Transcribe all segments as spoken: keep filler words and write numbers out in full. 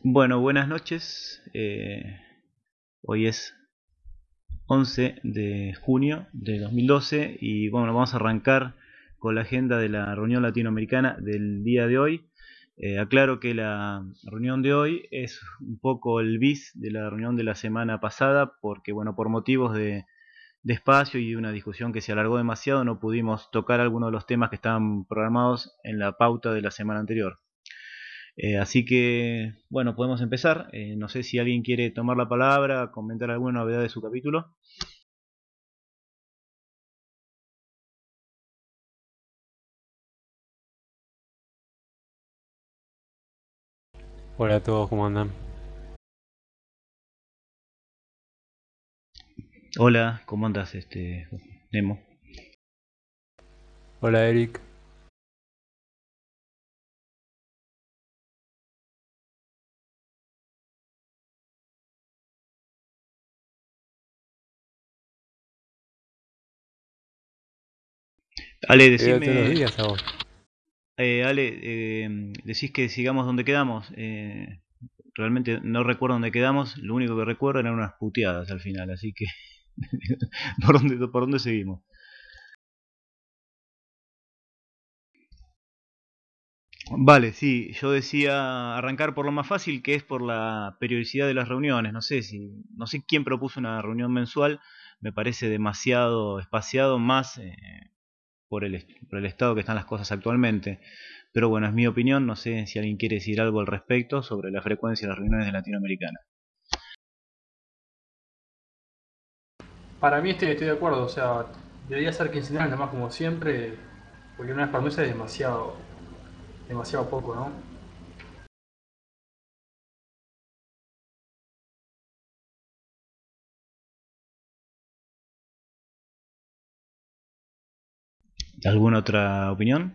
Bueno, buenas noches. Eh, hoy es once de junio de dos mil doce y bueno, vamos a arrancar con la agenda de la reunión latinoamericana del día de hoy. Eh, aclaro que la reunión de hoy es un poco el bis de la reunión de la semana pasada porque bueno, por motivos de, de espacio y una discusión que se alargó demasiado no pudimos tocar algunos de los temas que estaban programados en la pauta de la semana anterior. Eh, así que, bueno, podemos empezar. Eh, no sé si alguien quiere tomar la palabra, comentar alguna novedad de su capítulo. Hola a todos, ¿cómo andan? Hola, ¿cómo andas, este, Nemo? Hola Eric. Ale, Te veo todos los decime, días a vos. eh, Ale, eh, decís que sigamos donde quedamos. Eh, realmente no recuerdo dónde quedamos. Lo único que recuerdo eran unas puteadas al final, así que ¿por dónde, por dónde seguimos? Vale, sí, yo decía arrancar por lo más fácil, que es por la periodicidad de las reuniones. No sé si, no sé quién propuso una reunión mensual, me parece demasiado espaciado, más eh, por el, est- por el estado que están las cosas actualmente. Pero bueno, es mi opinión, no sé si alguien quiere decir algo al respecto sobre la frecuencia de las reuniones de Latinoamericana. Para mí estoy, estoy de acuerdo, o sea, debería ser quincenal nada más como siempre, porque una vez por mes es demasiado, demasiado poco, ¿no? ¿Alguna otra opinión?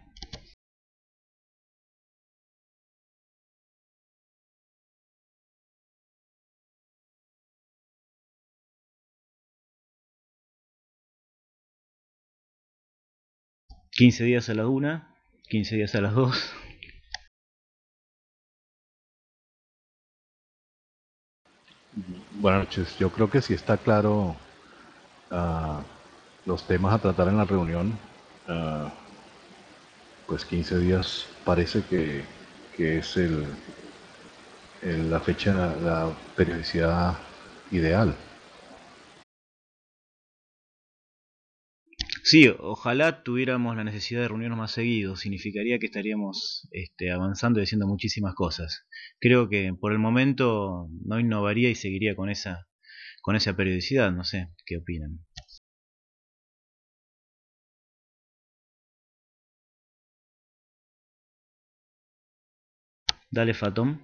Quince días a la una, quince días a las dos. Buenas noches. Yo creo que sí está claro ah, los temas a tratar en la reunión. Ah, pues quince días parece que, que es el, el- la fecha, la periodicidad ideal. Sí, ojalá tuviéramos la necesidad de reunirnos más seguido. Significaría que estaríamos este, avanzando y haciendo muchísimas cosas. Creo que por el momento no innovaría y seguiría con esa, con esa periodicidad. No sé, ¿qué opinan? Dale, Fatón.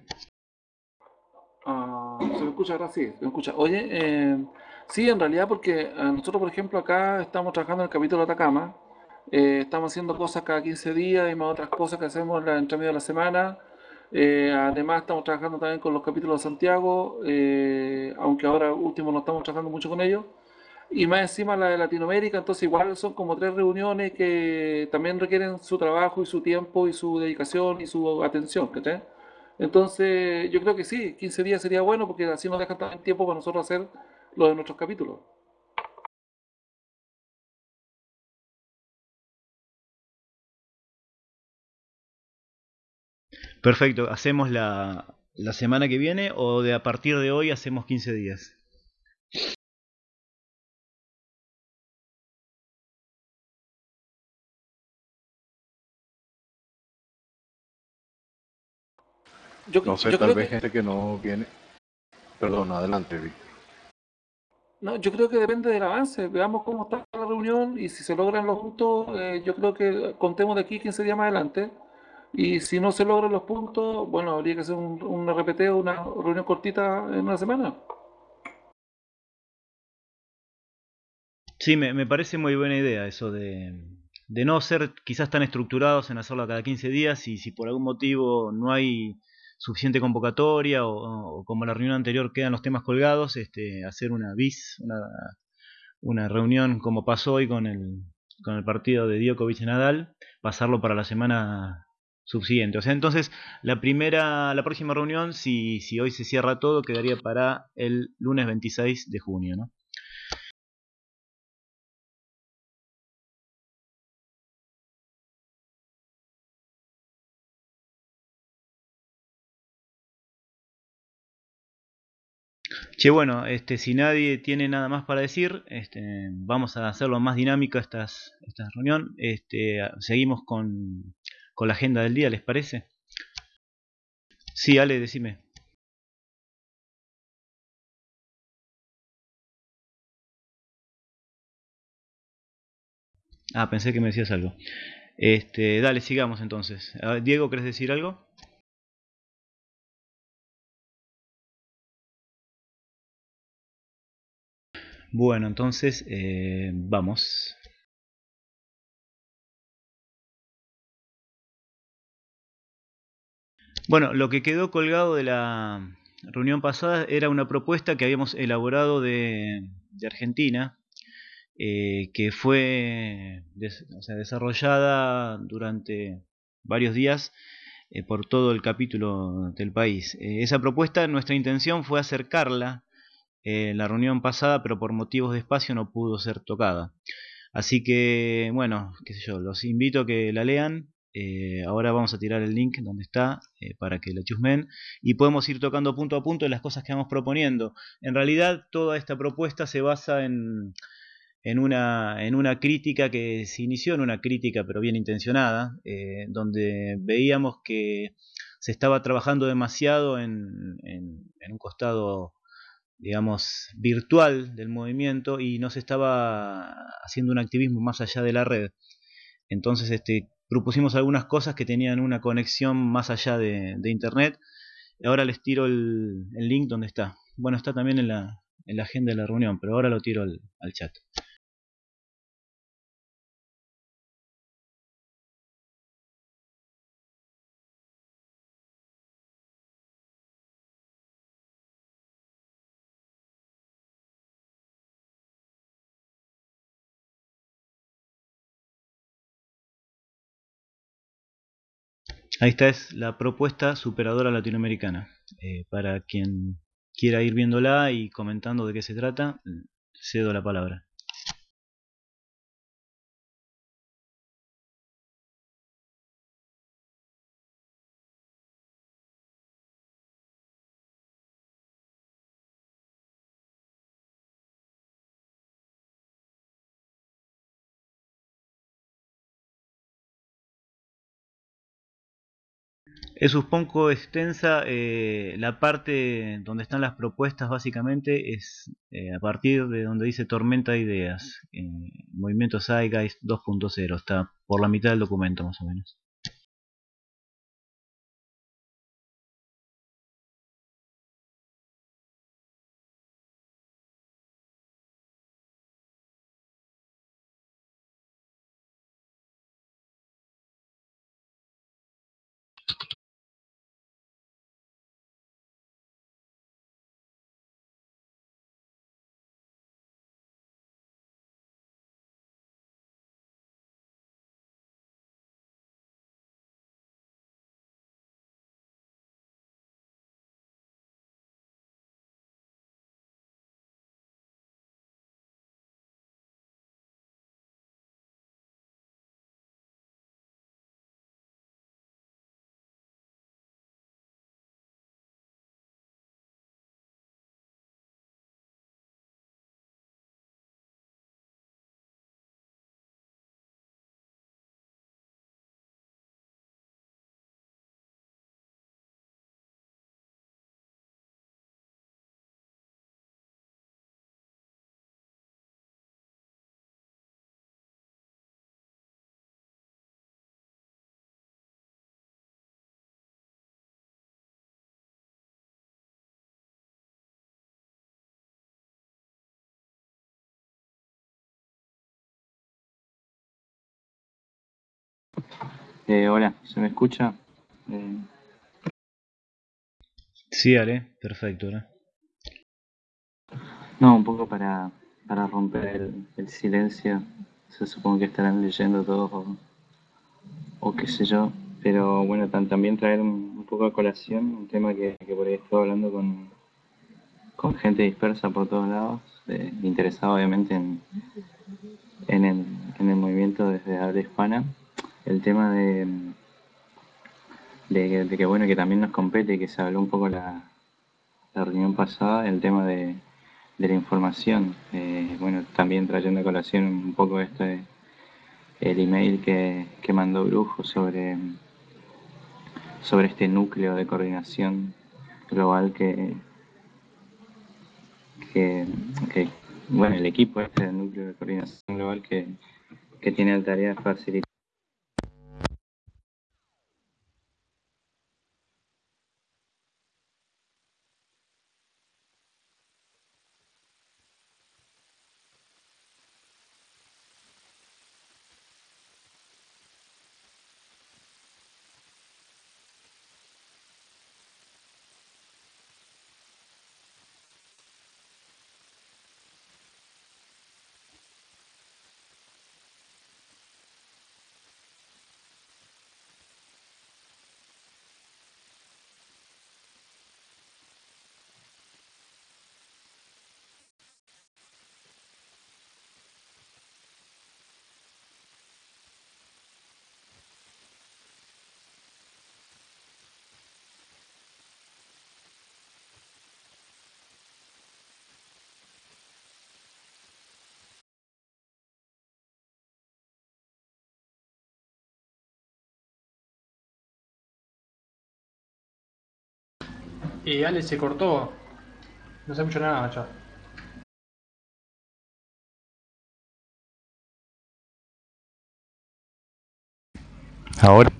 Ah, ¿se me escucha ahora? Sí, se me escucha. Oye, eh, sí, en realidad porque eh, nosotros, por ejemplo, acá estamos trabajando en el capítulo de Atacama, eh, estamos haciendo cosas cada quince días y más otras cosas que hacemos la, entre medio de la semana. Eh, además estamos trabajando también con los capítulos de Santiago, eh, aunque ahora último no estamos trabajando mucho con ellos. Y más encima la de Latinoamérica, entonces igual son como tres reuniones que también requieren su trabajo y su tiempo y su dedicación y su atención, ¿cachai? Entonces yo creo que sí, quince días sería bueno porque así nos deja también tiempo para nosotros hacer lo de nuestros capítulos. Perfecto, ¿hacemos la, la semana que viene o de a partir de hoy hacemos quince días? Yo, No sé, yo tal creo vez que gente que no viene. Perdón, adelante, Víctor. no, yo creo que depende del avance. Veamos cómo está la reunión y si se logran los puntos, eh, yo creo que contemos de aquí quince días más adelante. Y si no se logran los puntos, bueno, habría que hacer un, un R P T o una reunión cortita en una semana. Sí, me, me parece muy buena idea eso de, de no ser quizás tan estructurados en hacerlo cada quince días y si por algún motivo no hay suficiente convocatoria o, o como la reunión anterior quedan los temas colgados, este, hacer una bis, una, una reunión como pasó hoy con el, con el partido de Djokovic y Nadal, pasarlo para la semana subsiguiente. O sea, entonces la primera, la próxima reunión, si, si hoy se cierra todo, quedaría para el lunes veintiséis de junio, ¿no? Che, bueno, este, si nadie tiene nada más para decir, este, vamos a hacerlo más dinámica estas, esta reunión. Este, seguimos con, con la agenda del día, ¿les parece? Sí, Ale, decime. Ah, pensé que me decías algo. Este, dale, sigamos entonces. A ver, Diego, ¿querés decir algo? Bueno, entonces, eh, vamos. Bueno, lo que quedó colgado de la reunión pasada era una propuesta que habíamos elaborado de, de Argentina, eh, que fue des, o sea, desarrollada durante varios días eh, por todo el capítulo del país. Eh, esa propuesta, nuestra intención fue acercarla eh, en la reunión pasada, pero por motivos de espacio no pudo ser tocada. Así que, bueno, qué sé yo, los invito a que la lean. Eh, ahora vamos a tirar el link donde está eh, para que la chusmen y podemos ir tocando punto a punto las cosas que vamos proponiendo. En realidad, toda esta propuesta se basa en, en, una, en una crítica que se inició en una crítica, pero bien intencionada, eh, donde veíamos que se estaba trabajando demasiado en, en, en un costado, digamos, virtual del movimiento y no se estaba haciendo un activismo más allá de la red. Entonces este, propusimos algunas cosas que tenían una conexión más allá de, de internet. Ahora les tiro el, el link donde está. Bueno, está también en la, en la agenda de la reunión, pero ahora lo tiro al, al chat. Ahí está, es la propuesta superadora latinoamericana. Eh, para quien quiera ir viéndola y comentando de qué se trata, cedo la palabra. Es un poco extensa, eh, la parte donde están las propuestas básicamente es eh, a partir de donde dice Tormenta de Ideas, eh, Movimiento Zeitgeist dos punto cero, está por la mitad del documento más o menos. Eh, hola, ¿se me escucha? Eh, Sí, Ale, perfecto, ¿no? no, un poco para, para romper el, el silencio. Se supone que estarán leyendo todos o, o qué sé yo. Pero bueno, tan- también traer un, un poco a colación un tema que, que por ahí estuve hablando con, con gente dispersa por todos lados, eh, interesada obviamente en, en, el, en el movimiento desde habla hispana, el tema de, de, que- de que bueno, que también nos compete, que se habló un poco la, la reunión pasada, el tema de, de la información. Eh, bueno, también trayendo a colación un poco este, el email que, que mandó Brujo sobre, sobre este núcleo de coordinación global que, que, que, bueno, el equipo este del núcleo de coordinación global que, que tiene la tarea de facilitar. Y Ale se cortó, no se escucha nada ya. Ahora.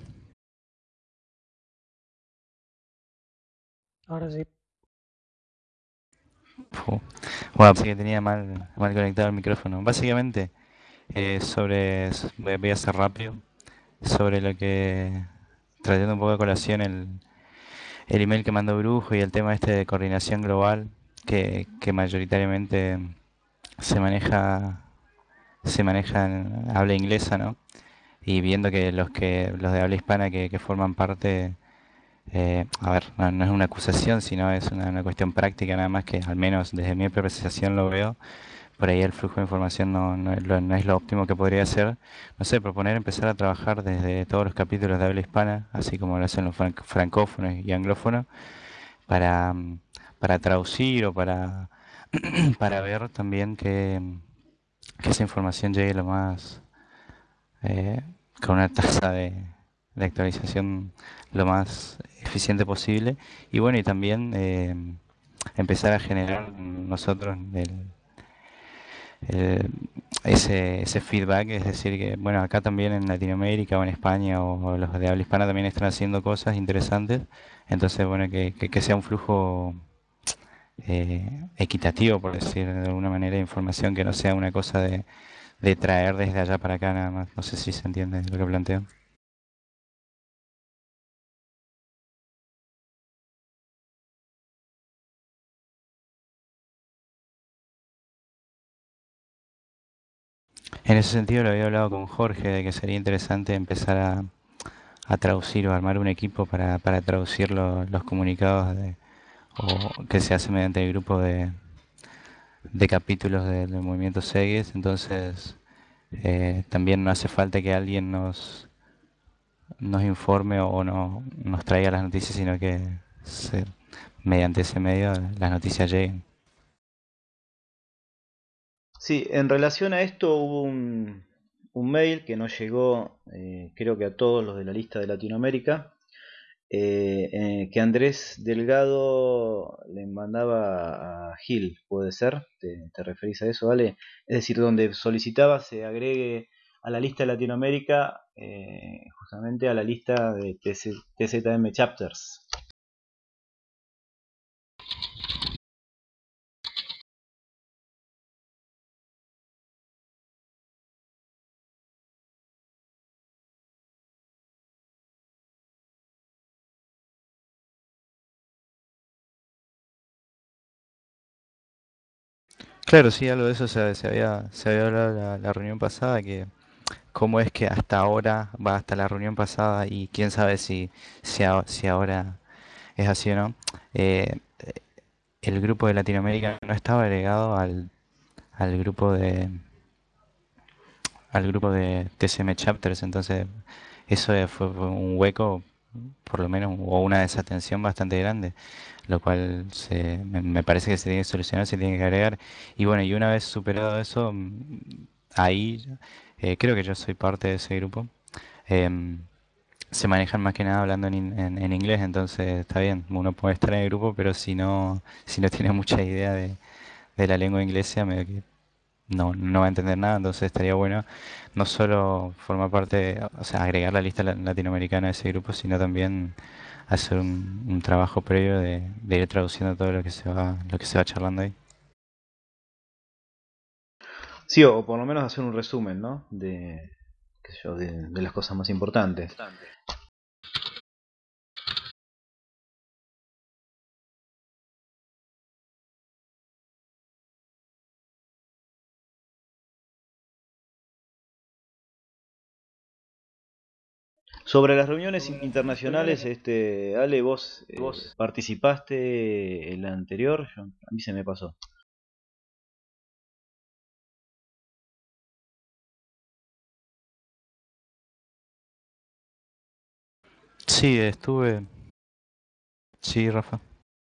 Ahora sí. Fu. Bueno, pensé que tenía mal, mal conectado el micrófono. Básicamente, eh, sobre. Voy voy a ser rápido. Sobre lo que. Trayendo un poco a colación el, el email que mandó Brujo y el tema este de coordinación global, que, que mayoritariamente se maneja. Se maneja en habla inglesa, ¿no? Y viendo que los que los de habla hispana que, que forman parte. Eh, a ver, no, no es una acusación, sino es una, una cuestión práctica nada más que al menos desde mi apreciación lo veo. Por ahí el flujo de información no, no es lo, no es lo óptimo que podría ser. No sé, proponer empezar a trabajar desde todos los capítulos de habla hispana, así como lo hacen los fran- francófonos y anglófonos, para, mm, para traducir o para, para ver también que, que esa información llegue lo más, eh, con una tasa de, de actualización lo más eficiente posible. Y bueno, y también eh, empezar a generar nosotros el, el- ese, ese feedback, es decir, que bueno, acá también en Latinoamérica o en España o, o los de habla hispana también están haciendo cosas interesantes. Entonces, bueno, que, que, que sea un flujo eh, equitativo, por decir de alguna manera, de información, que no sea una cosa de, de traer desde allá para acá nada más. No sé si se entiende lo que planteo. En ese sentido lo había hablado con Jorge de que sería interesante empezar a, a traducir o armar un equipo para, para traducir lo- los comunicados de, o que se hace mediante el grupo de, de capítulos de- del movimiento Segues. Entonces eh, también no hace falta que alguien nos, nos informe o no, nos traiga las noticias, sino que se- mediante ese medio las noticias lleguen. Sí, en relación a esto hubo un, un mail que nos llegó, eh, creo que a todos los de la lista de Latinoamérica, eh, eh, que Andrés Delgado le mandaba a Gil, ¿puede ser? ¿Te, te referís a eso, ¿vale? Es decir, donde solicitaba se agregue a la lista de Latinoamérica, eh, justamente a la lista de T C T Z M Chapters. Claro, sí, algo de eso se, se había, se había hablado la, la reunión pasada, que cómo es que hasta ahora, va hasta la reunión pasada y quién sabe si, si, a- si ahora es así o no. eh, el grupo de Latinoamérica no estaba agregado al, al grupo de al grupo de T C M Chapters, entonces eso eh, fue, fue un hueco, por lo menos, o una desatención bastante grande, lo cual se, me, me parece que se tiene que solucionar, se tiene que agregar. Y bueno, y una vez superado eso, mm, ahí eh, creo que yo soy parte de ese grupo. em, Se manejan más que nada hablando en, in- en, en inglés, entonces está bien, uno puede estar en el grupo, pero si no, si no tiene mucha idea de, de la lengua inglesa, medio que no, no va a entender nada, entonces estaría bueno no solo formar parte, o sea, agregar la lista la- latinoamericana a ese grupo, sino también hacer un, un trabajo previo de, de ir traduciendo todo lo que se va, lo que se va charlando ahí. Sí, o por lo menos hacer un resumen, ¿no? De, qué sé yo, de, de las cosas más importantes. Sobre las reuniones internacionales, este, Ale, vos eh, participaste en la anterior. Yo- a mí se me pasó. Sí, estuve, sí, Rafa.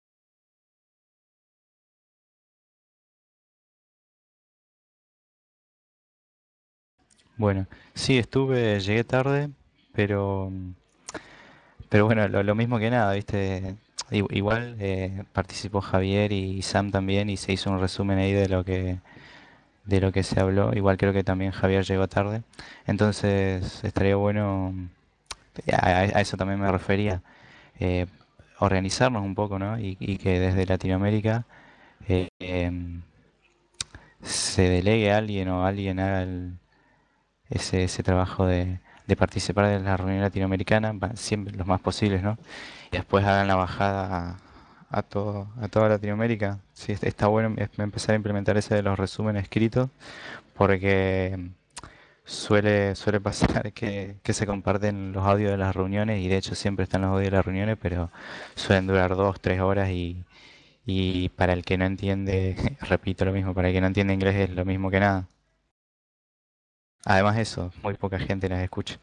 Bueno, sí, estuve, llegué tarde, pero, pero bueno, lo, lo mismo que nada, ¿viste? I- Igual eh, participó Javier y Sam también y se hizo un resumen ahí de lo que de lo que se habló. Igual creo que también Javier llegó tarde. Entonces estaría bueno, a, a- a eso también me refería, eh, organizarnos un poco, ¿no? Y, y que desde Latinoamérica eh, em, se delegue a alguien o alguien haga el- ese, ese trabajo de, de participar de la reunión latinoamericana, va- siempre los más posibles, ¿no? Y después hagan la bajada a, a todo, a toda Latinoamérica. Sí, est- está bueno em- empezar a implementar ese de los resúmenes escritos, porque Suele, suele pasar que, que se comparten los audios de las reuniones y de hecho siempre están los audios de las reuniones, pero suelen durar dos, tres horas y, y para el que no entiende, repito lo mismo, para el que no entiende inglés es lo mismo que nada. Además eso, muy poca gente las escucha.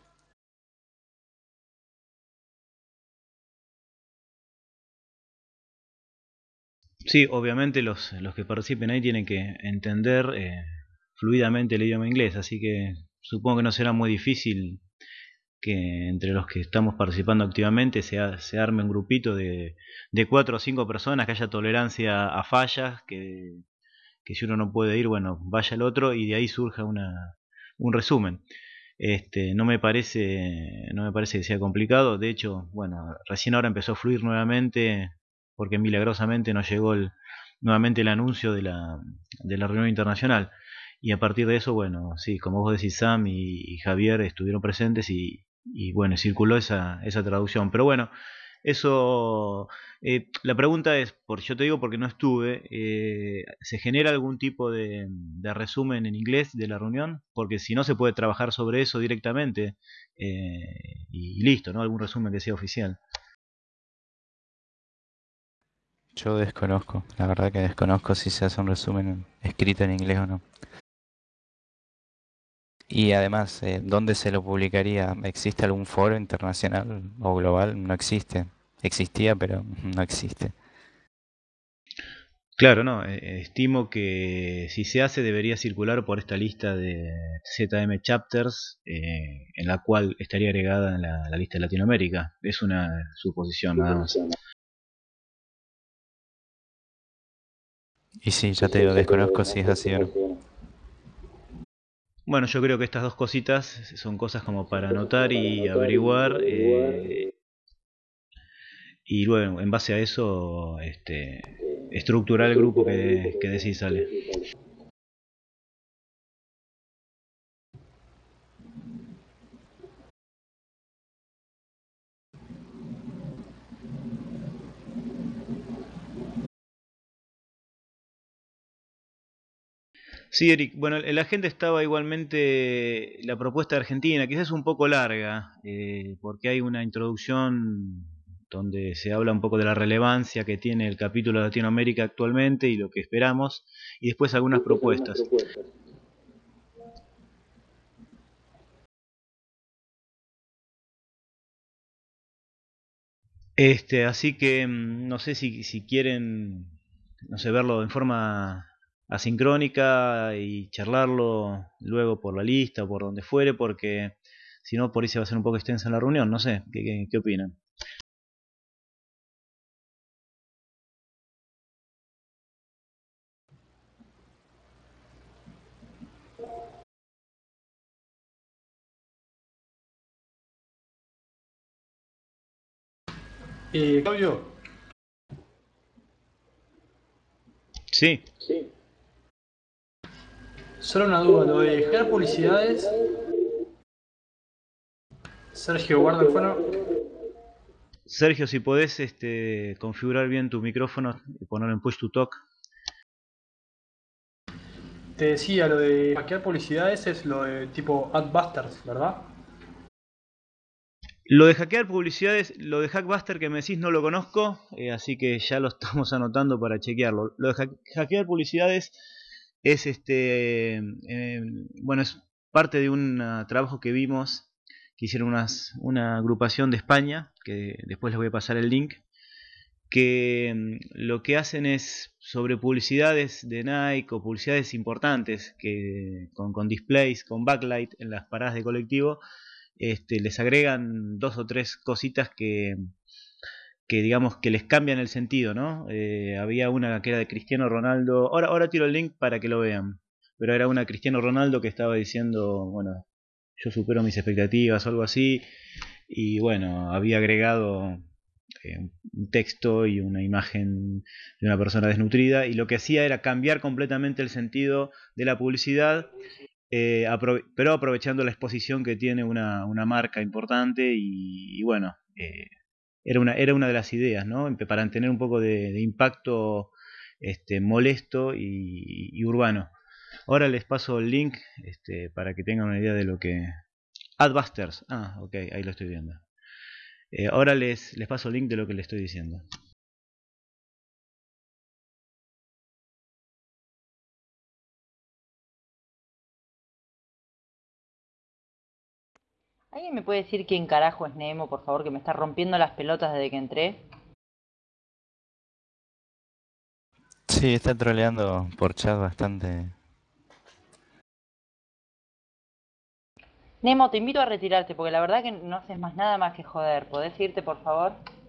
Sí, obviamente los, los que participen ahí tienen que entender eh, fluidamente el idioma inglés, así que supongo que no será muy difícil que entre los que estamos participando activamente se, ha- se arme un grupito de, de cuatro o cinco personas, que haya tolerancia a fallas, que, que si uno no puede ir, bueno, vaya el otro y de ahí surja una, un resumen. Este, no me parece, no me parece que sea complicado. De hecho, bueno, recién ahora empezó a fluir nuevamente porque milagrosamente nos llegó el, nuevamente el anuncio de la, de la reunión internacional. Y a partir de eso, bueno, sí, como vos decís, Sam y, y Javier estuvieron presentes y, y bueno, circuló esa, esa traducción. Pero bueno, eso, eh, la pregunta es, por, yo te digo porque no estuve, eh, ¿se genera algún tipo de, de resumen en inglés de la reunión? Porque si no se puede trabajar sobre eso directamente eh, y listo, ¿no? Algún resumen que sea oficial. Yo desconozco, la verdad que desconozco si se hace un resumen escrito en inglés o no. Y además, eh, ¿dónde se lo publicaría? ¿Existe algún foro internacional o global? No existe. Existía, pero no existe. Claro, no, eh, estimo que si se hace debería circular por esta lista de Z M Chapters, eh, en la cual estaría agregada en la, la lista de Latinoamérica. Es una suposición nada más. Y sí, ya te digo, desconozco si es así o no. Bueno, yo creo que estas dos cositas son cosas como para anotar y averiguar, eh, y luego en base a eso este, estructurar el grupo que, que decís sale. Sí, Eric, bueno, la agenda estaba igualmente la propuesta de Argentina, quizás un poco larga, eh, porque hay una introducción donde se habla un poco de la relevancia que tiene el capítulo de Latinoamérica actualmente y lo que esperamos, y después algunas propuestas. Este, así que mm, no sé si, si quieren, no sé, verlo en forma asincrónica y charlarlo luego por la lista o por donde fuere, porque si no, por ahí se va a hacer un poco extensa la reunión, no sé, ¿qué, qué, qué opinan? Eh, Claudio, Sí, solo una duda, lo de dejar publicidades, Sergio, guarda el fono. Sergio, si podés este, configurar bien tu micrófono y ponerlo en push to talk. Te decía, lo de hackear publicidades es lo de tipo Adbusters, ¿verdad? Lo de hackear publicidades, lo de Hackbuster que me decís no lo conozco, eh, así que ya lo estamos anotando para chequearlo. Lo de ha hackear publicidades es este, eh, bueno, es parte de un uh, trabajo que vimos, que hicieron unas, una agrupación de España, que después les voy a pasar el link, que mm, lo que hacen es sobre publicidades de Nike o publicidades importantes, que con, con displays, con backlight en las paradas de colectivo, este, les agregan dos o tres cositas que, que digamos que les cambian el sentido, ¿no? Eh, había una que era de Cristiano Ronaldo, ahora, ahora tiro el link para que lo vean, pero era una Cristiano Ronaldo que estaba diciendo, bueno, yo supero mis expectativas o algo así, y bueno, había agregado eh, un texto y una imagen de una persona desnutrida, y lo que hacía era cambiar completamente el sentido de la publicidad, eh, aprove pero aprovechando la exposición que tiene una, una marca importante y, y bueno, eh, era, una, era una de las ideas, ¿no? Para tener un poco de, de impacto este, molesto y, y, urbano. Ahora les paso el link este, para que tengan una idea de lo que... Adbusters, ah, ok, ahí lo estoy viendo. Eh, ahora les, les paso el link de lo que les estoy diciendo. ¿Alguien me puede decir quién carajo es Nemo, por favor, que me está rompiendo las pelotas desde que entré? Sí, está troleando por chat bastante. Nemo, te invito a retirarte, porque la verdad que no haces más nada más que joder. ¿Podés irte, por favor?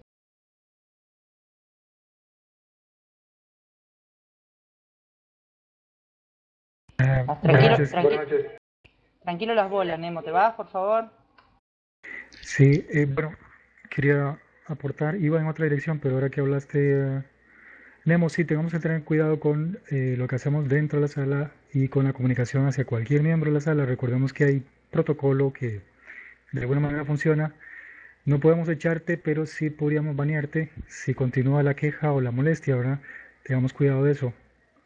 Ah, Tranquilo, buenas noches. tranquilo, tranquilo las bolas, Nemo. ¿Te vas, por favor? Sí, eh, bueno, quería aportar, iba en otra dirección, pero ahora que hablaste, eh, Nemo, sí, tenemos que tener cuidado con eh, lo que hacemos dentro de la sala y con la comunicación hacia cualquier miembro de la sala. Recordemos que hay protocolo que de alguna manera funciona. No podemos echarte, pero sí podríamos banearte si continúa la queja o la molestia, ¿verdad? Tengamos cuidado de eso.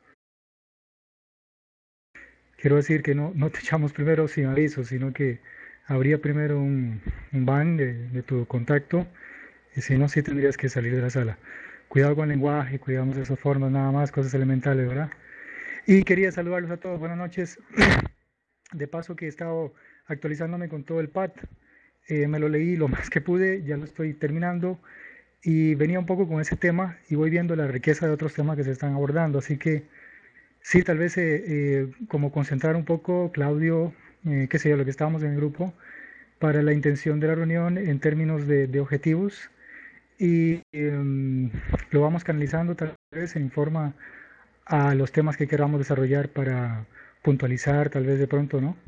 Quiero decir que no, no te echamos primero sin aviso, sino que habría primero un, un ban de, de tu contacto, y si no, sí tendrías que salir de la sala. Cuidado con el lenguaje, cuidamos de esas formas, nada más, cosas elementales, ¿verdad? Y quería saludarlos a todos, buenas noches. De paso que he estado actualizándome con todo el pad, eh, me lo leí lo más que pude, ya lo estoy terminando, y venía un poco con ese tema y voy viendo la riqueza de otros temas que se están abordando, así que sí, tal vez eh, eh, como concentrar un poco, Claudio, eh, qué sé yo, lo que estábamos en el grupo, para la intención de la reunión en términos de, de objetivos y em, lo vamos canalizando tal vez en forma a los temas que queramos desarrollar para puntualizar tal vez de pronto, ¿no?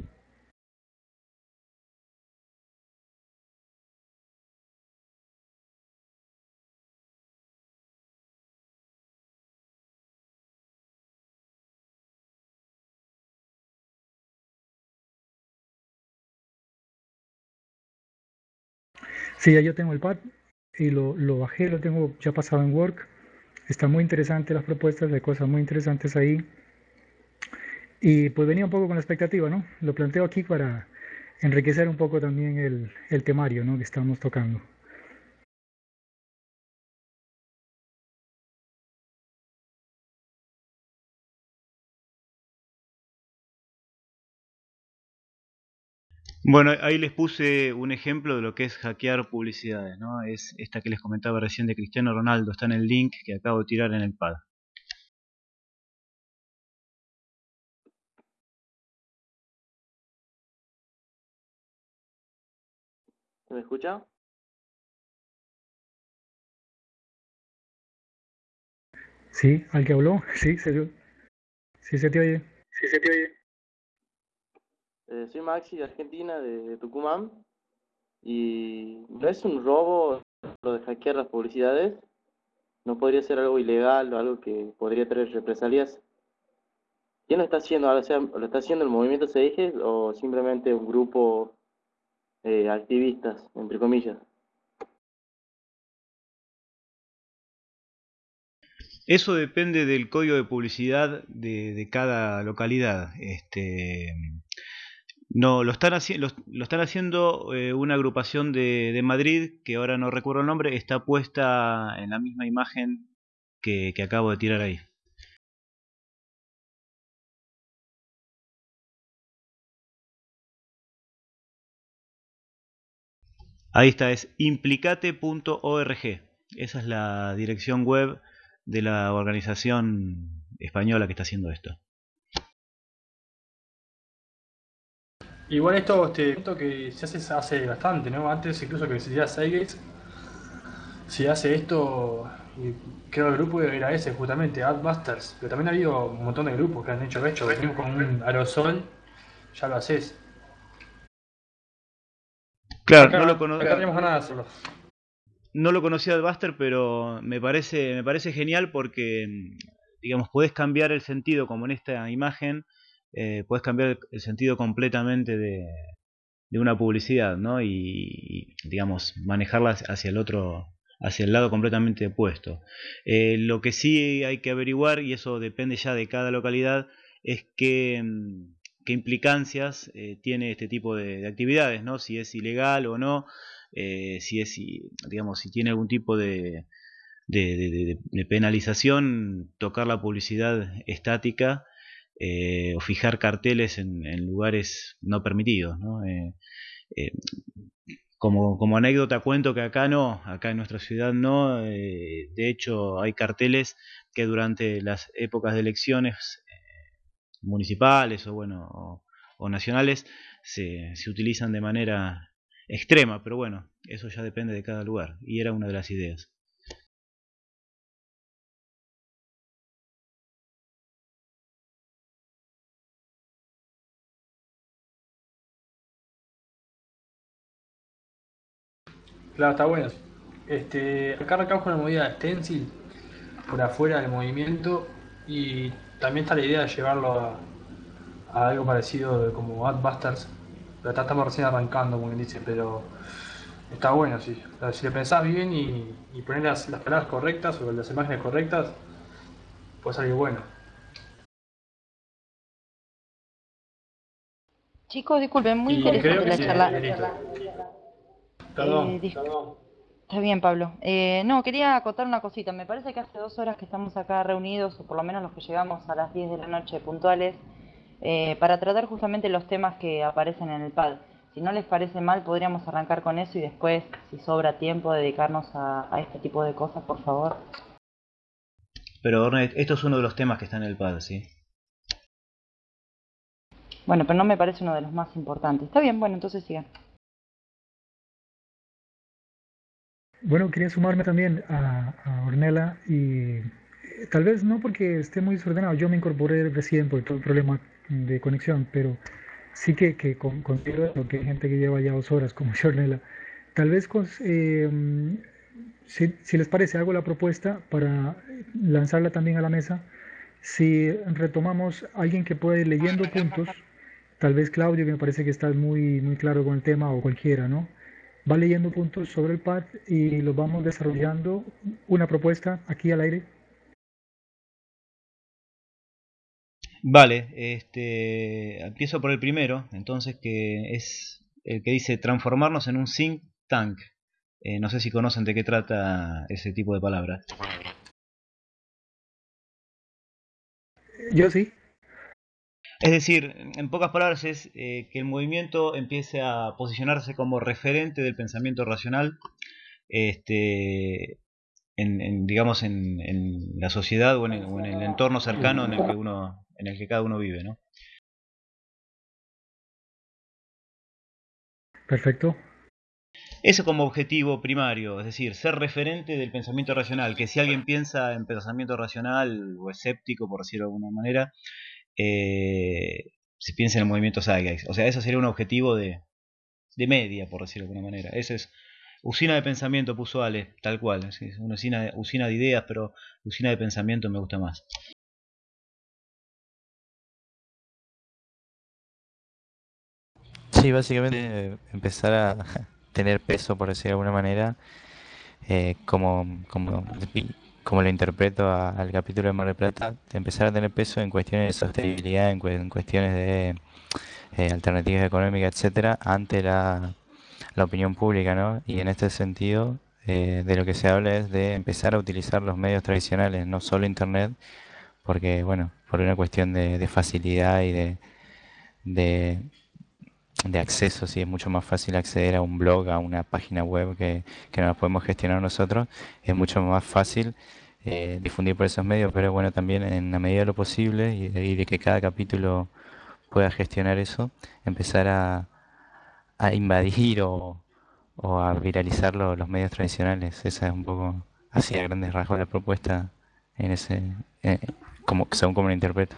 Sí, ya yo tengo el pad y lo, lo bajé, lo tengo ya pasado en Work. Está muy interesante las propuestas, hay cosas muy interesantes ahí. Y pues venía un poco con la expectativa, ¿no? Lo planteo aquí para enriquecer un poco también el, el temario, ¿no? Que estamos tocando. Bueno, ahí les puse un ejemplo de lo que es hackear publicidades, ¿no? Es esta que les comentaba recién de Cristiano Ronaldo, está en el link que acabo de tirar en el pad. ¿Se me escucha? Sí, al que habló, sí, se dio. Sí se te oye. Sí se te oye. Eh, soy Maxi de Argentina, de, de Tucumán, y no es un robo lo de hackear las publicidades, no podría ser algo ilegal o algo que podría traer represalias. ¿Quién lo está haciendo? O sea, ¿lo está haciendo el movimiento Se Dije o simplemente un grupo eh, activistas, entre comillas? Eso depende del código de publicidad de, de cada localidad. Este, no, lo están, haci lo, lo están haciendo eh, una agrupación de, de Madrid, que ahora no recuerdo el nombre, está puesta en la misma imagen que, que acabo de tirar ahí. Ahí está, es implicate punto org. Esa es la dirección web de la organización española que está haciendo esto. Igual esto, este, esto que se hace hace bastante, ¿no? Antes incluso que existía Seagate, si hace esto, y creo que el grupo era ese justamente, Adbusters, pero también ha habido un montón de grupos que han hecho esto, tenemos con un aerosol, ya lo haces. Claro, Acá, no lo acá conozco. tenemos ganas de hacerlo. No lo conocía Adbuster, pero me parece, me parece genial porque, digamos, podés cambiar el sentido, como en esta imagen, eh, podés cambiar el sentido completamente de, de una publicidad, ¿no? Y, y, digamos, manejarla hacia el otro, hacia el lado completamente opuesto. Eh, lo que sí hay que averiguar, y eso depende ya de cada localidad, es que, qué implicancias eh, tiene este tipo de, de actividades, ¿no? Si es ilegal o no. Eh, si es, digamos, si tiene algún tipo de, de, de, de penalización, tocar la publicidad estática eh, o fijar carteles en, en lugares no permitidos, ¿no? Eh, eh, como, como anécdota cuento que acá no, acá en nuestra ciudad no, eh, de hecho hay carteles que durante las épocas de elecciones eh, municipales o bueno o, o nacionales se, se utilizan de manera extrema, pero bueno, eso ya depende de cada lugar, y era una de las ideas. Claro, está bueno. Este, acá arrancamos con la movida de Stencil, por afuera del movimiento, y también está la idea de llevarlo a, a algo parecido como Adbusters, pero está- estamos recién arrancando, como quien dice, pero está bueno, sí. O sea, si le pensás bien y, y poner las, las palabras correctas o las imágenes correctas, puede salir bueno. Chicos, disculpen, muy Y creo interesante que la sí, charla. delito. Eh, Perdón. dis- Está bien, Pablo. Eh, no, quería acotar una cosita. Me parece que hace dos horas que estamos acá reunidos, o por lo menos los que llegamos a las diez de la noche puntuales, eh, para tratar justamente los temas que aparecen en el pad. Si no les parece mal, podríamos arrancar con eso y después, si sobra tiempo, dedicarnos a, a este tipo de cosas, por favor. Pero Ornette, esto es uno de los temas que está en el pad, ¿sí? Bueno, pero no me parece uno de los más importantes. Está bien, bueno, entonces sigan. Bueno, quería sumarme también a, a Ornella y eh, tal vez no porque esté muy desordenado, yo me incorporé recién por todo el problema de conexión, pero sí que, que con, considero eso, que hay gente que lleva ya dos horas, como yo, Ornella. Tal vez, cons- eh, mm, si, si les parece, hago la propuesta para lanzarla también a la mesa. Si retomamos a alguien que pueda ir leyendo puntos, tal vez Claudio, que me parece que está muy, muy claro con el tema, o cualquiera, ¿no? Va leyendo puntos sobre el pad y los vamos desarrollando. Una propuesta aquí al aire. Vale, este, empiezo por el primero, entonces, que es el que dice transformarnos en un think tank. Eh, no sé si conocen de qué trata ese tipo de palabras. Yo sí. Es decir, en pocas palabras es eh, que el movimiento empiece a posicionarse como referente del pensamiento racional, este, en, en, digamos, en, en la sociedad o en, el, o en el entorno cercano en el que uno, en el que cada uno vive, ¿no? Perfecto. Eso como objetivo primario, es decir, ser referente del pensamiento racional, que si alguien piensa en pensamiento racional o escéptico, por decirlo de alguna manera, eh, se piensa en el movimiento Zeitgeist. O sea, eso sería un objetivo de, de media, por decirlo de alguna manera. Eso es usina de pensamiento, puso Ale, tal cual. Es una usina, usina de ideas, pero usina de pensamiento me gusta más. Sí, básicamente eh, empezar a tener peso, por decirlo de alguna manera, eh, como, como, como lo interpreto a- al capítulo de Mar del Plata, de empezar a tener peso en cuestiones de sostenibilidad, en, cue- en cuestiones de eh, alternativas económicas, etcétera, ante la, la opinión pública, ¿no? Y en este sentido, eh, de lo que se habla es de empezar a utilizar los medios tradicionales, no solo Internet, porque, bueno, por una cuestión de, de facilidad y de, de, de acceso, sí, es mucho más fácil acceder a un blog, a una página web que, que nos podemos gestionar nosotros, es mucho más fácil eh, difundir por esos medios, pero bueno, también en la medida de lo posible y de, y de que cada capítulo pueda gestionar eso, empezar a, a invadir o, o a viralizar lo- los medios tradicionales. Esa es un poco así a grandes rasgos la propuesta en ese, eh, como, según como lo interpreto.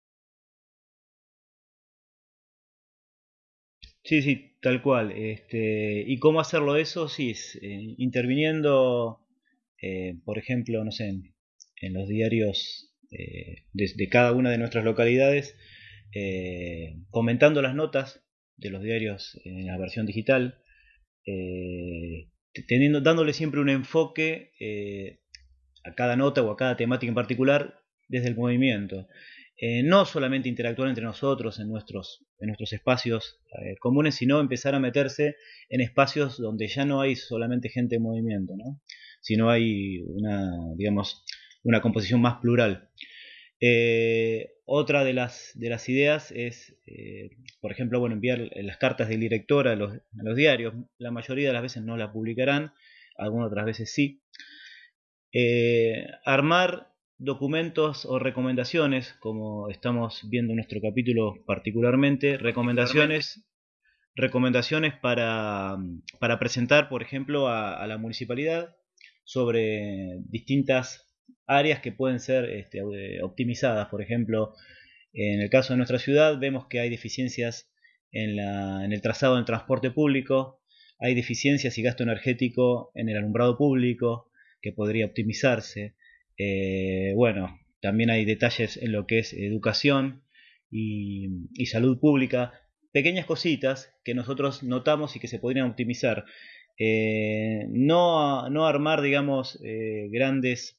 Sí, sí, tal cual. Este, ¿y cómo hacerlo eso? Sí, es, eh, interviniendo, eh, por ejemplo, no sé, en, en los diarios eh, de, de cada una de nuestras localidades, eh, comentando las notas de los diarios en la versión digital, eh, teniendo, dándole siempre un enfoque eh, a cada nota o a cada temática en particular desde el movimiento. Eh, no solamente interactuar entre nosotros en nuestros, en nuestros espacios eh, comunes, sino empezar a meterse en espacios donde ya no hay solamente gente en movimiento, ¿no? Sino hay una, digamos, una composición más plural. Eh, otra de las, de las ideas es, eh, por ejemplo, bueno, enviar las cartas del director a los, a los diarios. La mayoría de las veces no las publicarán, algunas otras veces sí. Eh, armar documentos o recomendaciones, como estamos viendo en nuestro capítulo particularmente, recomendaciones, recomendaciones para, para presentar, por ejemplo, a, a la municipalidad sobre distintas áreas que pueden ser este, optimizadas. Por ejemplo, en el caso de nuestra ciudad vemos que hay deficiencias en, la, en el trazado del transporte público, hay deficiencias y gasto energético en el alumbrado público que podría optimizarse. Eh, bueno, también hay detalles en lo que es educación y, y salud pública, pequeñas cositas que nosotros notamos y que se podrían optimizar. Eh, no, no armar, digamos, eh, grandes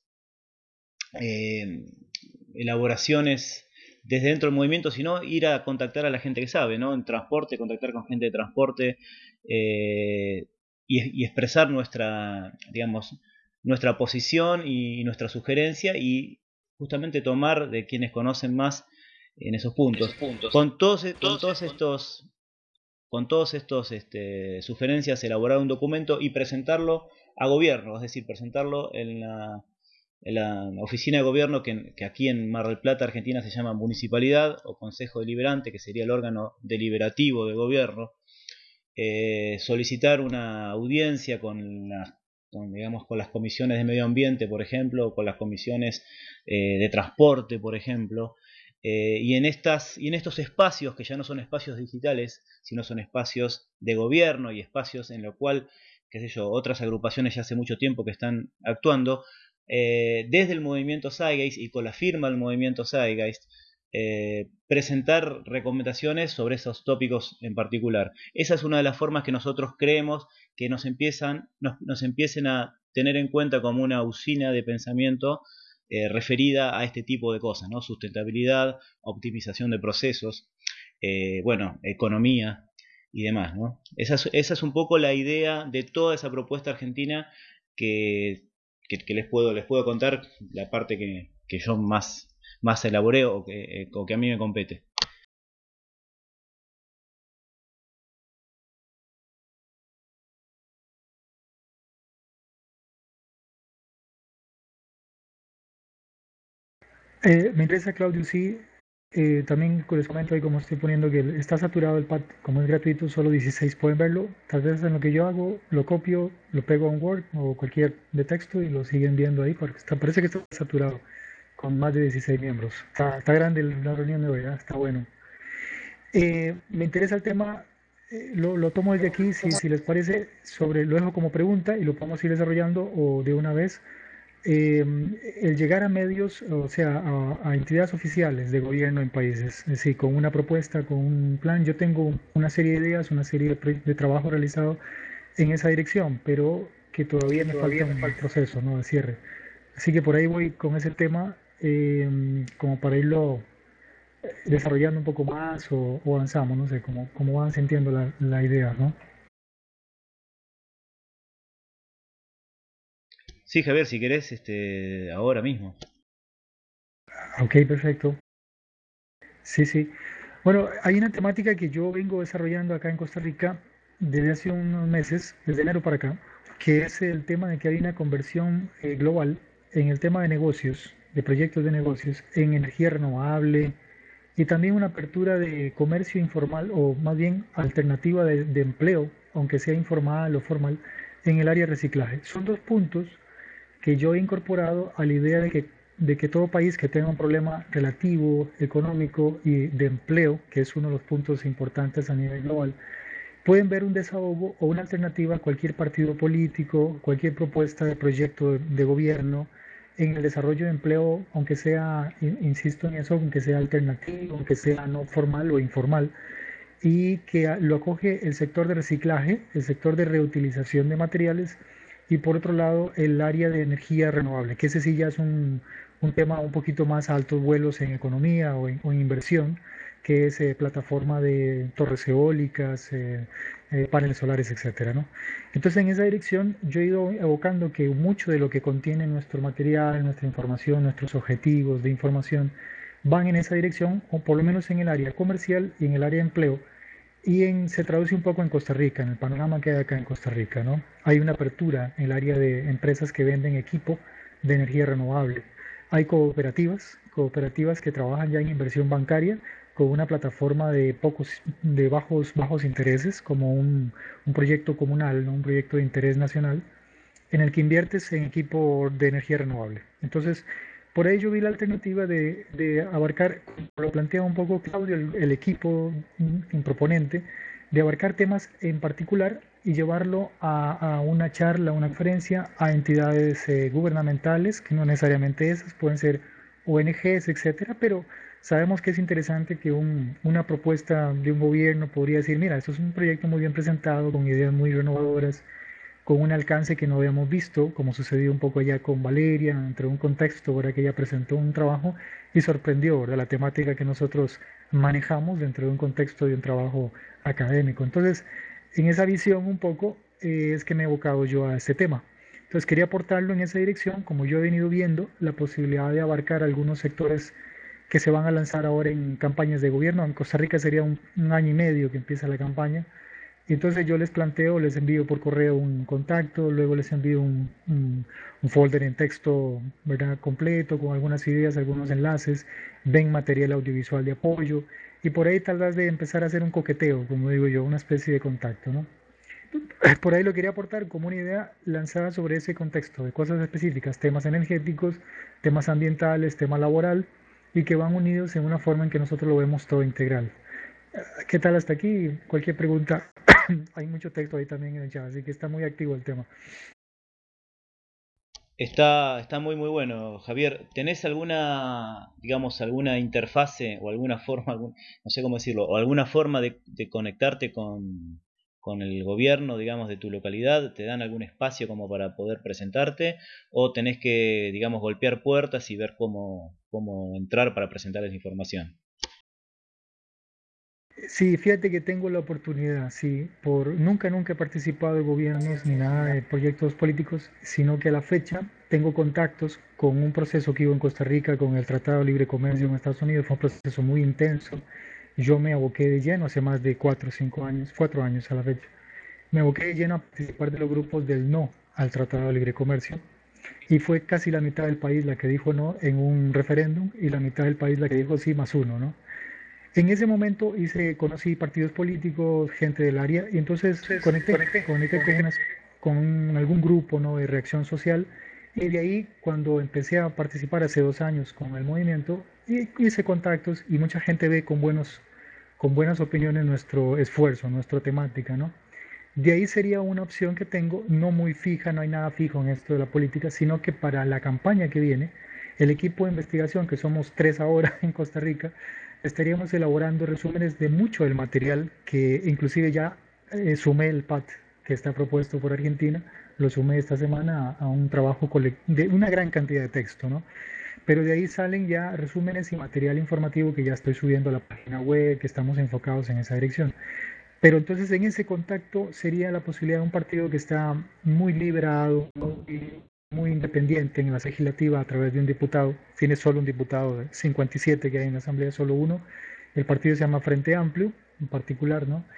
eh, elaboraciones desde dentro del movimiento, sino ir a contactar a la gente que sabe, ¿no? En transporte, contactar con gente de transporte eh, y, y, expresar nuestra, digamos, nuestra posición y nuestra sugerencia y justamente tomar de quienes conocen más en esos puntos. Esos puntos. Con todos, con todos estos, con todos estos este, sugerencias, elaborar un documento y presentarlo a gobierno, es decir, presentarlo en la en la oficina de gobierno que, que aquí en Mar del Plata, Argentina, se llama municipalidad o consejo deliberante, que sería el órgano deliberativo de gobierno, eh, solicitar una audiencia con, la, con, digamos, con las comisiones de medio ambiente, por ejemplo, con las comisiones eh, de transporte, por ejemplo, eh, y, en estas, y en estos espacios, que ya no son espacios digitales, sino son espacios de gobierno y espacios en los cuales, qué sé yo, otras agrupaciones ya hace mucho tiempo que están actuando, eh, desde el movimiento Zeitgeist y con la firma del movimiento Zeitgeist, eh, presentar recomendaciones sobre esos tópicos en particular. Esa es una de las formas que nosotros creemos que nos empiezan, nos, nos empiecen a tener en cuenta como una usina de pensamiento eh, referida a este tipo de cosas, ¿no? Sustentabilidad, optimización de procesos, eh, bueno, economía y demás, ¿no? Esa es, esa es un poco la idea de toda esa propuesta argentina que, que, que les puedo les puedo contar, la parte que, que yo más, más elaboré o que, o que a mí me compete. Eh, me interesa, Claudio, sí. Eh, también les comento ahí, como estoy poniendo, que está saturado el pad, como es gratuito, solo dieciséis pueden verlo. Tal vez en lo que yo hago, lo copio, lo pego a un Word o cualquier de texto y lo siguen viendo ahí, porque está, parece que está saturado con más de dieciséis miembros. Está, está grande la reunión de hoy, ¿eh? Está bueno. Eh, me interesa el tema, eh, lo, lo tomo desde aquí, si, si les parece, sobre, lo dejo como pregunta y lo podemos ir desarrollando o de una vez. Eh, el llegar a medios, o sea, a, a entidades oficiales de gobierno en países, es decir, con una propuesta, con un plan. Yo tengo una serie de ideas, una serie de, de trabajo realizado en esa dirección, pero que todavía me falta un proceso, ¿no?, de cierre. Así que por ahí voy con ese tema, eh, como para irlo desarrollando un poco más o, o avanzamos, no sé, cómo, cómo van sintiendo la, la idea, ¿no? Sí, Javier, si querés, este, ahora mismo. Ok, perfecto. Sí, sí. Bueno, hay una temática que yo vengo desarrollando acá en Costa Rica desde hace unos meses, desde enero para acá, que es el tema de que hay una conversión eh, global en el tema de negocios, de proyectos de negocios, en energía renovable y también una apertura de comercio informal o más bien alternativa de, de empleo, aunque sea informal o formal, en el área de reciclaje. Son dos puntos que yo he incorporado a la idea de que, de que todo país que tenga un problema relativo, económico y de empleo, que es uno de los puntos importantes a nivel global, pueden ver un desahogo o una alternativa a cualquier partido político, cualquier propuesta de proyecto de, de gobierno en el desarrollo de empleo, aunque sea, insisto en eso, aunque sea alternativo, aunque sea no formal o informal, y que lo acoge el sector de reciclaje, el sector de reutilización de materiales y por otro lado el área de energía renovable, que ese sí ya es un, un tema un poquito más a altos vuelos en economía o en, o en inversión, que es eh, plataforma de torres eólicas, eh, eh, paneles solares, etcétera, ¿no? Entonces en esa dirección yo he ido evocando que mucho de lo que contiene nuestro material, nuestra información, nuestros objetivos de información, van en esa dirección, o por lo menos en el área comercial y en el área de empleo, y en, se traduce un poco en Costa Rica, en el panorama que hay acá en Costa Rica, ¿no? Hay una apertura en el área de empresas que venden equipo de energía renovable. Hay cooperativas, cooperativas que trabajan ya en inversión bancaria con una plataforma de pocos, de bajos, bajos intereses, como un, un proyecto comunal, ¿no?, un proyecto de interés nacional, en el que inviertes en equipo de energía renovable. Entonces, por ello vi la alternativa de, de abarcar, lo plantea un poco Claudio, el, el equipo mm, proponente, de abarcar temas en particular y llevarlo a, a una charla, una conferencia, a entidades eh, gubernamentales, que no necesariamente esas, pueden ser O N Ges, etcétera, pero sabemos que es interesante que un, una propuesta de un gobierno podría decir, mira, esto es un proyecto muy bien presentado, con ideas muy renovadoras, con un alcance que no habíamos visto, como sucedió un poco allá con Valeria, entre un contexto, ¿verdad?, que ella presentó un trabajo y sorprendió, ¿verdad?, la temática que nosotros manejamos dentro de un contexto de un trabajo académico. Entonces, en esa visión un poco eh, es que me he evocado yo a este tema. Entonces, quería aportarlo en esa dirección, como yo he venido viendo la posibilidad de abarcar algunos sectores que se van a lanzar ahora en campañas de gobierno. En Costa Rica sería un, un año y medio que empieza la campaña. Y entonces yo les planteo, les envío por correo un contacto, luego les envío un, un, un folder en texto, ¿verdad?, completo, con algunas ideas, algunos enlaces, ven material audiovisual de apoyo, y por ahí tal vez de empezar a hacer un coqueteo, como digo yo, una especie de contacto, ¿no? Por ahí lo quería aportar como una idea lanzada sobre ese contexto de cosas específicas, temas energéticos, temas ambientales, tema laboral, y que van unidos en una forma en que nosotros lo vemos todo integral. ¿Qué tal hasta aquí? Cualquier pregunta. Hay mucho texto ahí también en el chat, así que está muy activo el tema. Está, está muy muy bueno, Javier. ¿Tenés alguna, digamos, alguna interfase o alguna forma, algún- no sé cómo decirlo, o alguna forma de, de conectarte con, con el gobierno, digamos, de tu localidad? ¿Te dan algún espacio como para poder presentarte? ¿O tenés que, digamos, golpear puertas y ver cómo, cómo entrar para presentar esa información? Sí, fíjate que tengo la oportunidad, sí, por nunca, nunca he participado en gobiernos ni nada de proyectos políticos, sino que a la fecha tengo contactos con un proceso que hubo en Costa Rica con el Tratado de Libre Comercio en Estados Unidos. Fue un proceso muy intenso. Yo me aboqué de lleno hace más de cuatro o cinco años, cuatro años a la fecha. Me aboqué de lleno a participar de los grupos del no al Tratado de Libre Comercio. Y fue casi la mitad del país la que dijo no en un referéndum y la mitad del país la que dijo sí más uno, ¿no? En ese momento hice, conocí partidos políticos, gente del área, y entonces conecté, conecté con, unas- con algún grupo, ¿no?, de reacción social, y de ahí cuando empecé a participar hace dos años con el movimiento, y- hice contactos y mucha gente ve con buenos, con buenas opiniones nuestro esfuerzo, nuestra temática, ¿no? De ahí sería una opción que tengo, no muy fija, no hay nada fijo en esto de la política, sino que para la campaña que viene, el equipo de investigación, que somos tres ahora en Costa Rica, estaríamos elaborando resúmenes de mucho del material que inclusive ya eh, sumé el P A T que está propuesto por Argentina, lo sumé esta semana a, a un trabajo colec- de una gran cantidad de texto, ¿no? Pero de ahí salen ya resúmenes y material informativo que ya estoy subiendo a la página web, que estamos enfocados en esa dirección. Pero entonces en ese contacto sería la posibilidad de un partido que está muy liberado, muy, muy independiente en la legislativa a través de un diputado. Tiene solo un diputado de cincuenta y siete que hay en la Asamblea, solo uno. El partido se llama Frente Amplio, en particular, ¿no?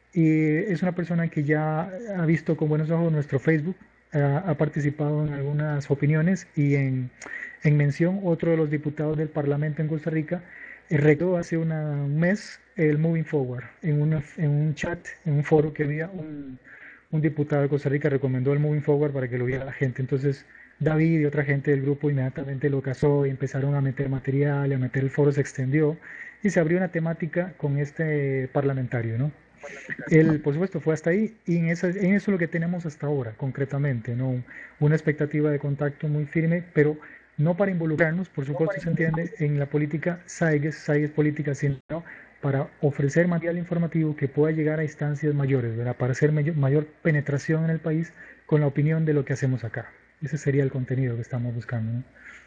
Y es una persona que ya ha visto con buenos ojos nuestro Facebook, ha, ha participado en algunas opiniones y en, en mención otro de los diputados del Parlamento en Costa Rica eh, recordó hace una- un mes el Moving Forward. En, una- en un chat, en un foro que había, un, un diputado de Costa Rica recomendó el Moving Forward para que lo viera la gente. Entonces David y otra gente del grupo inmediatamente lo casó y empezaron a meter material, a meter el foro, se extendió y se abrió una temática con este parlamentario, ¿no? Él, por supuesto, fue hasta ahí y en eso, en eso es lo que tenemos hasta ahora, concretamente, ¿no? Una expectativa de contacto muy firme, pero no para involucrarnos, por supuesto se entiende, en la política SAIGES, SAIGES política, sino para ofrecer material informativo que pueda llegar a instancias mayores, ¿verdad? Para hacer mayor, mayor penetración en el país con la opinión de lo que hacemos acá. Ese sería el contenido que estamos buscando, ¿no?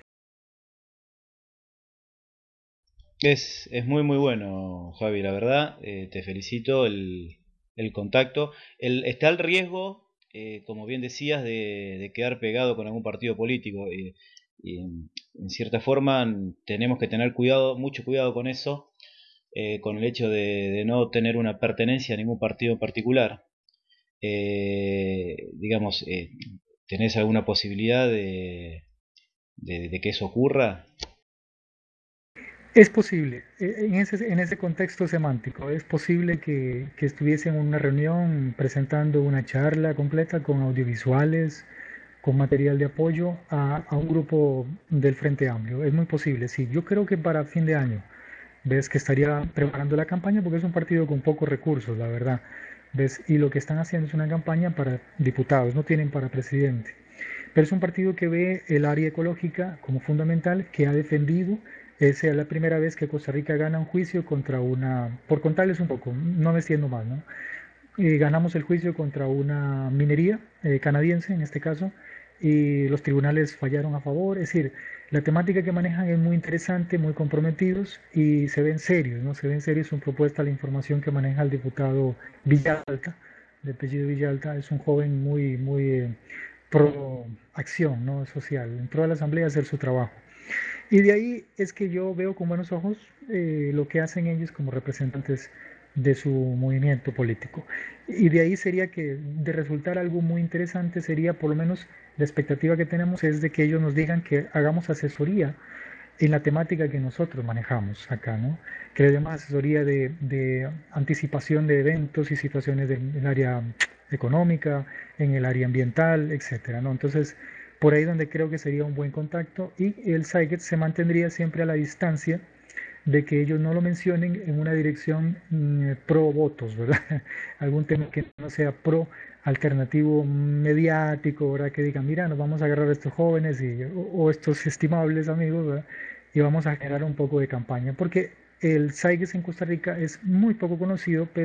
Es, es muy muy bueno, Javi, la verdad, eh, te felicito el, el contacto. El, está el riesgo, eh, como bien decías, de, de quedar pegado con algún partido político. eh, y en, en cierta forma tenemos que tener cuidado, mucho cuidado con eso, eh, con el hecho de, de no tener una pertenencia a ningún partido en particular. Eh, digamos, eh, ¿tenés alguna posibilidad de, de, de que eso ocurra? Es posible, e- en ese, en ese contexto semántico, es posible que, que estuviese en una reunión presentando una charla completa con audiovisuales, con material de apoyo a, a un grupo del Frente Amplio. Es muy posible, sí. Yo creo que para fin de año, ves que estaría preparando la campaña porque es un partido con pocos recursos, la verdad. ¿Ves? Y lo que están haciendo es una campaña para diputados, no tienen para presidente. Pero es un partido que ve el área ecológica como fundamental, que ha defendido. Esa es la primera vez que Costa Rica gana un juicio contra una, por contarles un poco, no me extiendo más, ¿no? Eh, ganamos el juicio contra una minería eh, canadiense en este caso y los tribunales fallaron a favor. Es decir, la temática que manejan es muy interesante, muy comprometidos y se ven serios, ¿no? Se ven serios, son propuesta la información que maneja el diputado Villalta, de apellido Villalta, es un joven muy, muy eh, pro acción, ¿no?, social, entró a la asamblea a hacer su trabajo. Y de ahí es que yo veo con buenos ojos eh, lo que hacen ellos como representantes de su movimiento político. Y de ahí sería que de resultar algo muy interesante sería por lo menos la expectativa que tenemos es de que ellos nos digan que hagamos asesoría en la temática que nosotros manejamos acá, ¿no? Que le demos asesoría de, de anticipación de eventos y situaciones del, del área económica, en el área ambiental, etcétera, ¿no? Entonces, por ahí donde creo que sería un buen contacto y el SAIGET se mantendría siempre a la distancia de que ellos no lo mencionen en una dirección mm, pro votos, ¿verdad? Algún tema que no sea pro alternativo mediático, ¿verdad? Que digan, mira, nos vamos a agarrar a estos jóvenes y, o, o estos estimables amigos, ¿verdad? Y vamos a generar un poco de campaña, porque el SAIGES en Costa Rica es muy poco conocido, pero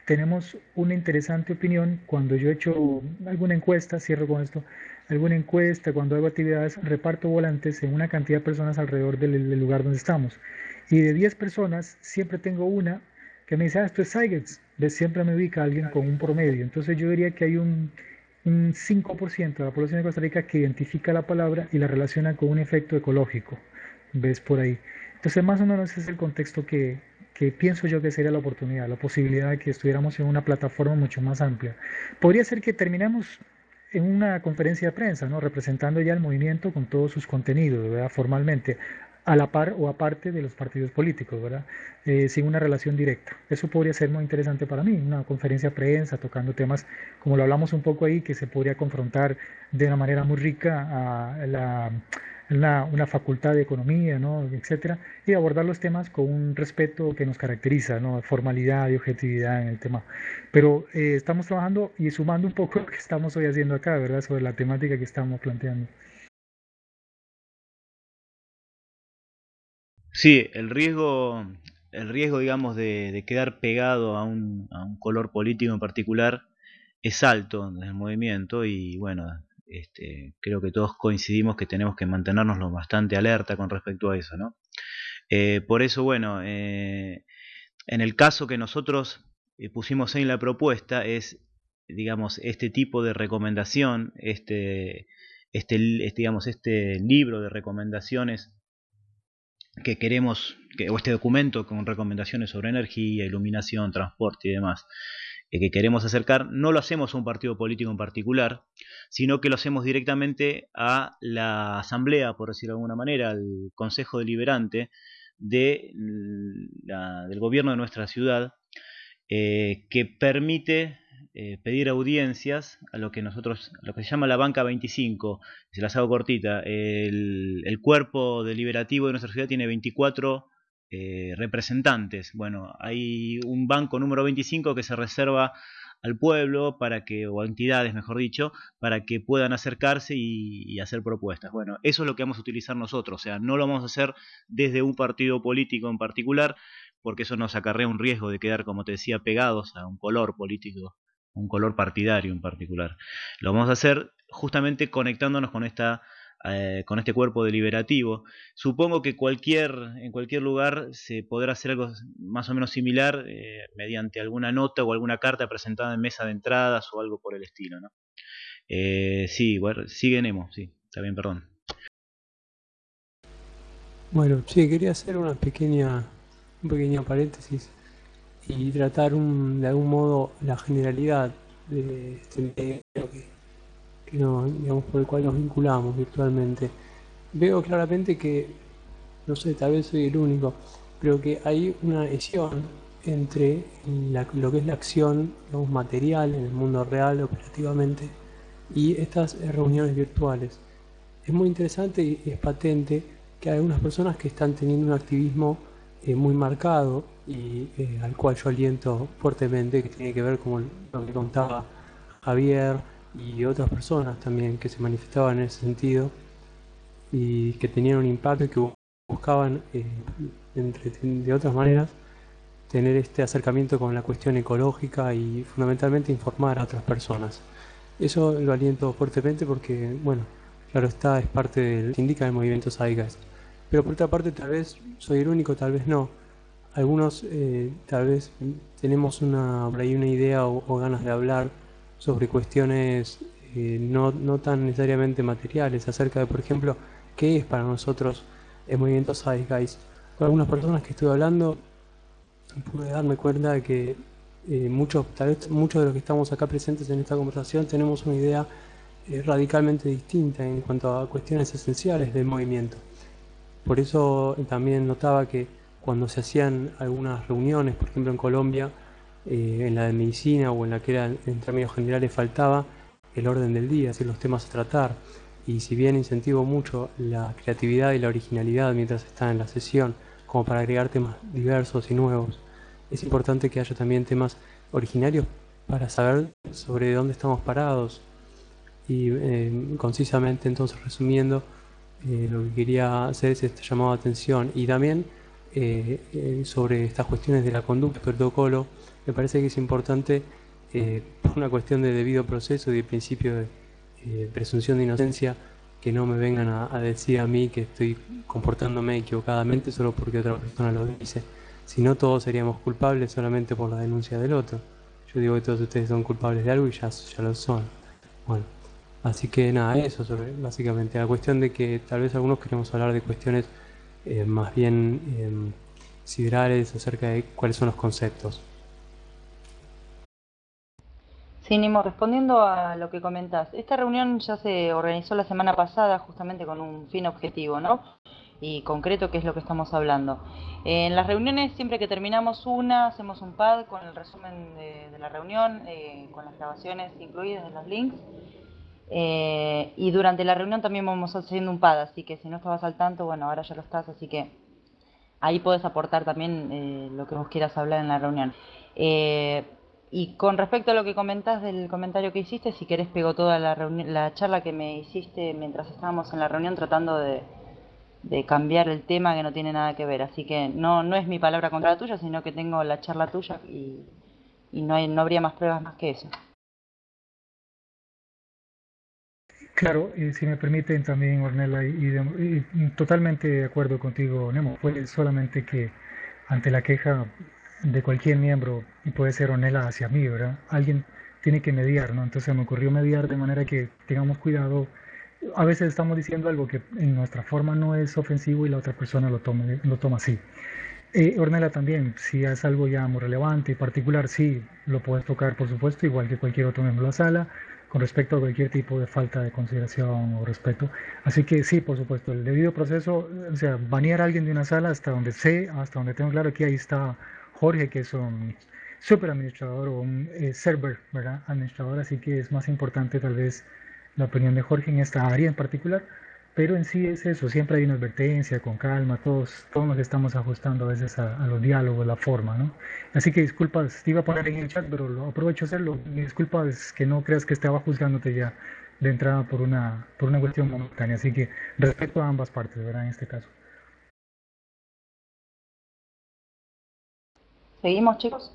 tenemos una interesante opinión cuando yo he hecho alguna encuesta, cierro con esto, alguna encuesta, cuando hago actividades, reparto volantes en una cantidad de personas alrededor del, del lugar donde estamos. Y de diez personas, siempre tengo una que me dice, ah, esto es Saigex, de siempre me ubica alguien con un promedio. Entonces yo diría que hay un, un cinco por ciento de la población de Costa Rica que identifica la palabra y la relaciona con un efecto ecológico, ves por ahí. Entonces más o menos ese es el contexto que, que pienso yo que sería la oportunidad, la posibilidad de que estuviéramos en una plataforma mucho más amplia. Podría ser que terminemos en una conferencia de prensa, ¿no? Representando ya el movimiento con todos sus contenidos, ¿verdad? Formalmente, a la par o aparte de los partidos políticos, ¿verdad? Eh, sin una relación directa. Eso podría ser muy interesante para mí, una conferencia de prensa tocando temas, como lo hablamos un poco ahí, que se podría confrontar de una manera muy rica a la, la, una facultad de economía, ¿no? Etcétera, y abordar los temas con un respeto que nos caracteriza, ¿no? Formalidad y objetividad en el tema. Pero eh, estamos trabajando y sumando un poco lo que estamos hoy haciendo acá, ¿verdad? Sobre la temática que estamos planteando. Sí, el riesgo, el riesgo, digamos, de, de quedar pegado a un, a un color político en particular es alto en el movimiento y bueno, este, creo que todos coincidimos que tenemos que mantenernos lo bastante alerta con respecto a eso, ¿no? Eh, por eso, bueno, eh, en el caso que nosotros eh, pusimos ahí en la propuesta es, digamos, este tipo de recomendación, este, este, este, digamos, este libro de recomendaciones que queremos, que, o este documento con recomendaciones sobre energía, iluminación, transporte y demás, eh, que queremos acercar, no lo hacemos a un partido político en particular, sino que lo hacemos directamente a la asamblea, por decirlo de alguna manera, al consejo deliberante de la, del gobierno de nuestra ciudad, eh, que permite eh, pedir audiencias a lo que nosotros, a lo que se llama la banca veinticinco, se las hago cortita. El, el cuerpo deliberativo de nuestra ciudad tiene veinticuatro eh, representantes. Bueno, hay un banco número veinticinco que se reserva al pueblo para que, o a entidades mejor dicho, para que puedan acercarse y, y hacer propuestas. Bueno, eso es lo que vamos a utilizar nosotros, o sea, no lo vamos a hacer desde un partido político en particular, porque eso nos acarrea un riesgo de quedar, como te decía, pegados a un color político, un color partidario en particular. Lo vamos a hacer justamente conectándonos con esta eh, con este cuerpo deliberativo. Supongo que cualquier en cualquier lugar se podrá hacer algo más o menos similar eh, mediante alguna nota o alguna carta presentada en mesa de entradas o algo por el estilo, ¿no? Eh, sí, bueno, sigue Nemo, sí, está bien, perdón. Bueno, sí, quería hacer una pequeña, un pequeño paréntesis y tratar un, de algún modo la generalidad de este medio que, que no, digamos, por el cual nos vinculamos virtualmente. Veo claramente que, no sé, tal vez soy el único, pero que hay una adhesión entre la, lo que es la acción, digamos, material en el mundo real, operativamente, y estas reuniones virtuales. Es muy interesante y es patente que hay algunas personas que están teniendo un activismo eh, muy marcado y eh, al cual yo aliento fuertemente, que tiene que ver con lo que contaba Javier y otras personas también que se manifestaban en ese sentido y que tenían un impacto y que buscaban, eh, entre, de otras maneras, tener este acercamiento con la cuestión ecológica y fundamentalmente informar a otras personas. Eso lo aliento fuertemente porque, bueno, claro está, es parte del, indica el movimiento Zeitgeist. Pero por otra parte, tal vez soy el único, tal vez no. Algunos eh, tal vez tenemos una, por ahí una idea o, o ganas de hablar sobre cuestiones eh, no, no tan necesariamente materiales, acerca de, por ejemplo, qué es para nosotros el movimiento Zeitgeist. Con algunas personas que estuve hablando, pude darme cuenta de que eh, muchos, tal vez muchos de los que estamos acá presentes en esta conversación tenemos una idea eh, radicalmente distinta en cuanto a cuestiones esenciales del movimiento. Por eso también notaba que cuando se hacían algunas reuniones, por ejemplo en Colombia, eh, en la de medicina o en la que era en términos generales faltaba el orden del día, es decir, los temas a tratar. Y si bien incentivo mucho la creatividad y la originalidad mientras está en la sesión, como para agregar temas diversos y nuevos, es importante que haya también temas originarios para saber sobre dónde estamos parados. Y eh, concisamente, entonces, resumiendo, Eh, lo que quería hacer es este llamado de atención y también eh, eh, sobre estas cuestiones de la conducta y protocolo, me parece que es importante, eh, por una cuestión de debido proceso y de principio de eh, presunción de inocencia, que no me vengan a, a decir a mí que estoy comportándome equivocadamente solo porque otra persona lo dice. Si no, todos seríamos culpables solamente por la denuncia del otro. Yo digo que todos ustedes son culpables de algo y ya, ya lo son. Bueno, así que nada, eso sobre básicamente la cuestión de que tal vez algunos queremos hablar de cuestiones eh, más bien eh, siderales acerca de cuáles son los conceptos. Sí, Nimo, respondiendo a lo que comentás, esta reunión ya se organizó la semana pasada justamente con un fin objetivo, ¿no? Y concreto, que es lo que estamos hablando. En las reuniones, siempre que terminamos una, hacemos un pad con el resumen de, de la reunión, eh, con las grabaciones incluidas en los links. Eh, y durante la reunión también vamos haciendo un pad, así que si no estabas al tanto, bueno, ahora ya lo estás, así que ahí podés aportar también eh, lo que vos quieras hablar en la reunión. Eh, y con respecto a lo que comentás del comentario que hiciste, si querés pego toda la, la charla que me hiciste mientras estábamos en la reunión tratando de, de cambiar el tema que no tiene nada que ver. Así que no, no es mi palabra contra la tuya, sino que tengo la charla tuya y, y no, hay, no habría más pruebas más que eso. Claro, y si me permiten también, Ornella, y, y, y totalmente de acuerdo contigo, Nemo, fue solamente que ante la queja de cualquier miembro, y puede ser Ornella hacia mí, ¿verdad? Alguien tiene que mediar, ¿no? Entonces me ocurrió mediar de manera que tengamos cuidado. A veces estamos diciendo algo que en nuestra forma no es ofensivo y la otra persona lo toma, lo toma así. Eh, Ornella también, si es algo ya muy relevante y particular, sí, lo puedes tocar, por supuesto, igual que cualquier otro miembro de la sala, con respecto a cualquier tipo de falta de consideración o respeto. Así que sí, por supuesto, el debido proceso, o sea, banear a alguien de una sala hasta donde sé, hasta donde tengo claro que ahí está Jorge, que es un super administrador o un eh, server, ¿verdad? Administrador, así que es más importante tal vez la opinión de Jorge en esta área en particular. Pero en sí es eso, siempre hay una advertencia, con calma, todos, todos nos estamos ajustando a veces a, a los diálogos, la forma, ¿no? Así que disculpas, te iba a poner en el chat, pero lo aprovecho a hacerlo. Mi disculpa es que no creas que estaba juzgándote ya de entrada por una, por una cuestión momentánea. Así que respeto a ambas partes, ¿verdad? En este caso. ¿Seguimos, chicos?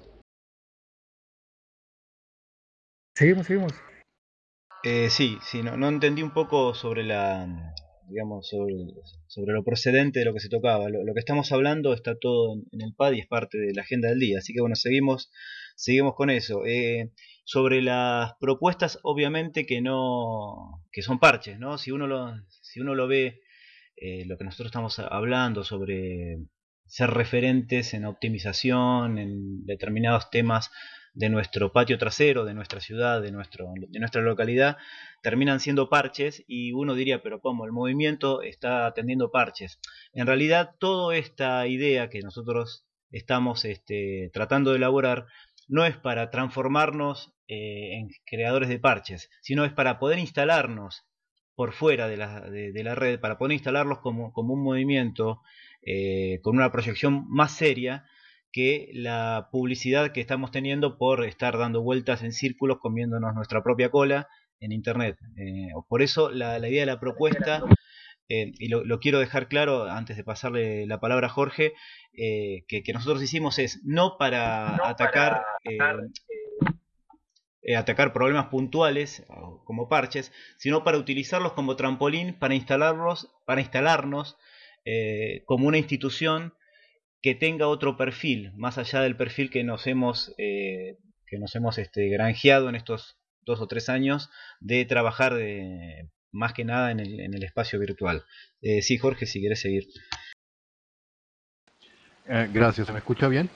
Seguimos, seguimos. Eh, sí, sí, no, no entendí un poco sobre la, digamos, sobre, sobre lo procedente de lo que se tocaba. Lo, lo que estamos hablando está todo en, en el pad y es parte de la agenda del día. Así que bueno, seguimos, seguimos con eso. Eh, sobre las propuestas, obviamente que no, que son parches, ¿no? Si uno lo, si uno lo ve, eh, lo que nosotros estamos hablando sobre ser referentes en optimización, en determinados temas de nuestro patio trasero, de nuestra ciudad, de, nuestro, de nuestra localidad, terminan siendo parches y uno diría, pero ¿cómo? El movimiento está atendiendo parches. En realidad, toda esta idea que nosotros estamos este, tratando de elaborar no es para transformarnos eh, en creadores de parches, sino es para poder instalarnos por fuera de la, de, de la red, para poder instalarlos como, como un movimiento eh, con una proyección más seria que la publicidad que estamos teniendo por estar dando vueltas en círculos comiéndonos nuestra propia cola en internet. Eh, por eso la, la idea de la propuesta, eh, y lo, lo quiero dejar claro antes de pasarle la palabra a Jorge, eh, que, que nosotros hicimos es no para no atacar para... Eh, eh, atacar problemas puntuales como parches, sino para utilizarlos como trampolín para instalarlos, para instalarnos eh, como una institución que tenga otro perfil, más allá del perfil que nos hemos, eh, que nos hemos este, granjeado en estos dos o tres años de trabajar de, más que nada en el, en el espacio virtual. Eh, sí, Jorge, si quieres seguir. Eh, gracias, ¿se me escucha bien?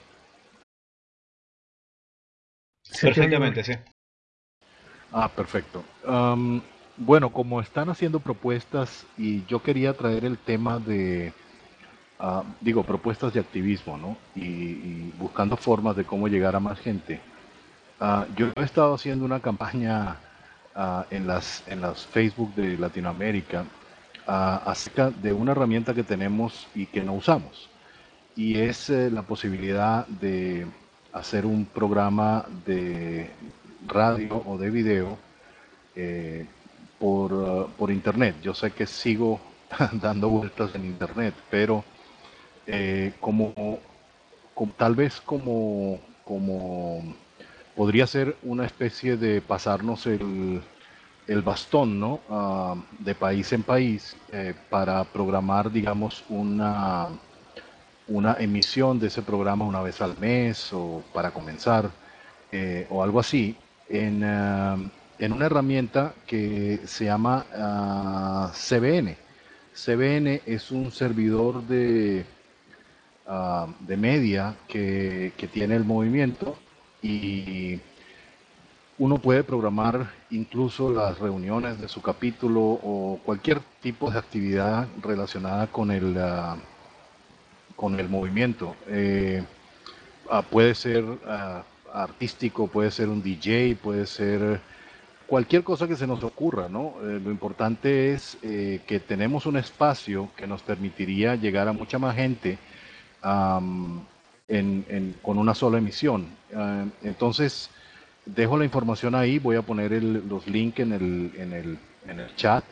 Perfectamente, sí. Ah, perfecto. Um, bueno, como están haciendo propuestas y yo quería traer el tema de... Uh, digo, propuestas de activismo, ¿no? Y, y buscando formas de cómo llegar a más gente. Uh, yo he estado haciendo una campaña uh, en las en las Facebook de Latinoamérica uh, acerca de una herramienta que tenemos y que no usamos. Y es eh, la posibilidad de hacer un programa de radio o de video eh, por, uh, por internet. Yo sé que sigo dando vueltas en internet, pero eh, como, como- tal vez como, como podría ser una especie de pasarnos el, el bastón, ¿no? Ah, de país en país eh, para programar, digamos, una, una emisión de ese programa una vez al mes o para comenzar eh, o algo así en, ah, en una herramienta que se llama ah, C B N. C B N es un servidor de, ah, de media que, que tiene el movimiento y uno puede programar incluso las reuniones de su capítulo o cualquier tipo de actividad relacionada con el, ah, con el movimiento. Eh, ah, puede ser ah, artístico, puede ser un D J, puede ser cualquier cosa que se nos ocurra, ¿no? Eh, lo importante es eh, que tenemos un espacio que nos permitiría llegar a mucha más gente am, en- en- con una sola emisión. Ah, entonces, dejo la información ahí, voy a poner el- los links en el, en el, en el chat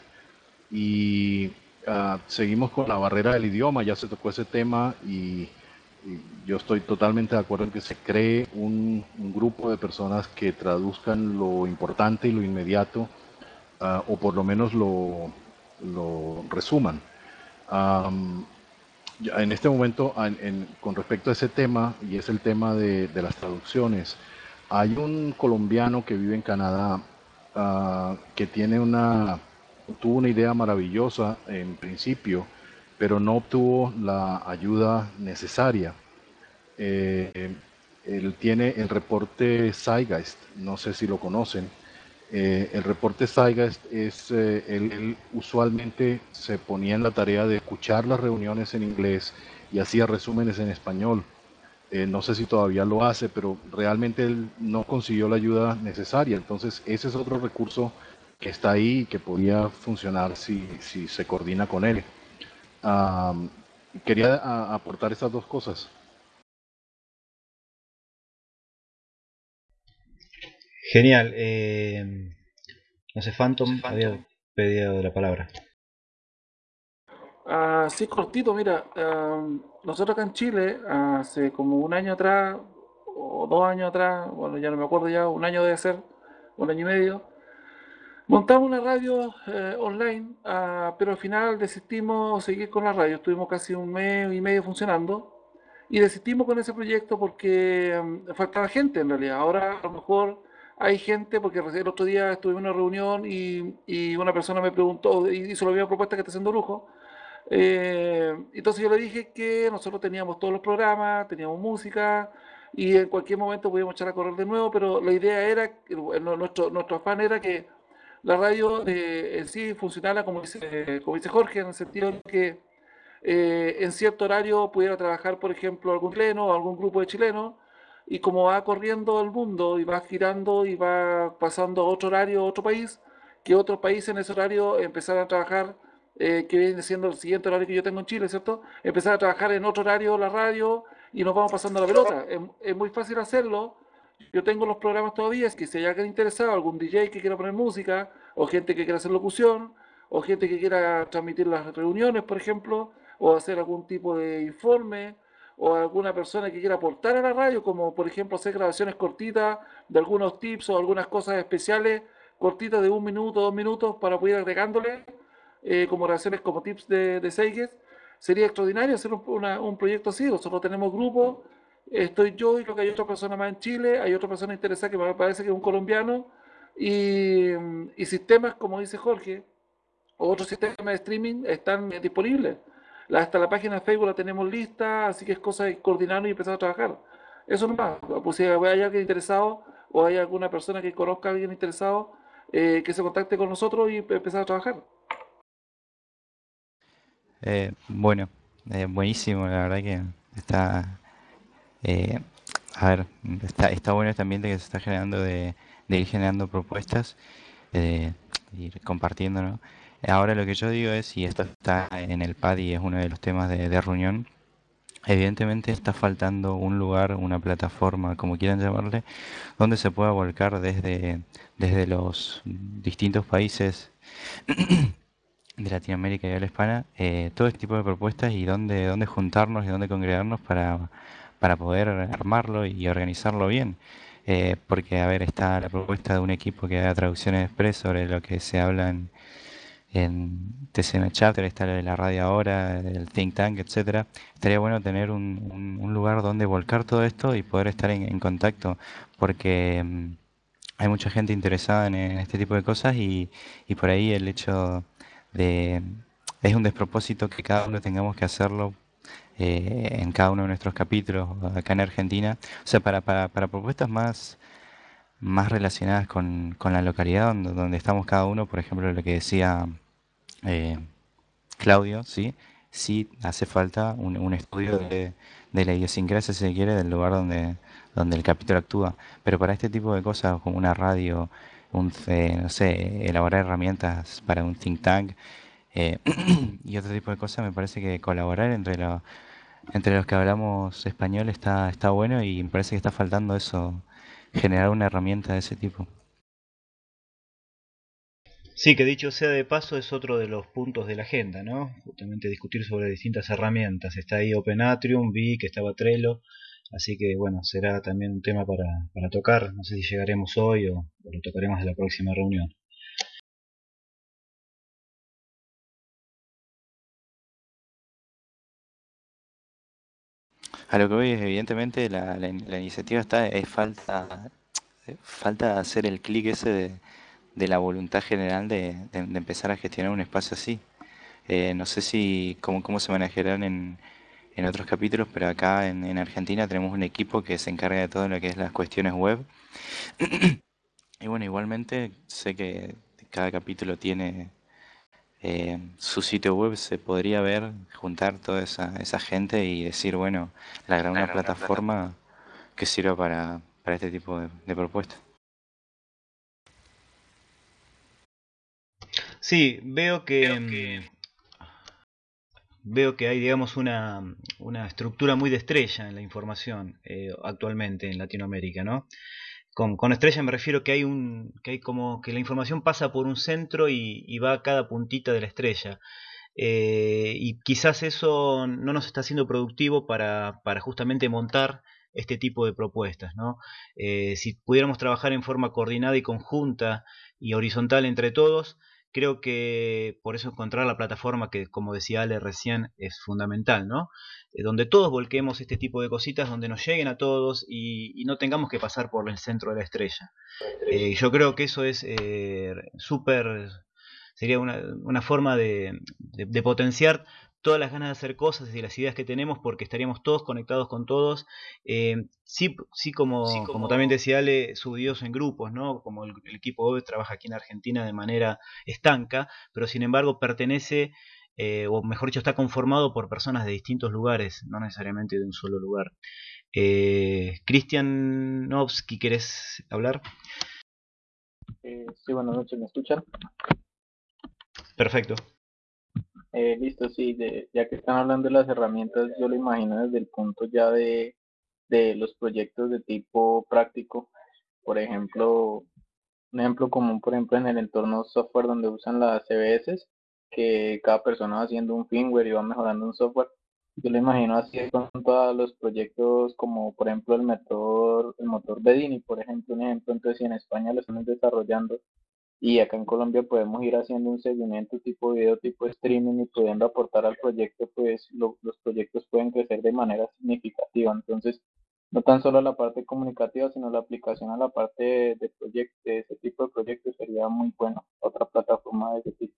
y ah, seguimos con la barrera del idioma, ya se tocó ese tema y, y yo estoy totalmente de acuerdo en que se cree un, un grupo de personas que traduzcan lo importante y lo inmediato, ah, o por lo menos lo, lo resuman. Am, ya en este momento, en- en- con respecto a ese tema, y es el tema de, de las traducciones, hay un colombiano que vive en Canadá ah, que tiene una, tuvo una idea maravillosa en principio, pero no obtuvo la ayuda necesaria. Eh, él tiene el reporte Zeitgeist, no sé si lo conocen. Eh, el reporte Zeitgeist es, eh, él, él usualmente se ponía en la tarea de escuchar las reuniones en inglés y hacía resúmenes en español. Eh, no sé si todavía lo hace, pero realmente él no consiguió la ayuda necesaria. Entonces, ese es otro recurso que está ahí y que podría funcionar si, si se coordina con él. Ah, quería a- aportar estas dos cosas. Genial. Eh, no sé, Phantom había pedido la palabra. Ah, sí, cortito, mira, am, nosotros acá en Chile, hace como un año atrás, o dos años atrás, bueno, ya no me acuerdo ya, un año debe ser, un año y medio, montamos una radio eh, online, ah, pero al final desistimos seguir con la radio, estuvimos casi un mes y medio funcionando, y desistimos con ese proyecto porque mm, faltaba gente en realidad. Ahora a lo mejor hay gente, porque recién el otro día estuve en una reunión y, y una persona me preguntó, y hizo la misma propuesta que está haciendo Lujo. Eh, entonces yo le dije que nosotros teníamos todos los programas, teníamos música y en cualquier momento podíamos echar a correr de nuevo, pero la idea era, que- bueno, nuestro, nuestro afán era que la radio eh, en sí funcionara como dice, como dice Jorge, en el sentido de que eh, en cierto horario pudiera trabajar, por ejemplo, algún chileno o algún grupo de chilenos, y como va corriendo el mundo y va girando y va pasando a otro horario, a otro país, que otros países en ese horario empezaran a trabajar, eh, que viene siendo el siguiente horario que yo tengo en Chile, ¿cierto? Empezar a trabajar en otro horario la radio y nos vamos pasando la pelota. Es, es muy fácil hacerlo. Yo tengo los programas todavía, es que si hay alguien interesado, algún D J que quiera poner música, o gente que quiera hacer locución, o gente que quiera transmitir las reuniones, por ejemplo, o hacer algún tipo de informe, o alguna persona que quiera aportar a la radio, como por ejemplo hacer grabaciones cortitas de algunos tips o algunas cosas especiales, cortitas de un minuto, dos minutos, para poder ir agregándole, eh, como grabaciones como tips de, de Seiges. Sería extraordinario hacer un, una- un proyecto así. Nosotros tenemos grupos, estoy yo y creo que hay otra persona más en Chile, hay otra persona interesada que me parece que es un colombiano, y, y sistemas, como dice Jorge, otros sistemas de streaming están eh, disponibles. La- hasta la página de Facebook la tenemos lista, así que es cosa de coordinarnos y empezar a trabajar. Eso nomás, pues si hay alguien interesado o hay alguna persona que conozca a alguien interesado, eh, que se contacte con nosotros y empezar a trabajar. Eh, bueno, eh, buenísimo, la verdad que está, eh, a ver, está, está bueno este ambiente que se está generando de, de ir generando propuestas, eh, ir compartiendo, ¿no? Ahora lo que yo digo es, si esto está en el pad y es uno de los temas de, de reunión, evidentemente está faltando un lugar, una plataforma, como quieran llamarle, donde se pueda volcar desde, desde los distintos países de Latinoamérica y habla hispana, eh, todo este tipo de propuestas y dónde, dónde juntarnos y dónde congregarnos para, para poder armarlo y organizarlo bien. Eh, porque, a ver, está la propuesta de un equipo que haga traducciones express sobre lo que se habla en, en T C M Chapter, está lo de la radio ahora, el think tank, etcétera. Estaría bueno tener un, un- un lugar donde volcar todo esto y poder estar en, en contacto, porque mm, hay mucha gente interesada en, en este tipo de cosas y, y por ahí el hecho de... Es un despropósito que cada uno tengamos que hacerlo eh, en cada uno de nuestros capítulos acá en Argentina. O sea, para, para, para propuestas más, más relacionadas con, con la localidad donde, donde estamos cada uno, por ejemplo, lo que decía eh, Claudio, ¿sí? Sí hace falta un, un estudio de, de la idiosincrasia, si se quiere, del lugar donde, donde el capítulo actúa. Pero para este tipo de cosas, como una radio, un, eh, no sé, elaborar herramientas para un think tank eh, y otro tipo de cosas, me parece que colaborar entre, lo- entre los que hablamos español está, está bueno y me parece que está faltando eso, generar una herramienta de ese tipo. Sí, que dicho sea de paso es otro de los puntos de la agenda, ¿no? Justamente discutir sobre distintas herramientas. Está ahí Open Atrium, vi que estaba Trello, así que bueno, será también un tema para, para tocar. No sé si llegaremos hoy o, o lo tocaremos en la próxima reunión. A lo que voy es, evidentemente, la, la, la iniciativa está, es falta, eh, falta hacer el clic ese de, de la voluntad general de, de- de empezar a gestionar un espacio así. Eh, no sé si cómo, cómo se manejarán en, en otros capítulos, pero acá en, en Argentina tenemos un equipo que se encarga de todo lo que es las cuestiones web. Y bueno, igualmente sé que cada capítulo tiene eh, su sitio web, se podría ver, juntar toda esa, esa gente y decir, bueno, lograr una plataforma que sirva para, para este tipo de, de propuestas. Sí, veo que mm, veo que hay, digamos, una, una estructura muy de estrella en la información eh, actualmente en Latinoamérica, ¿no? Con, con estrella me refiero que hay un, que hay como que la información pasa por un centro y, y va a cada puntita de la estrella. Eh, y quizás eso no nos está haciendo productivo para, para justamente montar este tipo de propuestas, ¿no? Eh, si pudiéramos trabajar en forma coordinada y conjunta y horizontal entre todos, creo que por eso encontrar la plataforma que, como decía Ale recién, es fundamental, ¿no? Eh, donde todos volquemos este tipo de cositas, donde nos lleguen a todos y, y no tengamos que pasar por el centro de la estrella. Eh, yo creo que eso es eh, súper, sería una, una forma de, de, de potenciar todas las ganas de hacer cosas y las ideas que tenemos porque estaríamos todos conectados con todos. Eh, sí, sí como, como también decía Ale, subidos en grupos, ¿no? Como el, el equipo hoy trabaja aquí en Argentina de manera estanca, pero sin embargo pertenece, eh, o mejor dicho, está conformado por personas de distintos lugares, no necesariamente de un solo lugar. Eh, Cristian Novsky, ¿querés hablar? Eh, sí, buenas noches, ¿me escuchan? Perfecto. Eh, listo, sí, de- ya que están hablando de las herramientas, yo lo imagino desde el punto ya de, de los proyectos de tipo práctico. Por ejemplo, un ejemplo común, por ejemplo, en el entorno software donde usan las C V S, que cada persona va haciendo un firmware y va mejorando un software. Yo lo imagino así con todos los proyectos como, por ejemplo, el motor, el motor Bedini, por ejemplo, un ejemplo, entonces si en España lo están desarrollando y acá en Colombia podemos ir haciendo un seguimiento tipo video, tipo streaming y pudiendo aportar al proyecto, pues lo- los proyectos pueden crecer de manera significativa. Entonces, no tan solo la parte comunicativa, sino la aplicación a la parte de, de, proyect- de ese tipo de proyectos sería muy bueno. Otra plataforma de ese tipo.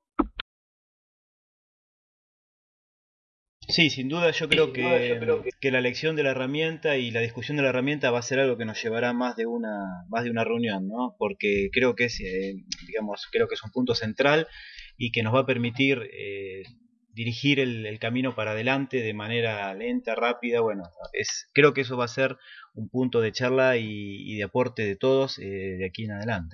Sí, sin duda yo creo que, que la elección de la herramienta y la discusión de la herramienta va a ser algo que nos llevará más de una, más de una reunión, ¿no? Porque creo que es, eh, digamos, creo que es un punto central y que nos va a permitir eh, dirigir el, el camino para adelante de manera lenta, rápida. Bueno, es, creo que eso va a ser un punto de charla y, y de aporte de todos eh, de aquí en adelante.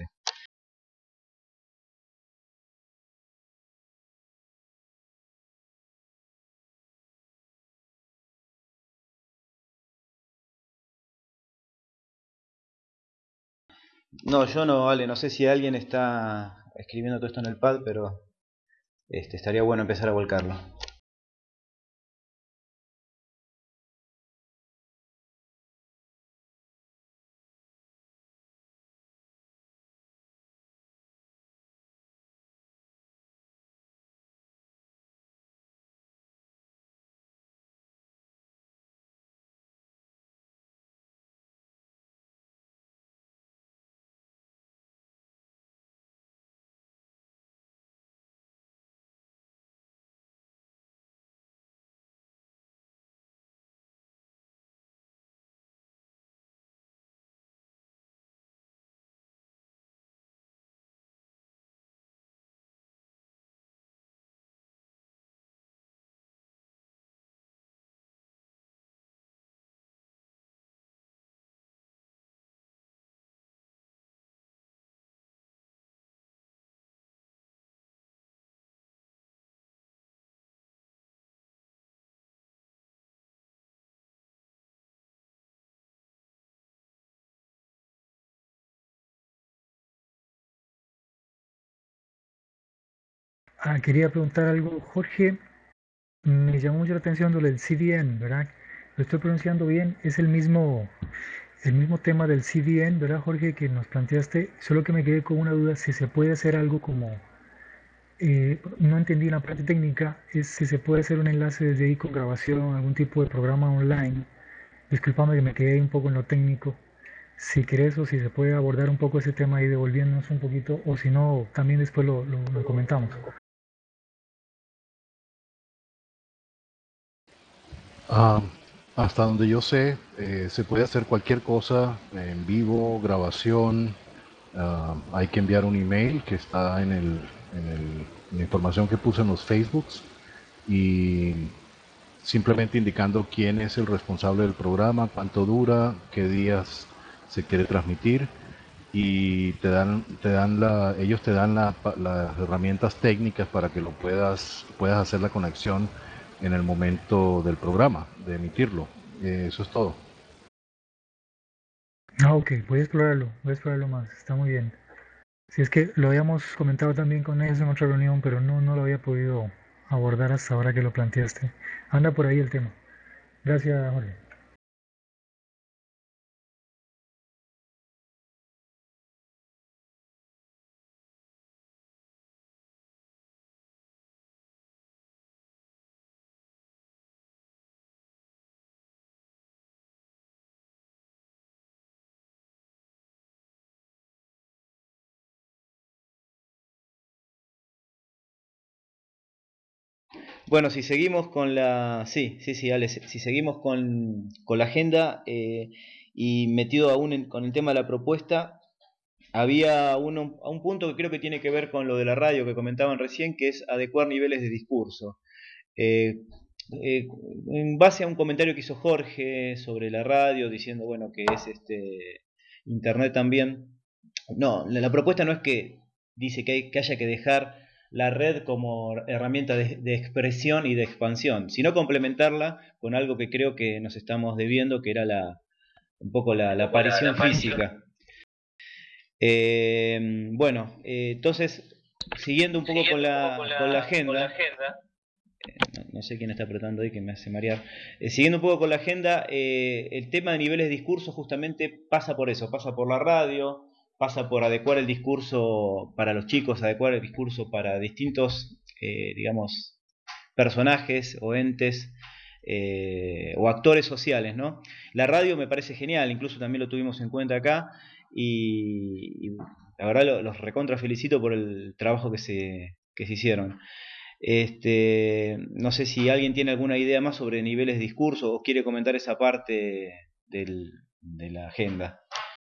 No, yo no, vale, no sé si alguien está escribiendo todo esto en el pad, pero este, estaría bueno empezar a volcarlo. Ah, quería preguntar algo, Jorge. Me llamó mucho la atención lo del C D N, ¿verdad? Lo estoy pronunciando bien. Es el mismo, el mismo tema del C D N, ¿verdad, Jorge, que nos planteaste? Solo que me quedé con una duda si se puede hacer algo como, eh, no entendí la parte técnica, es si se puede hacer un enlace desde ahí con grabación, algún tipo de programa online. Disculpame que me quedé un poco en lo técnico. Si querés o si se puede abordar un poco ese tema y devolviéndonos un poquito, o si no, también después lo, lo, lo comentamos. Ah, hasta donde yo sé, eh, se puede hacer cualquier cosa en vivo, grabación. Ah, hay que enviar un email que está en, el, en, el- en la información que puse en los Facebooks y simplemente indicando quién es el responsable del programa, cuánto dura, qué días se quiere transmitir y te dan, te dan la, ellos te dan la- las herramientas técnicas para que lo puedas, puedas hacer la conexión en el momento del programa, de emitirlo. Eh, eso es todo. Ah, ok, voy a explorarlo, voy a explorarlo más, está muy bien. Si es que lo habíamos comentado también con ellos en otra reunión, pero no, no lo había podido abordar hasta ahora que lo planteaste. Anda por ahí el tema. Gracias, Jorge. Bueno, si seguimos con la... Sí, sí, sí, Alex, si seguimos con, con la agenda eh, y metido aún en- con el tema de la propuesta, había uno, un punto que creo que tiene que ver con lo de la radio que comentaban recién, que es adecuar niveles de discurso. Eh, eh, en base a un comentario que hizo Jorge sobre la radio, diciendo, bueno, que es este internet también. No, la, la propuesta no es que dice que, hay, que haya que dejar la red como herramienta de, de expresión y de expansión, sino complementarla con algo que creo que nos estamos debiendo, que era la, un poco la, la aparición física. Eh, bueno, eh, entonces, siguiendo un poco con la, con la agenda, no, no sé quién está apretando ahí que me hace marear. Eh, siguiendo un poco con la agenda, eh, el tema de niveles de discurso justamente pasa por eso, pasa por la radio, pasa por adecuar el discurso para los chicos, adecuar el discurso para distintos, eh, digamos, personajes o entes eh, o actores sociales, ¿no? La radio me parece genial, incluso también lo tuvimos en cuenta acá y, y la verdad lo- los recontra felicito por el trabajo que se, que se hicieron. Este, no sé si alguien tiene alguna idea más sobre niveles de discurso o quiere comentar esa parte del- de la agenda.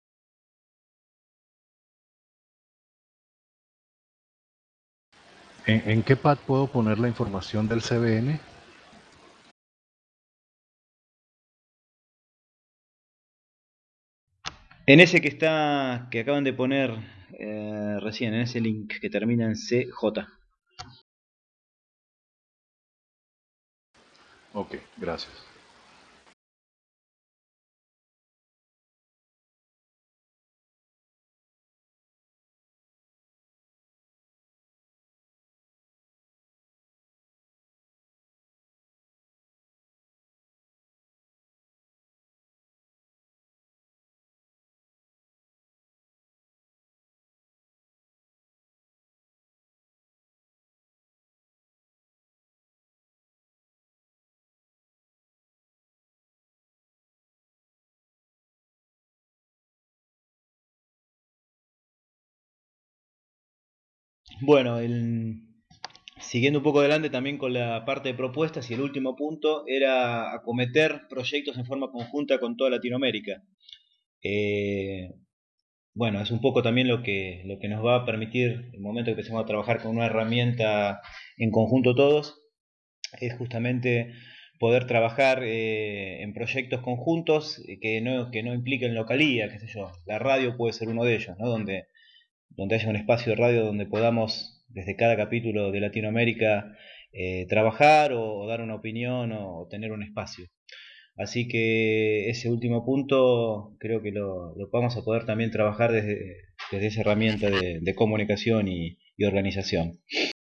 ¿En, en qué pad puedo poner la información del C B N? En ese que está, que acaban de poner eh, recién, en ese link que termina en C J. Ok, gracias. Bueno, el, siguiendo un poco adelante también con la parte de propuestas, y el último punto era acometer proyectos en forma conjunta con toda Latinoamérica. Eh, bueno, es un poco también lo que, lo que nos va a permitir, el momento que empecemos a trabajar con una herramienta en conjunto todos, es justamente poder trabajar eh, en proyectos conjuntos que no, que no impliquen localía, qué sé yo. La radio puede ser uno de ellos, ¿no? Donde, donde haya un espacio de radio donde podamos, desde cada capítulo de Latinoamérica, eh, trabajar o, o dar una opinión o, o tener un espacio. Así que ese último punto creo que lo, lo vamos a poder también trabajar desde, desde esa herramienta de, de comunicación y, y organización.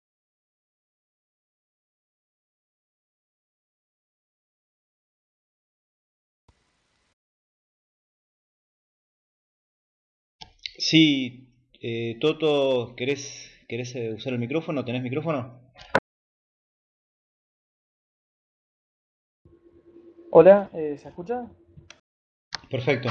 Sí, eh, Toto, ¿querés, querés eh, usar el micrófono? ¿Tenés micrófono? Hola, eh, ¿se escucha? Perfecto.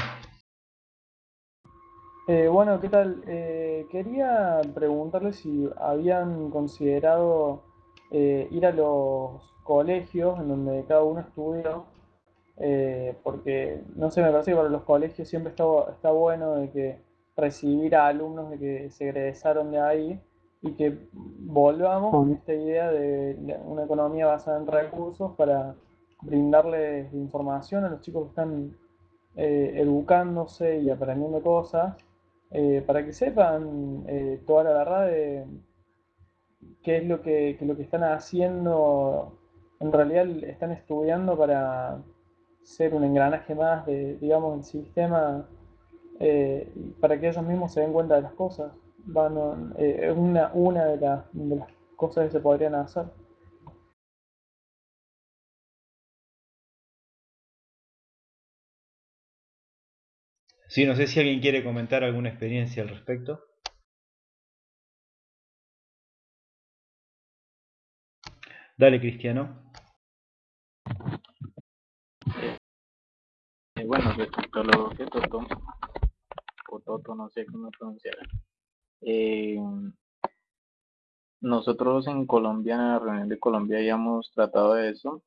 Eh, bueno, ¿qué tal? Eh, quería preguntarle si habían considerado eh, ir a los colegios en donde cada uno estudia, eh, porque no sé, me parece que para los colegios siempre está, está bueno de que recibir a alumnos de que se egresaron de ahí y que volvamos con esta idea de la- una economía basada en recursos para brindarles información a los chicos que están eh, educándose y aprendiendo cosas, eh, para que sepan eh, toda la verdad de qué es lo que, que lo que están haciendo. En realidad están estudiando para ser un engranaje más de, digamos, el sistema, eh, para que ellos mismos se den cuenta de las cosas. Van, eh, es una, una de, las de las cosas que se podrían hacer. Sí, no sé si alguien quiere comentar alguna experiencia al respecto. Dale, Cristiano. Eh, bueno, respecto a lo que Toto, o Toto, no sé cómo pronunciar. Eh, nosotros en Colombia, en la reunión de Colombia, habíamos tratado de eso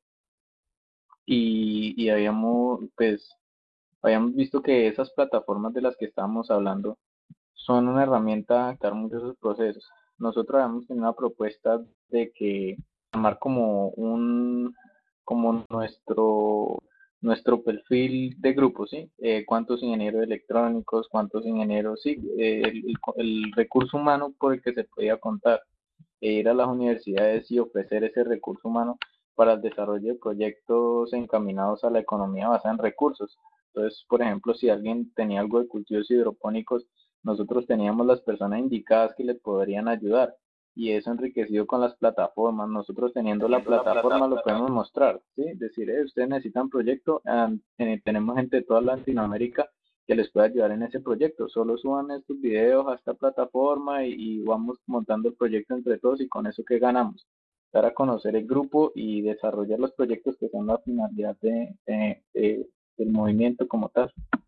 y, y habíamos, pues, habíamos visto que esas plataformas de las que estábamos hablando son una herramienta de adaptar muchos de esos procesos. Nosotros habíamos tenido una propuesta de que armar como un, como nuestro, nuestro perfil de grupo, ¿sí? Eh, cuántos ingenieros electrónicos, cuántos ingenieros, sí, eh, el, el, el recurso humano por el que se podía contar, e ir a las universidades y ofrecer ese recurso humano para el desarrollo de proyectos encaminados a la economía basada en recursos. Entonces, por ejemplo, si alguien tenía algo de cultivos hidropónicos, nosotros teníamos las personas indicadas que le podrían ayudar y eso enriquecido con las plataformas. Nosotros teniendo la plataforma lo podemos mostrar, ¿sí? Decir, eh, ustedes necesitan proyecto, eh, tenemos gente de toda Latinoamérica que les pueda ayudar en ese proyecto. Solo suban estos videos a esta plataforma y, y vamos montando el proyecto entre todos y con eso que ganamos. Dar a conocer el grupo y desarrollar los proyectos que son la finalidad de, de, de, del movimiento como tal.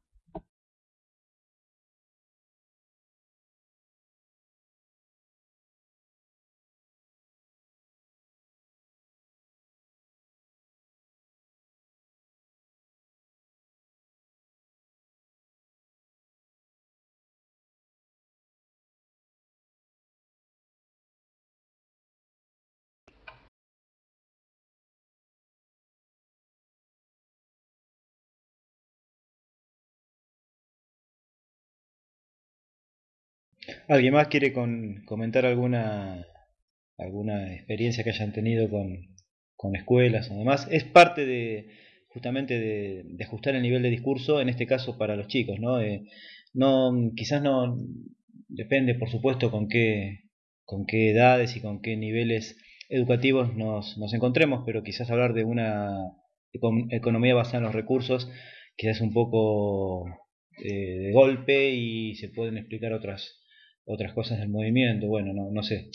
¿Alguien más quiere con, comentar alguna, alguna experiencia que hayan tenido con, con escuelas o demás? Es parte de justamente de, de ajustar el nivel de discurso, en este caso para los chicos, ¿no? Eh, no quizás no depende, por supuesto, con qué, con qué edades y con qué niveles educativos nos, nos encontremos, pero quizás hablar de una econ- economía basada en los recursos, quizás un poco eh, de golpe y se pueden explicar otras otras cosas del movimiento, bueno, no, no sé.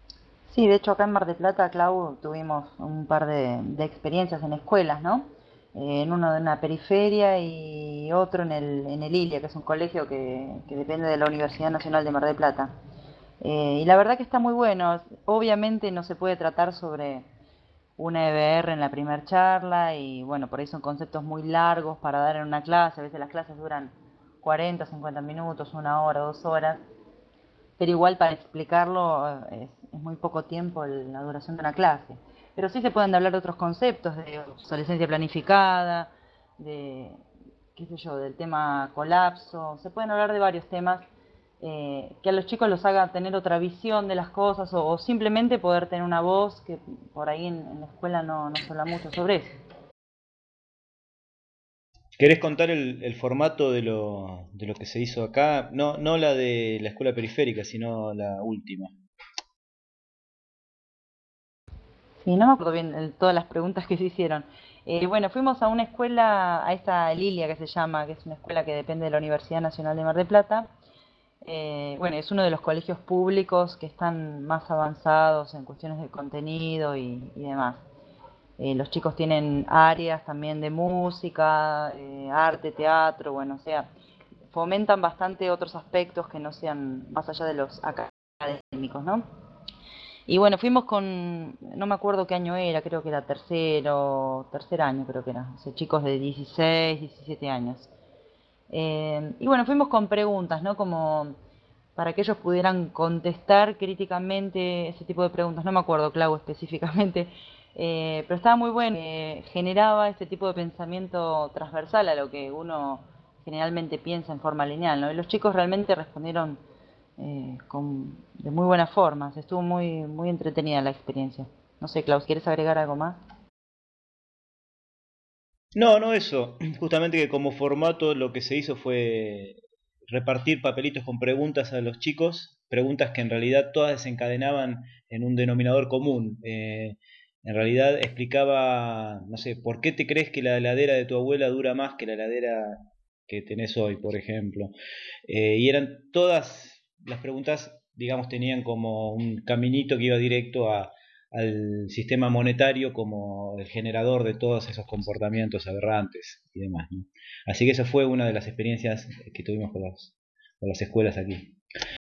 Sí, de hecho acá en Mar del Plata, Clau, tuvimos un par de, de experiencias en escuelas, ¿no? eh, en uno de una periferia y otro en el, en el Ilia, que es un colegio que, que depende de la Universidad Nacional de Mar del Plata. Eh, y la verdad que está muy bueno. Obviamente no se puede tratar sobre una E B R en la primera charla y bueno, por ahí son conceptos muy largos para dar en una clase. A veces las clases duran cuarenta, cincuenta minutos, una hora, dos horas. Pero igual para explicarlo es, es muy poco tiempo el- la duración de una clase. Pero sí se pueden hablar de otros conceptos, de obsolescencia planificada, de, qué sé yo, del tema colapso. Se pueden hablar de varios temas eh, que a los chicos los haga tener otra visión de las cosas o, o simplemente poder tener una voz que por ahí en, en la escuela no, no se habla mucho sobre eso. ¿Querés contar el, el formato de lo, de lo que se hizo acá? No, no la de la escuela periférica, sino la última. Sí, no me acuerdo bien el- todas las preguntas que se hicieron. Eh, bueno, fuimos a una escuela, a esta Lilia que se llama, que es una escuela que depende de la Universidad Nacional de Mar del Plata. Eh, bueno, es uno de los colegios públicos que están más avanzados en cuestiones de contenido y, y demás. Eh, los chicos tienen áreas también de música, eh, arte, teatro, bueno, o sea, fomentan bastante otros aspectos que no sean más allá de los académicos, ¿no? Y bueno, fuimos con, no me acuerdo qué año era, creo que era tercero, tercer año creo que era, o sea, chicos de dieciséis, diecisiete años. Eh, y bueno, fuimos con preguntas, ¿no? Como para que ellos pudieran contestar críticamente ese tipo de preguntas. No me acuerdo, Clau, específicamente, eh, pero estaba muy bueno. Eh, generaba este tipo de pensamiento transversal a lo que uno generalmente piensa en forma lineal, ¿no? Y los chicos realmente respondieron eh, con, de muy buenas formas. Estuvo muy, muy entretenida la experiencia. No sé, Klaus, ¿quieres agregar algo más? No, no eso. Justamente que como formato lo que se hizo fue repartir papelitos con preguntas a los chicos, preguntas que en realidad todas desencadenaban en un denominador común. Eh, en realidad explicaba, no sé, ¿por qué te crees que la heladera de tu abuela dura más que la heladera que tenés hoy, por ejemplo? Eh, y eran todas las preguntas, digamos, tenían como un caminito que iba directo a, al sistema monetario como el generador de todos esos comportamientos aberrantes y demás, ¿no? Así que esa fue una de las experiencias que tuvimos con las, con las escuelas aquí.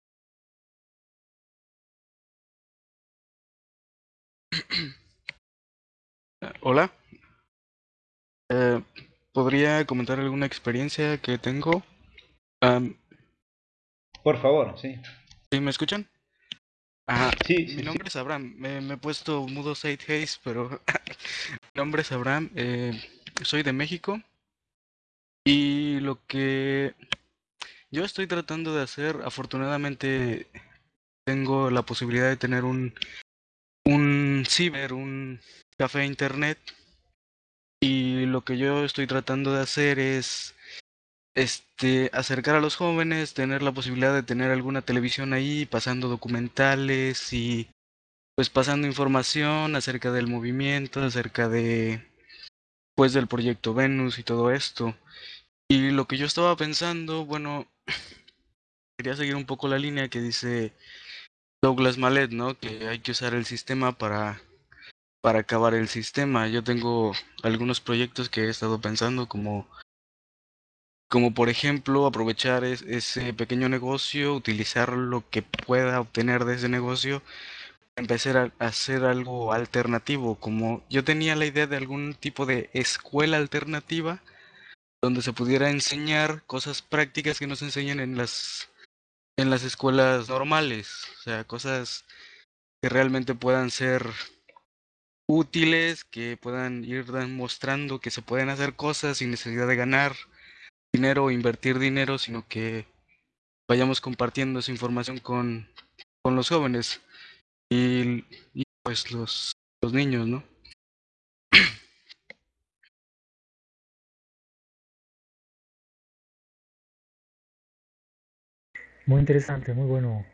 Hola, eh, ¿podría comentar alguna experiencia que tengo? Am, Por favor, sí. ¿sí me escuchan? Ajá, Sí, mi sí, sí. nombre es Abraham, me, me he puesto mudo Said Hayes, pero mi nombre es Abraham, eh, soy de México y lo que yo estoy tratando de hacer, afortunadamente tengo la posibilidad de tener un, un ciber, un café internet y lo que yo estoy tratando de hacer es este, acercar a los jóvenes, tener la posibilidad de tener alguna televisión ahí, pasando documentales y pues pasando información acerca del movimiento, acerca de pues del proyecto Venus y todo esto. Y lo que yo estaba pensando, bueno, quería seguir un poco la línea que dice Douglas Mallet, ¿no? Que hay que usar el sistema para para acabar el sistema. Yo tengo algunos proyectos que he estado pensando como como por ejemplo aprovechar es- ese pequeño negocio, utilizar lo que pueda obtener de ese negocio, empezar a a hacer algo alternativo, como yo tenía la idea de algún tipo de escuela alternativa donde se pudiera enseñar cosas prácticas que nos enseñan en las en las escuelas normales, o sea, cosas que realmente puedan ser útiles, que puedan ir dan- mostrando que se pueden hacer cosas sin necesidad de ganar dinero o invertir dinero, sino que vayamos compartiendo esa información con, con los jóvenes y, y, pues los, los niños, ¿no? Muy interesante, muy bueno.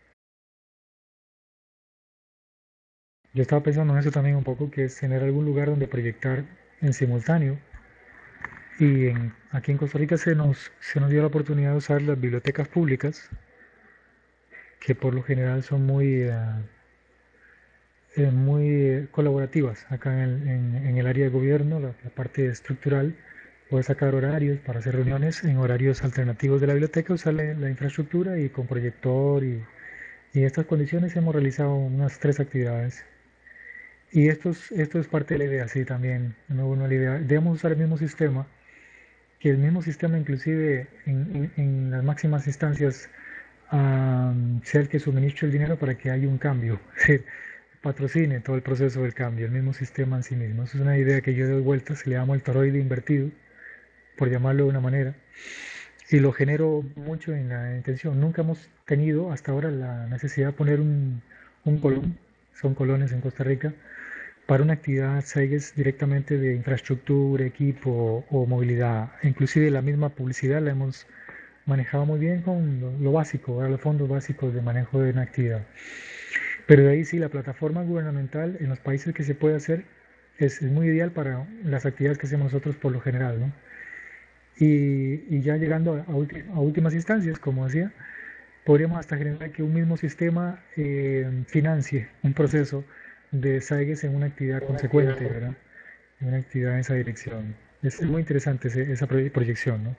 Yo estaba pensando en eso también un poco, que es tener algún lugar donde proyectar en simultáneo. Y en, aquí en Costa Rica se nos, se nos dio la oportunidad de usar las bibliotecas públicas, que por lo general son muy, eh, eh, muy eh, colaborativas acá en el, en, en el área de gobierno, la, la parte estructural, poder sacar horarios para hacer reuniones en horarios alternativos de la biblioteca, usar la, la infraestructura y con proyector y, y en estas condiciones hemos realizado unas tres actividades. Y esto es, esto es parte de la idea, sí, también, no, no la idea, debemos usar el mismo sistema, que el mismo sistema inclusive en, en, en las máximas instancias um, sea el que suministre el dinero para que haya un cambio, es decir, patrocine todo el proceso del cambio, el mismo sistema en sí mismo. Esa es una idea que yo doy vueltas, le llamo el toroide invertido, por llamarlo de una manera, y lo genero mucho en la intención. Nunca hemos tenido hasta ahora la necesidad de poner un, un colón, son colones en Costa Rica, para una actividad S A I G E S directamente de infraestructura, equipo o movilidad. Inclusive la misma publicidad la hemos manejado muy bien con lo, lo básico, ¿verdad? Los fondos básicos de manejo de una actividad. Pero de ahí sí, la plataforma gubernamental en los países que se puede hacer es, es muy ideal para las actividades que hacemos nosotros por lo general, ¿no? Y, y ya llegando a, a, a últimas instancias, como decía, podríamos hasta generar que un mismo sistema eh, financie un proceso de S A I G E S en una actividad consecuente, ¿verdad? En una actividad en esa dirección. Es muy interesante ese, esa proyección, ¿no?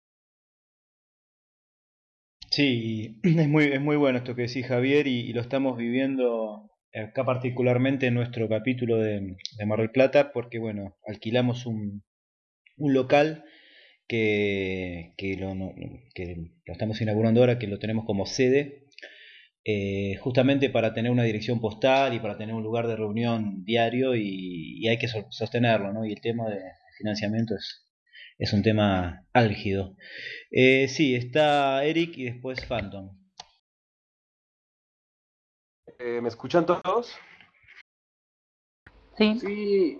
Sí, es muy, es muy bueno esto que decís, Javier, y, y lo estamos viviendo acá particularmente en nuestro capítulo de, de Mar del Plata, porque bueno, alquilamos un, un local que, que, lo, no, que lo estamos inaugurando ahora, que lo tenemos como sede, eh, justamente para tener una dirección postal y para tener un lugar de reunión diario, y, y hay que so- sostenerlo, ¿no? Y el tema de financiamiento es, es un tema álgido. Eh, sí, está Eric y después Phantom. Eh, ¿me escuchan todos? Sí. Sí.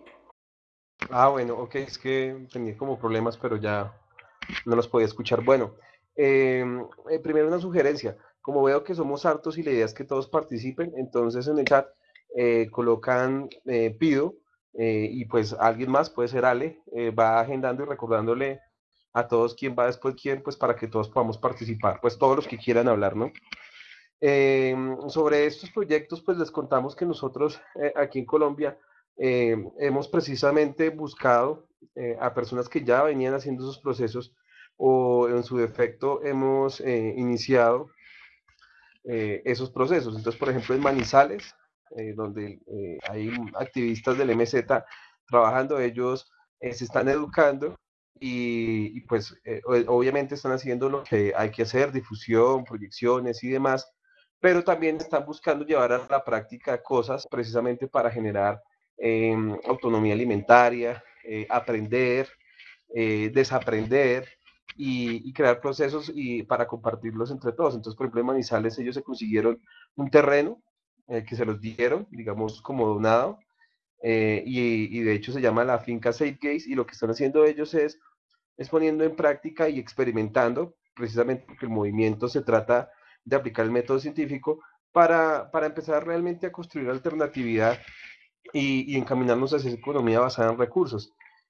Ah, bueno, ok, es que tenía como problemas, pero ya no los podía escuchar. Bueno, eh, eh, primero una sugerencia. Como veo que somos hartos y la idea es que todos participen, entonces en el chat eh, colocan eh, pido eh, y pues alguien más, puede ser Ale, eh, va agendando y recordándole a todos quién va después quién, pues para que todos podamos participar, pues todos los que quieran hablar, ¿no? Eh, sobre estos proyectos, pues les contamos que nosotros eh, aquí en Colombia eh, hemos precisamente buscado eh, a personas que ya venían haciendo esos procesos o en su defecto hemos eh, iniciado eh, esos procesos. Entonces, por ejemplo, en Manizales, eh, donde eh, hay activistas del M Z trabajando, ellos eh, se están educando y, y pues eh, obviamente están haciendo lo que hay que hacer, difusión, proyecciones y demás, pero también están buscando llevar a la práctica cosas precisamente para generar eh, autonomía alimentaria, eh, aprender, eh, desaprender y, y, crear procesos y para compartirlos entre todos. Entonces, por ejemplo, en Manizales ellos se consiguieron un terreno eh, que se los dieron, digamos, como donado, eh, y, y, de hecho se llama la finca Safe Gates, y lo que están haciendo ellos es, es poniendo en práctica y experimentando, precisamente porque el movimiento se trata de aplicar el método científico para, para empezar realmente a construir alternatividad y, y encaminarnos hacia esa economía basada en recursos.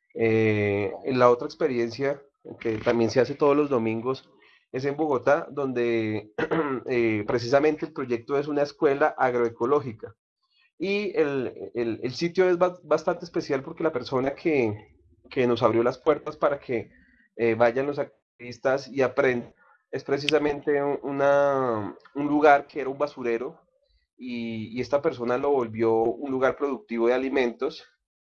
Eh, en la otra experiencia, que también se hace todos los domingos, es en Bogotá, donde eh, precisamente el proyecto es una escuela agroecológica. Y el, el, el sitio es ba bastante especial porque la persona que, que, nos abrió las puertas para que eh, vayan los activistas y aprendan es precisamente una, un lugar que era un basurero, y, y esta persona lo volvió un lugar productivo de alimentos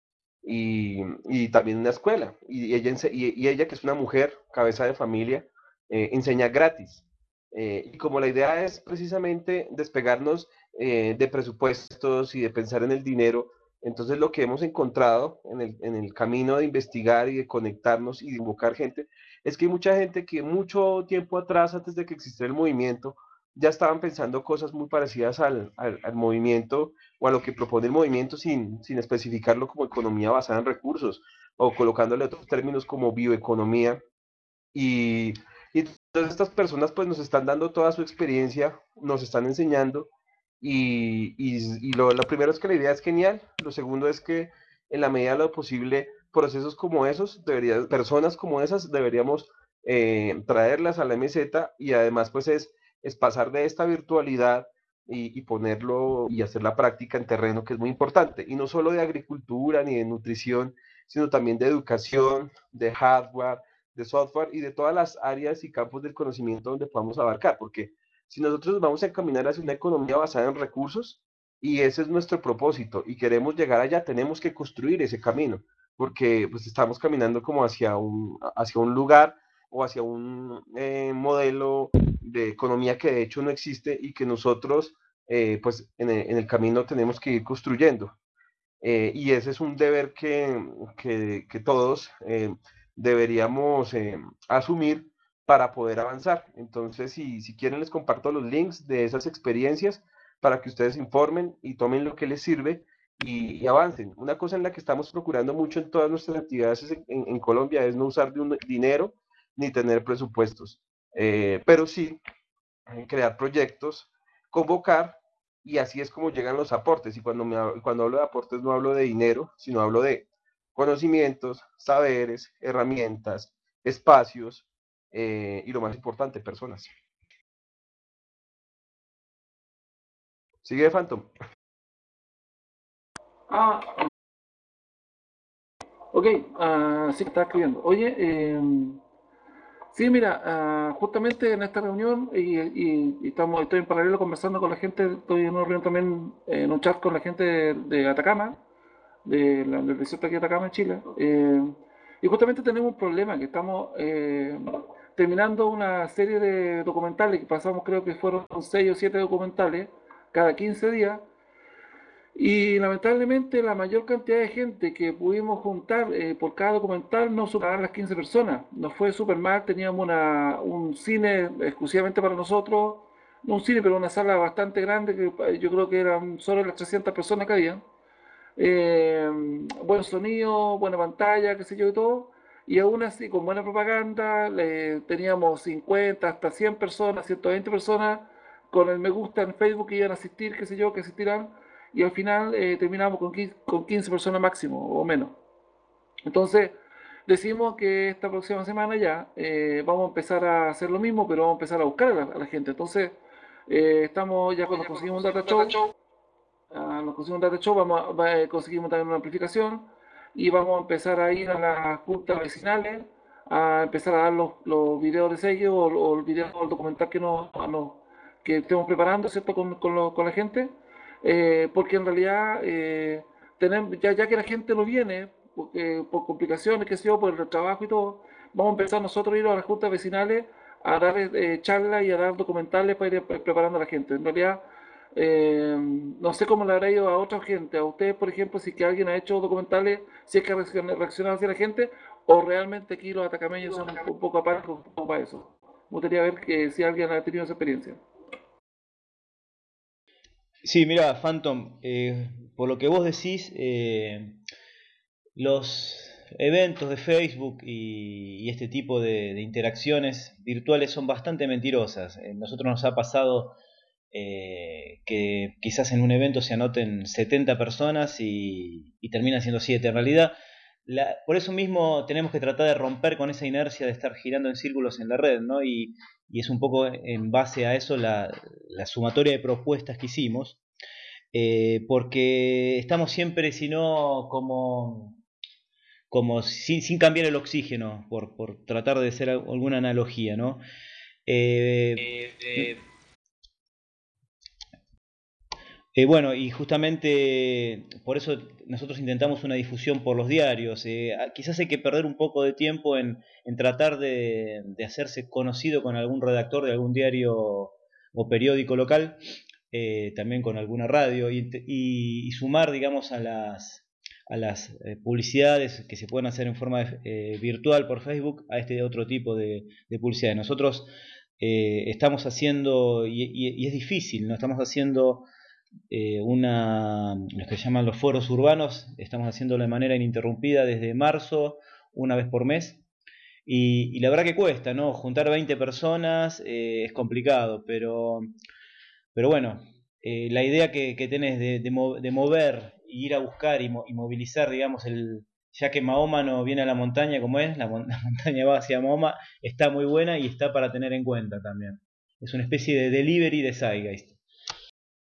y, y también una escuela. Y ella, y, y ella, que es una mujer, cabeza de familia, eh, enseña gratis. Eh, y como la idea es precisamente despegarnos eh, de presupuestos y de pensar en el dinero, entonces lo que hemos encontrado en el, en el camino de investigar y de conectarnos y de invocar gente, es que hay mucha gente que mucho tiempo atrás, antes de que existiera el movimiento, ya estaban pensando cosas muy parecidas al, al, al movimiento o a lo que propone el movimiento sin, sin especificarlo como economía basada en recursos o colocándole otros términos como bioeconomía. Y, y todas estas personas pues nos están dando toda su experiencia, nos están enseñando y, y, y lo, lo primero es que la idea es genial, lo segundo es que en la medida de lo posible procesos como esos, debería, personas como esas deberíamos eh, traerlas a la M Z y además pues es, es pasar de esta virtualidad y, y ponerlo y hacer la práctica en terreno, que es muy importante, y no solo de agricultura ni de nutrición, sino también de educación, de hardware, de software y de todas las áreas y campos del conocimiento donde podamos abarcar, porque si nosotros nos vamos a encaminar hacia una economía basada en recursos, y ese es nuestro propósito, y queremos llegar allá, tenemos que construir ese camino, porque pues estamos caminando como hacia un, hacia un lugar o hacia un eh, modelo de economía que de hecho no existe y que nosotros eh, pues en el, en el, camino tenemos que ir construyendo. Eh, y ese es un deber que, que, que todos eh, deberíamos eh, asumir para poder avanzar. Entonces, si, si quieren, les comparto los links de esas experiencias para que ustedes informen y tomen lo que les sirve y, y avancen. Una cosa en la que estamos procurando mucho en todas nuestras actividades en, en Colombia es no usar de un dinero ni tener presupuestos, eh, pero sí crear proyectos, convocar, y así es como llegan los aportes. Y cuando, me, cuando hablo de aportes no hablo de dinero, sino hablo de conocimientos, saberes, herramientas, espacios eh, y lo más importante, personas. Sigue, Phantom. Ah, ok, uh, sí, está escribiendo. Oye, eh, sí, mira, uh, justamente en esta reunión, y, y, y, estamos, estoy en paralelo conversando con la gente, estoy en una reunión también, eh, en un chat con la gente de, de Atacama, de la, del desierto aquí de Atacama, en Chile, eh, y justamente tenemos un problema, que estamos eh, terminando una serie de documentales, que pasamos, creo que fueron seis o siete documentales, cada quince días, y lamentablemente la mayor cantidad de gente que pudimos juntar eh, por cada documental no superaban las quince personas. Nos fue súper mal, teníamos una, un cine exclusivamente para nosotros, no un cine, pero una sala bastante grande, que eh, yo creo que eran solo las trescientas personas que había. Eh, buen sonido, buena pantalla, qué sé yo y todo. Y aún así, con buena propaganda, le, teníamos cincuenta hasta cien personas, ciento veinte personas con el me gusta en Facebook que iban a asistir, qué sé yo, que asistirán, y al final eh, terminamos con quince, con quince personas máximo o menos. Entonces, decimos que esta próxima semana ya eh, vamos a empezar a hacer lo mismo, pero vamos a empezar a buscar a la, a la gente. Entonces, eh, estamos ya cuando conseguimos un data show, uh, nos conseguimos un data show, vamos a, va, eh, conseguimos también una amplificación y vamos a empezar a ir a las juntas vecinales a empezar a dar los, los videos de sello o, o el video o el documental que nos, nos que estemos preparando, ¿cierto? Con, con, lo, con la gente, eh, porque en realidad eh, tenemos, ya, ya que la gente no viene porque, por complicaciones, que sé yo, por el trabajo y todo, vamos a empezar nosotros a ir a las juntas vecinales a dar eh, charlas y a dar documentales para ir preparando a la gente. En realidad, eh, no sé cómo le habrá ido a otra gente, a ustedes, por ejemplo, si que alguien ha hecho documentales, si es que ha reaccionado hacia la gente, o realmente aquí los atacameños son un, un poco aparte un poco para eso. Me gustaría ver que si alguien ha tenido esa experiencia. Sí, mira, Phantom, eh, por lo que vos decís, eh, los eventos de Facebook y, y este tipo de, de interacciones virtuales son bastante mentirosas. Eh, nosotros nos ha pasado eh, que quizás en un evento se anoten setenta personas y, y terminan siendo siete. En realidad, la, por eso mismo tenemos que tratar de romper con esa inercia de estar girando en círculos en la red, ¿no? Y, y es un poco en base a eso la, la sumatoria de propuestas que hicimos, eh, porque estamos siempre, si no, como, como sin, sin cambiar el oxígeno, por, por tratar de hacer alguna analogía, ¿no? Eh, eh, Eh, bueno, y justamente por eso nosotros intentamos una difusión por los diarios. Eh, quizás hay que perder un poco de tiempo en, en tratar de, de, hacerse conocido con algún redactor de algún diario o periódico local, eh, también con alguna radio, y, y, y sumar, digamos, a las, a las eh, publicidades que se pueden hacer en forma de, eh, virtual por Facebook, a este otro tipo de, de publicidades. Nosotros eh, estamos haciendo, y, y, y es difícil, ¿no? Estamos haciendo... Eh, una, los que llaman los foros urbanos, estamos haciéndolo de manera ininterrumpida desde marzo, una vez por mes, y, y la verdad que cuesta, ¿no? Juntar veinte personas eh, es complicado, pero, pero bueno, eh, la idea que, que tenés de, de, mo de mover y ir a buscar y, mo y movilizar, digamos, el, ya que Mahoma no viene a la montaña como es, la, mon la montaña va hacia Mahoma, está muy buena y está para tener en cuenta también. Es una especie de delivery de Zeitgeist.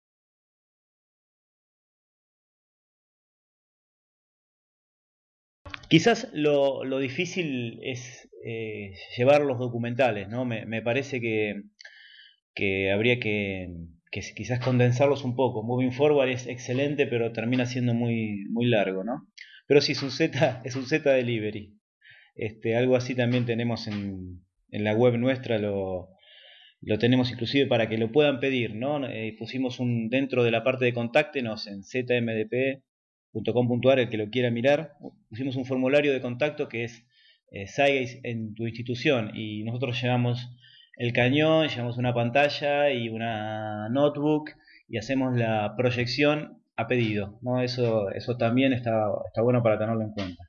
Quizás lo, lo difícil es eh, llevar los documentales, ¿no? Me, me parece que, que habría que, que quizás condensarlos un poco. Moving Forward es excelente, pero termina siendo muy, muy largo, ¿no? Pero sí, es un Z, es un Z Delivery. Este, algo así también tenemos en, en la web nuestra, lo, lo tenemos inclusive para que lo puedan pedir, ¿no? Eh, pusimos un dentro de la parte de contáctenos en z m d p punto com punto a r, el que lo quiera mirar, pusimos un formulario de contacto que es eh, Cygaze en tu institución, y nosotros llevamos el cañón, llevamos una pantalla y una notebook y hacemos la proyección a pedido, ¿no? Eso, eso también está, está bueno para tenerlo en cuenta.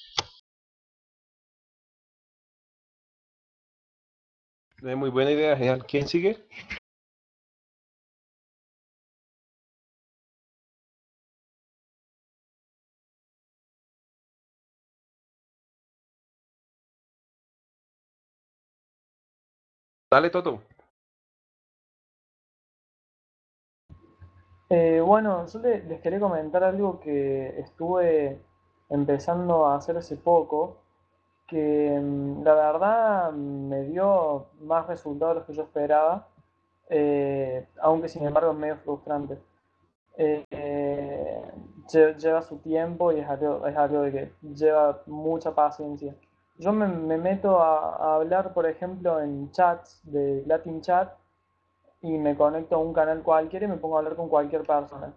Eh, Muy buena idea, genial. ¿Quién sigue? Dale, Toto. Eh, bueno, yo le- les quería comentar algo que estuve empezando a hacer hace poco, que mm, la verdad me dio más resultados de los que yo esperaba, eh, aunque sin embargo es medio frustrante. Eh, eh, lle- lleva su tiempo y es algo, es algo de que lleva mucha paciencia. Yo me, me meto a, a hablar, por ejemplo, en chats de Latin Chat y me conecto a un canal cualquiera y me pongo a hablar con cualquier persona.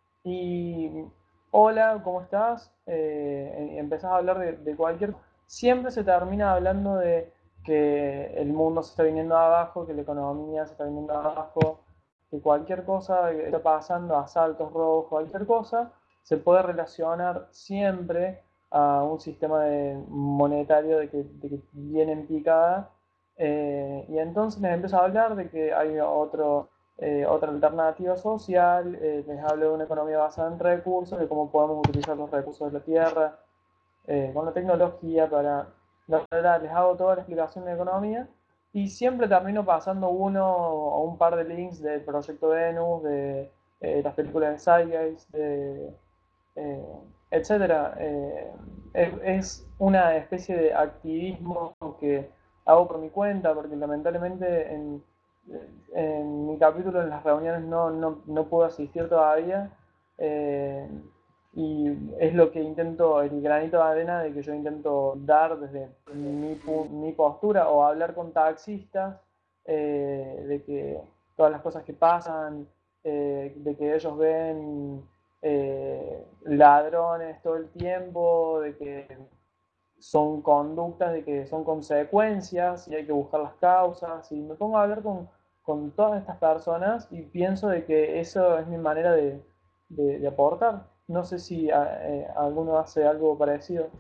Y hola, ¿cómo estás? Eh, y empezás a hablar de, de cualquier... Siempre se termina hablando de que el mundo se está viniendo abajo, que la economía se está viniendo abajo, que cualquier cosa que está pasando, asaltos, robos, cualquier cosa, se puede relacionar siempre a un sistema de- monetario de que, de que viene en picada. Eh, y entonces les empiezo a hablar de que hay otro eh, otra alternativa social, eh, les hablo de una economía basada en recursos, de cómo podemos utilizar los recursos de la tierra, eh, con la tecnología para... La verdad, les hago toda la explicación de economía y siempre termino pasando uno o un par de links del Proyecto Venus, de eh, las películas de Zeitgeist, de, eh, etcétera. Eh, es, es una especie de activismo que hago por mi cuenta, porque lamentablemente en, en mi capítulo en las reuniones no, no, no puedo asistir todavía. eh, y es lo que intento, el granito de arena de que yo intento dar desde mi, pu- mi postura o hablar con taxistas, eh, de que todas las cosas que pasan, eh, de que ellos ven eh, ladrones todo el tiempo, de que son conductas, de que son consecuencias y hay que buscar las causas. Y me pongo a hablar con, con todas estas personas y pienso de que eso es mi manera de, de- de aportar. No sé si a- eh, alguno hace algo parecido.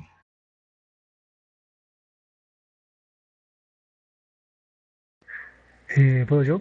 Eh, ¿puedo yo?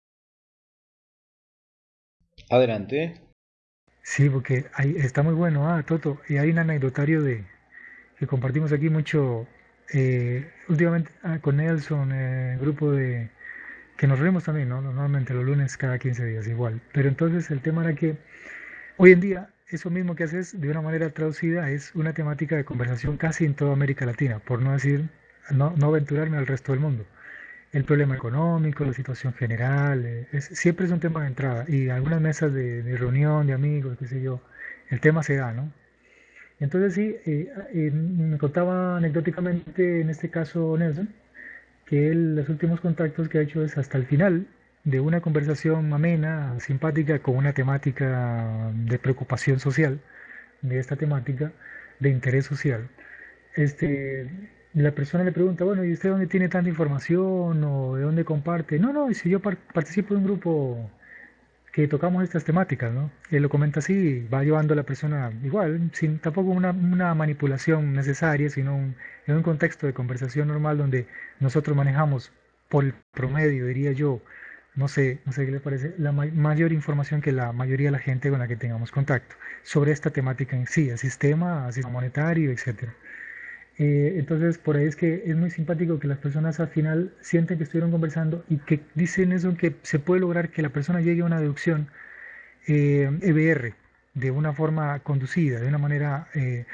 Adelante. Sí, porque ahí está muy bueno. Ah, Toto, y hay un anecdotario de que compartimos aquí mucho eh, últimamente ah, con Nelson, eh, grupo de que nos reímos también, ¿no? Normalmente los lunes cada quince días igual. Pero entonces el tema era que hoy en día eso mismo que haces de una manera traducida es una temática de conversación casi en toda América Latina, por no decir, no, no aventurarme al resto del mundo. El problema económico, la situación general, eh, es- siempre es un tema de entrada y algunas mesas de, de reunión de amigos, qué sé yo, el tema se da, ¿no? Entonces sí, eh, eh, me contaba anecdóticamente en este caso Nelson, que él los últimos contactos que ha hecho es hasta el final de una conversación amena, simpática, con una temática de preocupación social, de esta temática de interés social. Este, la persona le pregunta, bueno, ¿y usted dónde tiene tanta información o de dónde comparte? No, no, si yo par- participo de un grupo que tocamos estas temáticas, ¿no? Él lo comenta así y va llevando a la persona igual, sin tampoco una, una manipulación necesaria, sino un- en un contexto de conversación normal donde nosotros manejamos por el promedio, diría yo, no sé, no sé qué le parece, la ma- mayor información que la mayoría de la gente con la que tengamos contacto sobre esta temática en sí, el sistema, el sistema monetario, etcétera. Eh, entonces, por ahí es que es muy simpático que las personas al final sienten que estuvieron conversando y que dicen eso, que se puede lograr que la persona llegue a una deducción eh, E B R de una forma conducida, de una manera eh,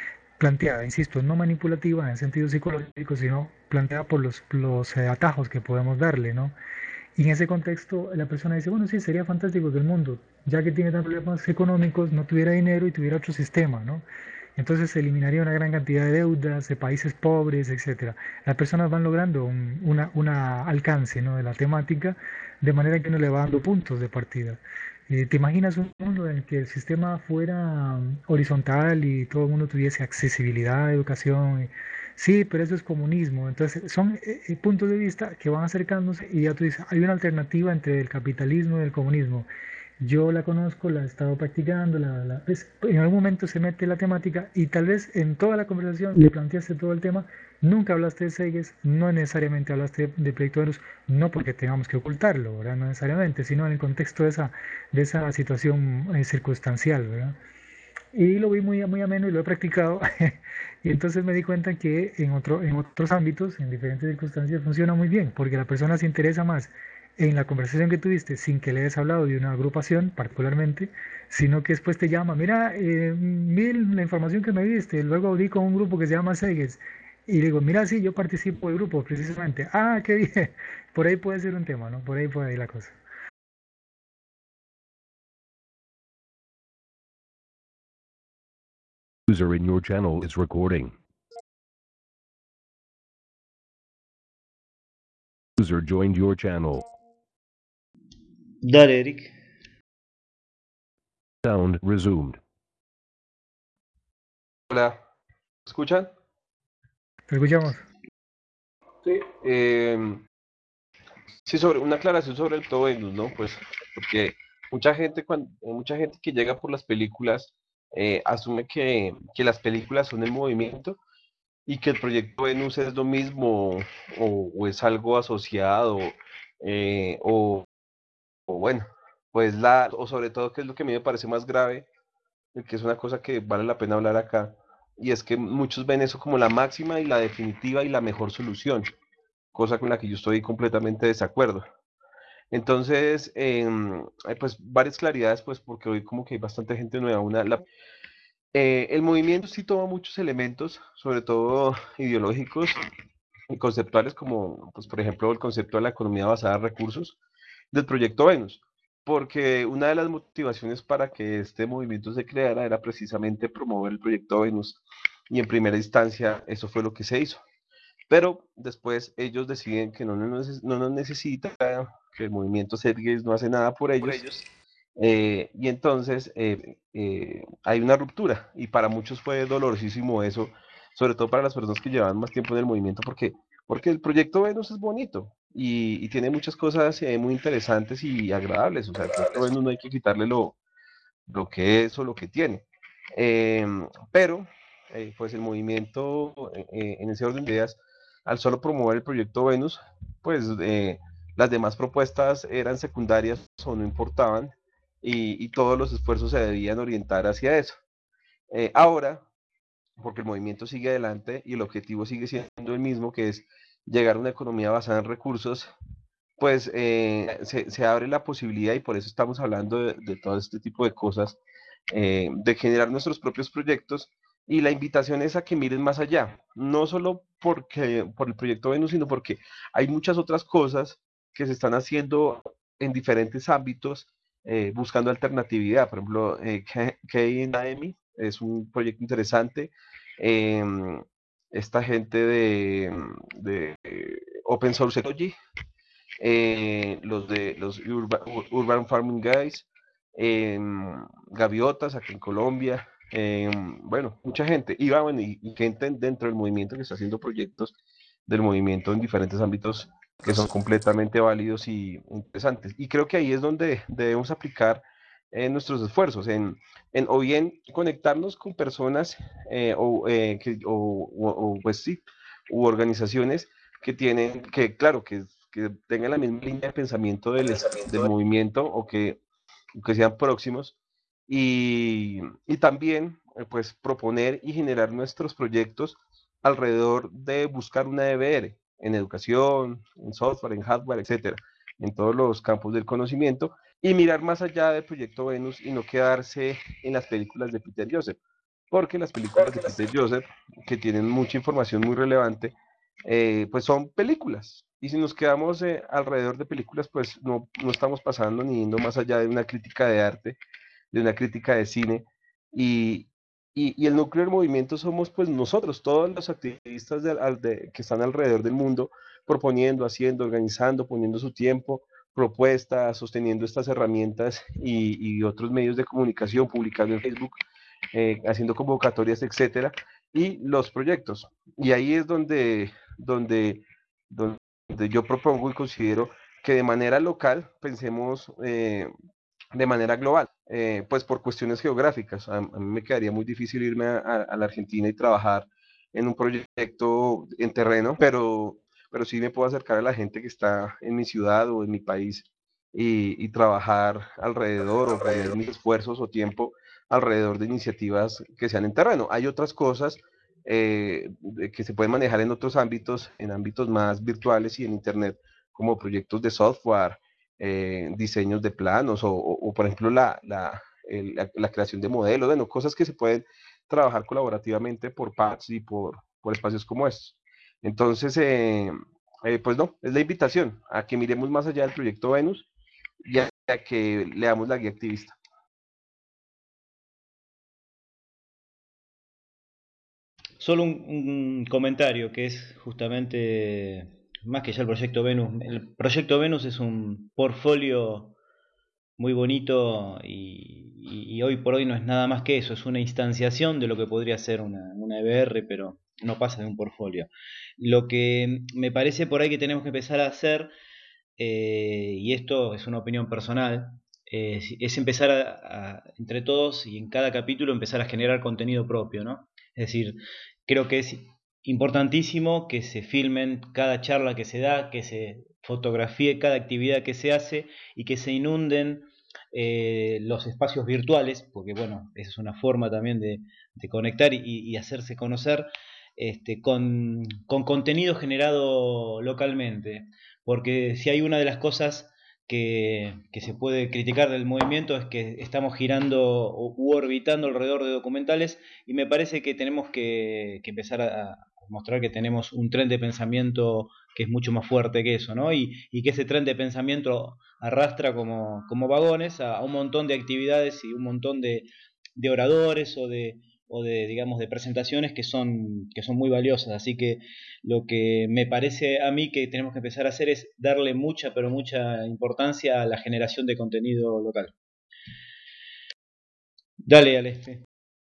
planteada, insisto, no manipulativa en sentido psicológico, sino planteada por los, los eh, atajos que podemos darle, ¿no? Y en ese contexto la persona dice, bueno, sí, sería fantástico que el mundo, ya que tiene tantos problemas económicos, no tuviera dinero y tuviera otro sistema, ¿no? Entonces se eliminaría una gran cantidad de deudas, de países pobres, etcétera. Las personas van logrando un una, una alcance, ¿no?, de la temática, de manera que uno le va dando puntos de partida. Eh, ¿te imaginas un mundo en el que el sistema fuera um, horizontal y todo el mundo tuviese accesibilidad a educación? Sí, pero eso es comunismo. Entonces, son eh, eh, puntos de vista que van acercándose y ya tú dices, hay una alternativa entre el capitalismo y el comunismo. Yo la conozco, la he estado practicando, la, la- pues, en algún momento se mete la temática y tal vez en toda la conversación le planteaste todo el tema, nunca hablaste de Seyes, no necesariamente hablaste de Proyecto Venus, no porque tengamos que ocultarlo, ¿verdad? No necesariamente, sino en el contexto de esa, de esa situación eh, circunstancial, ¿verdad? Y lo vi muy, muy ameno y lo he practicado. Y entonces me di cuenta que en otro, en otros ámbitos, en diferentes circunstancias, funciona muy bien, porque la persona se interesa más en la conversación que tuviste sin que le hayas hablado de una agrupación particularmente, sino que después te llama, mira, eh, vi la información que me diste, luego di con un grupo que se llama Segues, y digo, mira, sí, yo participo del grupo precisamente. Ah, qué bien. Por ahí puede ser un tema, ¿no? Por ahí puede ir la cosa. User in your channel is recording. User joined your channel. Dale, Eric. Sound resumed. Hola, ¿me escuchan? ¿Te escuchamos? Sí. Eh, sí, sobre una aclaración sobre el Proyecto Venus, ¿no? Pues porque mucha gente, cuando, mucha gente que llega por las películas eh, asume que, que las películas son el movimiento y que el Proyecto Venus es lo mismo o, o es algo asociado eh, o, o bueno, pues la, o sobre todo que es lo que a mí me parece más grave, y que es una cosa que vale la pena hablar acá, y es que muchos ven eso como la máxima y la definitiva y la mejor solución, cosa con la que yo estoy completamente de desacuerdo. Entonces, eh, hay pues varias claridades, pues porque hoy como que hay bastante gente nueva. Una, la, eh, el movimiento sí toma muchos elementos, sobre todo ideológicos y conceptuales, como pues por ejemplo el concepto de la economía basada en recursos del Proyecto Venus, porque una de las motivaciones para que este movimiento se creara era precisamente promover el Proyecto Venus, y en primera instancia eso fue lo que se hizo. Pero después ellos deciden que no nos, no nos necesita, que el movimiento Sergues no hace nada por ellos, eh, y entonces eh, eh, hay una ruptura, y para muchos fue dolorosísimo eso, sobre todo para las personas que llevan más tiempo en el movimiento, porque, porque el Proyecto Venus es bonito y, y tiene muchas cosas eh, muy interesantes y agradables. O sea, el Proyecto Venus no hay que quitarle lo, lo que es o lo que tiene. Eh, pero, eh, pues el movimiento, eh, en ese orden de ideas, al solo promover el Proyecto Venus, pues eh, las demás propuestas eran secundarias o no importaban, y, y todos los esfuerzos se debían orientar hacia eso. Eh, ahora, porque el movimiento sigue adelante y el objetivo sigue siendo el mismo, que es llegar a una economía basada en recursos, pues eh, se, se, abre la posibilidad, y por eso estamos hablando de, de todo este tipo de cosas, eh, de generar nuestros propios proyectos, y la invitación es a que miren más allá, no solo porque, por el Proyecto Venus, sino porque hay muchas otras cosas que se están haciendo en diferentes ámbitos, eh, buscando alternatividad. Por ejemplo, eh, K N A M I es un proyecto interesante. Eh, esta gente de, de Open Source Ecology, eh, los de los Urban, Urban Farming Guys, eh, Gaviotas aquí en Colombia, eh, bueno, mucha gente, y, bueno, y, y gente dentro del movimiento que está haciendo proyectos del movimiento en diferentes ámbitos que son completamente válidos y interesantes. Y creo que ahí es donde debemos aplicar eh, nuestros esfuerzos, en, en o bien conectarnos con personas eh, o, eh, que, o, o, o, pues sí, u organizaciones que tienen, que claro, que, que tengan la misma línea de pensamiento del, del movimiento, o que, que sean próximos, y, y también eh, pues proponer y generar nuestros proyectos alrededor de buscar una D B R en educación, en software, en hardware, etcétera, en todos los campos del conocimiento, y mirar más allá del Proyecto Venus y no quedarse en las películas de Peter Joseph, porque las películas de Peter Joseph, que tienen mucha información muy relevante, eh, pues son películas. Y si nos quedamos eh, alrededor de películas, pues no, no estamos pasando ni yendo más allá de una crítica de arte, de una crítica de cine. Y, y, y el núcleo del movimiento somos pues nosotros, todos los activistas de, al- de- que están alrededor del mundo, proponiendo, haciendo, organizando, poniendo su tiempo, propuestas, sosteniendo estas herramientas y, y otros medios de comunicación, publicando en Facebook, eh, haciendo convocatorias, etcétera, y los proyectos. Y ahí es donde, donde, donde yo propongo y considero que de manera local pensemos eh, de manera global, eh, pues por cuestiones geográficas. A, a, mí me quedaría muy difícil irme a, a, a, la Argentina y trabajar en un proyecto en terreno, pero, pero sí me puedo acercar a la gente que está en mi ciudad o en mi país y, y trabajar alrededor o poner mis esfuerzos o tiempo alrededor de iniciativas que sean en terreno. Hay otras cosas eh, que se pueden manejar en otros ámbitos, en ámbitos más virtuales y en Internet, como proyectos de software, eh, diseños de planos o, o, o por ejemplo, la, la, el, la, la, creación de modelos, bueno, cosas que se pueden trabajar colaborativamente por pads y por, por espacios como estos. Entonces, eh, eh, pues no, es la invitación a que miremos más allá del proyecto Venus y a, a que leamos la guía activista. Solo un, un comentario que es justamente más que ya el proyecto Venus. El proyecto Venus es un portfolio muy bonito y, y, y hoy por hoy no es nada más que eso, es una instanciación de lo que podría ser una, una E B R, pero no pasa de un portfolio. Lo que me parece por ahí que tenemos que empezar a hacer, eh, y esto es una opinión personal, eh, es empezar a, a, entre todos y en cada capítulo empezar a generar contenido propio, ¿no? Es decir, creo que es importantísimo que se filmen cada charla que se da, que se fotografíe cada actividad que se hace y que se inunden eh, los espacios virtuales, porque bueno, esa es una forma también de, de conectar y, y, hacerse conocer este, con, con contenido generado localmente, porque si hay una de las cosas que, que se puede criticar del movimiento es que estamos girando u orbitando alrededor de documentales y me parece que tenemos que, que empezar a, a mostrar que tenemos un tren de pensamiento que es mucho más fuerte que eso, ¿no? Y, y que ese tren de pensamiento arrastra como, como vagones a, a un montón de actividades y un montón de, de oradores o de, o de, digamos, de presentaciones que son, que son muy valiosas. Así que lo que me parece a mí que tenemos que empezar a hacer es darle mucha, pero mucha importancia a la generación de contenido local. Dale, Aleste.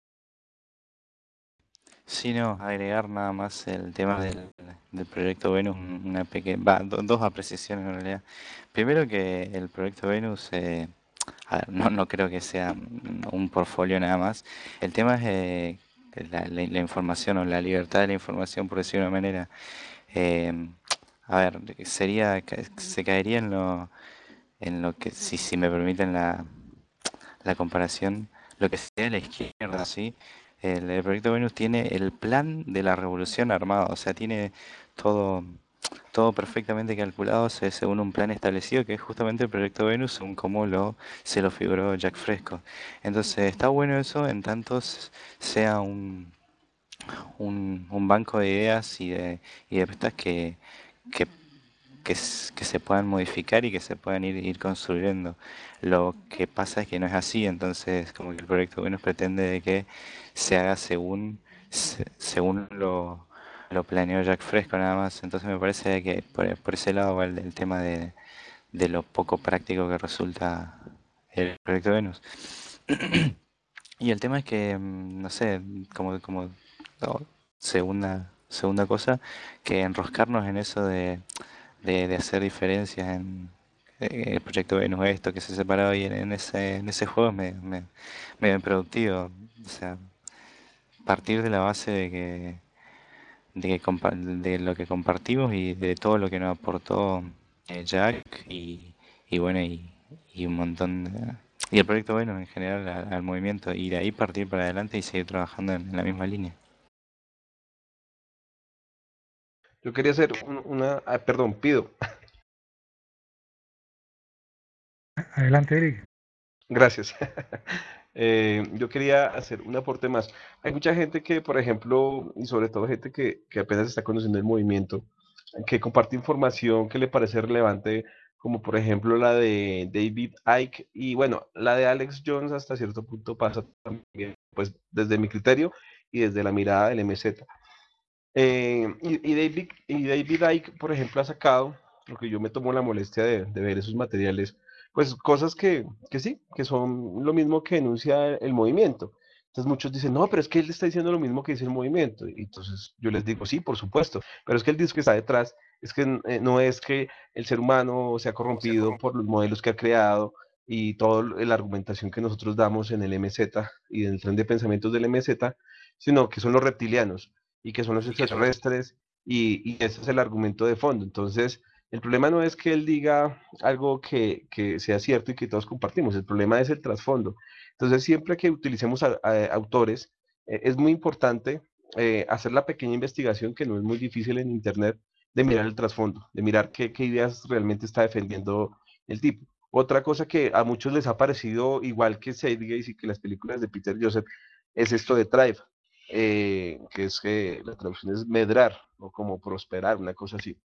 Sí, no, agregar nada más el tema del, del proyecto Venus, una pequeña, va, do, dos apreciaciones en realidad. Primero que el proyecto Venus, eh, a ver, no, no creo que sea un portfolio nada más. El tema es eh, la, la, la información o la libertad de la información, por decirlo de una manera. Eh, a ver, sería, se caería en lo, en lo que, si, si me permiten la, la comparación, lo que sería la izquierda, ¿sí? El, el proyecto Venus tiene el plan de la revolución armada, o sea, tiene todo, todo perfectamente calculado se- según un plan establecido, que es justamente el proyecto Venus, según como lo, se lo figuró Jack Fresco. Entonces, está bueno eso, en tanto s- sea un, un, un banco de ideas y de, y de propuestas que, que que, s- que se puedan modificar y que se puedan ir, ir construyendo. Lo que pasa es que no es así, entonces como que el proyecto Venus pretende de que se haga según, se- según lo, lo planeó Jack Fresco nada más. Entonces me parece que por, por ese lado va el, el tema de, de lo poco práctico que resulta el proyecto Venus. Y el tema es que, mm, no sé, como, como no, segunda, segunda cosa, que enroscarnos en eso de de, de hacer diferencias en eh, el proyecto Venus esto que se separaba y en, en ese en ese juego es me, me, medio improductivo. O sea, partir de la base de que de, que compa- de lo que compartimos y de todo lo que nos aportó eh, Jack y, y bueno y, y un montón de, y el proyecto Venus en general al, al movimiento y de ahí partir para adelante y seguir trabajando en, en la misma línea. Yo quería hacer un, una, ah, perdón, pido. Adelante, Eric. Gracias. Eh, yo quería hacer un aporte más. Hay mucha gente que, por ejemplo, y sobre todo gente que, que apenas está conociendo el movimiento, que comparte información que le parece relevante, como por ejemplo la de David Icke y bueno, la de Alex Jones hasta cierto punto pasa también, pues desde mi criterio y desde la mirada del M Z. Eh, y, y David, y David Icke, por ejemplo, ha sacado, lo que yo me tomo la molestia de, de ver esos materiales, pues cosas que, que sí, que son lo mismo que denuncia el movimiento. Entonces muchos dicen, no, pero es que él está diciendo lo mismo que dice el movimiento. Y entonces yo les digo, sí, por supuesto, pero es que el disco que está detrás es que eh, no es que el ser humano se ha corrompido por los modelos que ha creado y toda la argumentación que nosotros damos en el M Z y en el tren de pensamientos del M Z, sino que son los reptilianos y que son los extraterrestres, y, y ese es el argumento de fondo. Entonces, el problema no es que él diga algo que, que sea cierto y que todos compartimos, el problema es el trasfondo. Entonces, siempre que utilicemos a, a, autores, eh, es muy importante eh, hacer la pequeña investigación, que no es muy difícil en Internet, de mirar el trasfondo, de mirar qué, qué ideas realmente está defendiendo el tipo. Otra cosa que a muchos les ha parecido igual que Zeitgeist y que las películas de Peter Joseph es esto de Thrive, eh, que es que la traducción es medrar o como prosperar, una cosa así.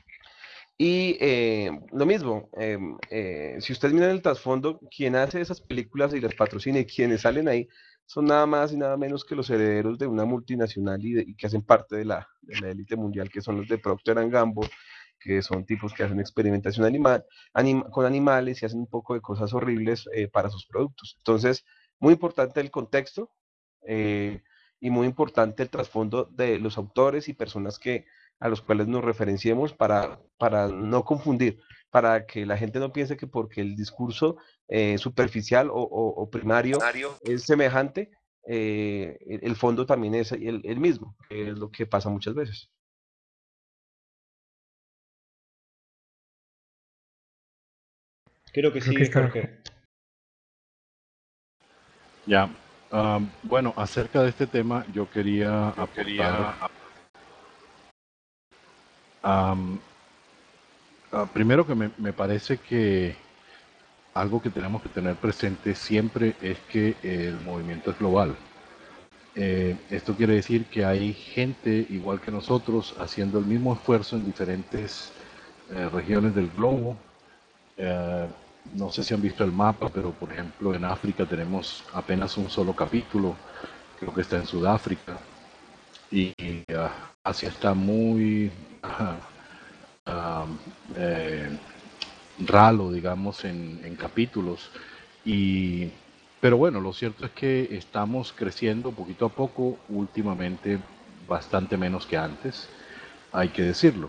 Y eh, lo mismo, eh, eh, si ustedes miran el trasfondo, quien hace esas películas y las patrocina y quienes salen ahí son nada más y nada menos que los herederos de una multinacional y, de, y que hacen parte de la, de la élite mundial, que son los de Procter and Gamble, que son tipos que hacen experimentación animal, anim, con animales y hacen un poco de cosas horribles eh, para sus productos. Entonces, muy importante el contexto eh, y muy importante el trasfondo de los autores y personas que a los cuales nos referenciemos para, para no confundir, para que la gente no piense que porque el discurso eh, superficial o, o, o, primario es semejante, eh, el fondo también es el, el mismo, que es lo que pasa muchas veces. Creo que Creo sí, que está. Jorge. Ya, um, bueno, acerca de este tema yo quería Yo aportar. quería Um, uh, primero que me, me parece que algo que tenemos que tener presente siempre es que el movimiento es global. Eh, esto quiere decir que hay gente igual que nosotros haciendo el mismo esfuerzo en diferentes eh, regiones del globo. Eh, no sé si han visto el mapa, pero por ejemplo en África tenemos apenas un solo capítulo, creo que está en Sudáfrica, y uh, Asia está muy uh, uh, eh, ralo, digamos, en, en capítulos. Y, pero bueno, lo cierto es que estamos creciendo poquito a poco, últimamente bastante menos que antes, hay que decirlo.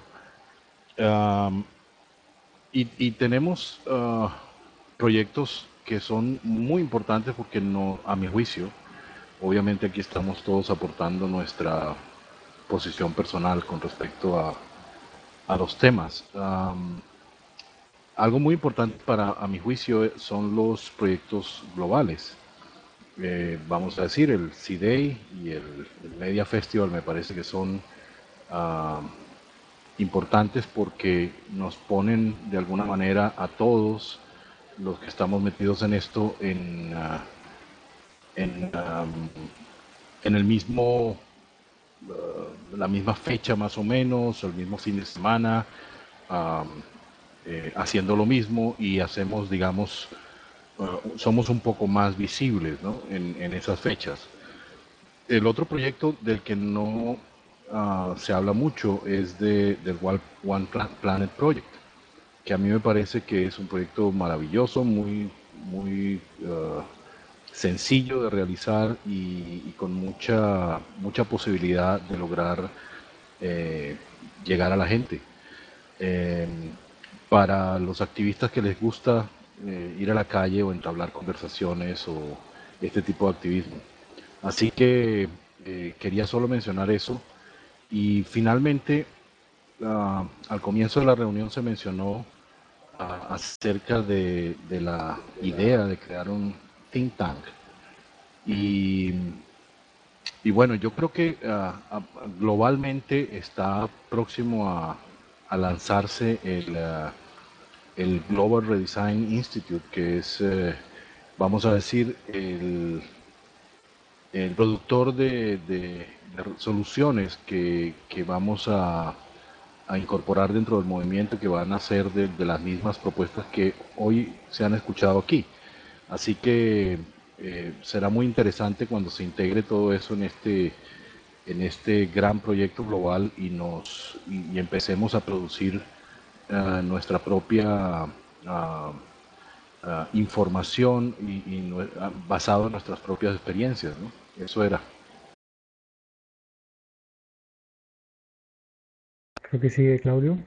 Um, y, y tenemos uh, proyectos que son muy importantes porque no, a mi juicio, obviamente aquí estamos todos aportando nuestra posición personal con respecto a, a los temas. Um, algo muy importante para, a mi juicio, son los proyectos globales. Eh, vamos a decir, el C-Day y el, el Media Festival me parece que son uh, importantes porque nos ponen de alguna manera a todos los que estamos metidos en esto en, uh, en, um, en el mismo uh, la misma fecha más o menos, el mismo fin de semana, um, eh, haciendo lo mismo y hacemos, digamos, uh, somos un poco más visibles, ¿no? en, en esas fechas. El otro proyecto del que no uh, se habla mucho es de, del One Planet Project, que a mí me parece que es un proyecto maravilloso, muy, muy uh, sencillo de realizar y, y con mucha, mucha posibilidad de lograr eh, llegar a la gente. Eh, para los activistas que les gusta eh, ir a la calle o entablar conversaciones o este tipo de activismo. Así que eh, quería solo mencionar eso. Y finalmente, uh, al comienzo de la reunión se mencionó uh, acerca de, de la idea de crear un think tank. Y, y bueno, yo creo que uh, globalmente está próximo a, a lanzarse el, uh, el Global Redesign Institute, que es uh, vamos a decir, el, el productor de, de- de soluciones que, que vamos a, a incorporar dentro del movimiento, que van a ser de, de las mismas propuestas que hoy se han escuchado aquí. Así que eh, será muy interesante cuando se integre todo eso en este, en este gran proyecto global y, nos, y, y empecemos a producir eh, nuestra propia ah, ah, información y, y nue- ah, basado en nuestras propias experiencias, ¿no? Eso era. Creo que sigue Claudio.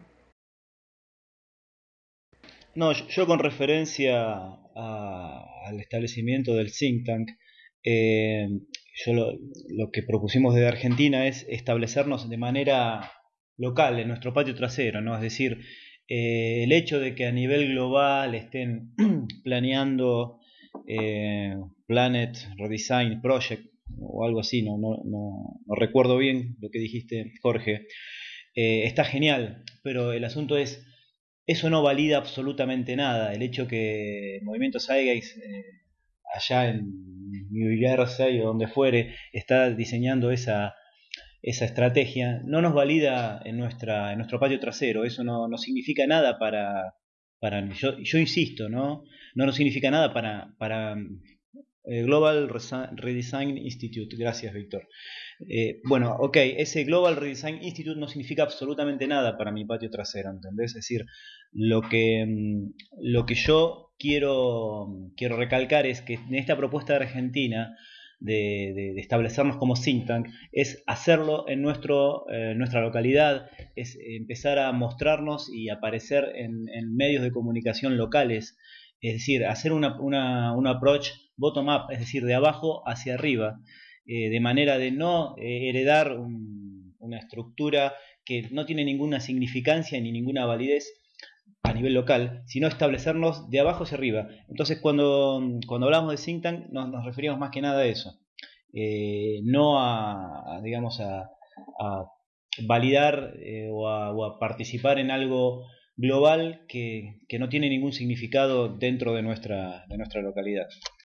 No, yo, yo con referencia a- al establecimiento del think tank, eh, yo lo, lo que propusimos desde Argentina es establecernos de manera local en nuestro patio trasero, ¿no? Es decir, eh, el hecho de que a nivel global estén planeando eh, Planet Redesign Project o algo así, no, no, no, no recuerdo bien lo que dijiste, Jorge, eh, está genial, pero el asunto es eso no valida absolutamente nada. El hecho que el movimiento Zeitgeist eh, allá en New Jersey o donde fuere está diseñando esa, esa estrategia no nos valida en, nuestra, en nuestro patio trasero. Eso no, no significa nada para, para yo, yo insisto, ¿no? No nos significa nada para, para eh, Global Redesign Institute. Gracias, Víctor. Eh, bueno, ok, ese Global Redesign Institute no significa absolutamente nada para mi patio trasero, ¿entendés? Es decir, lo que, mm, lo que yo quiero, quiero recalcar es que en esta propuesta de Argentina de, de- de establecernos como think tank es hacerlo en nuestro, eh, nuestra localidad, es empezar a mostrarnos y aparecer en, en medios de comunicación locales, es decir, hacer una, una, un approach bottom-up, es decir, de abajo hacia arriba, eh, de manera de no eh, heredar un- una estructura que no tiene ninguna significancia ni ninguna validez a nivel local, sino establecernos de abajo hacia arriba. Entonces, cuando, cuando hablamos de think tank, nos, nos referimos más que nada a eso, eh, no a, a, digamos, a, a validar eh, o, a, o a participar en algo global que, que no tiene ningún significado dentro de nuestra, de nuestra localidad.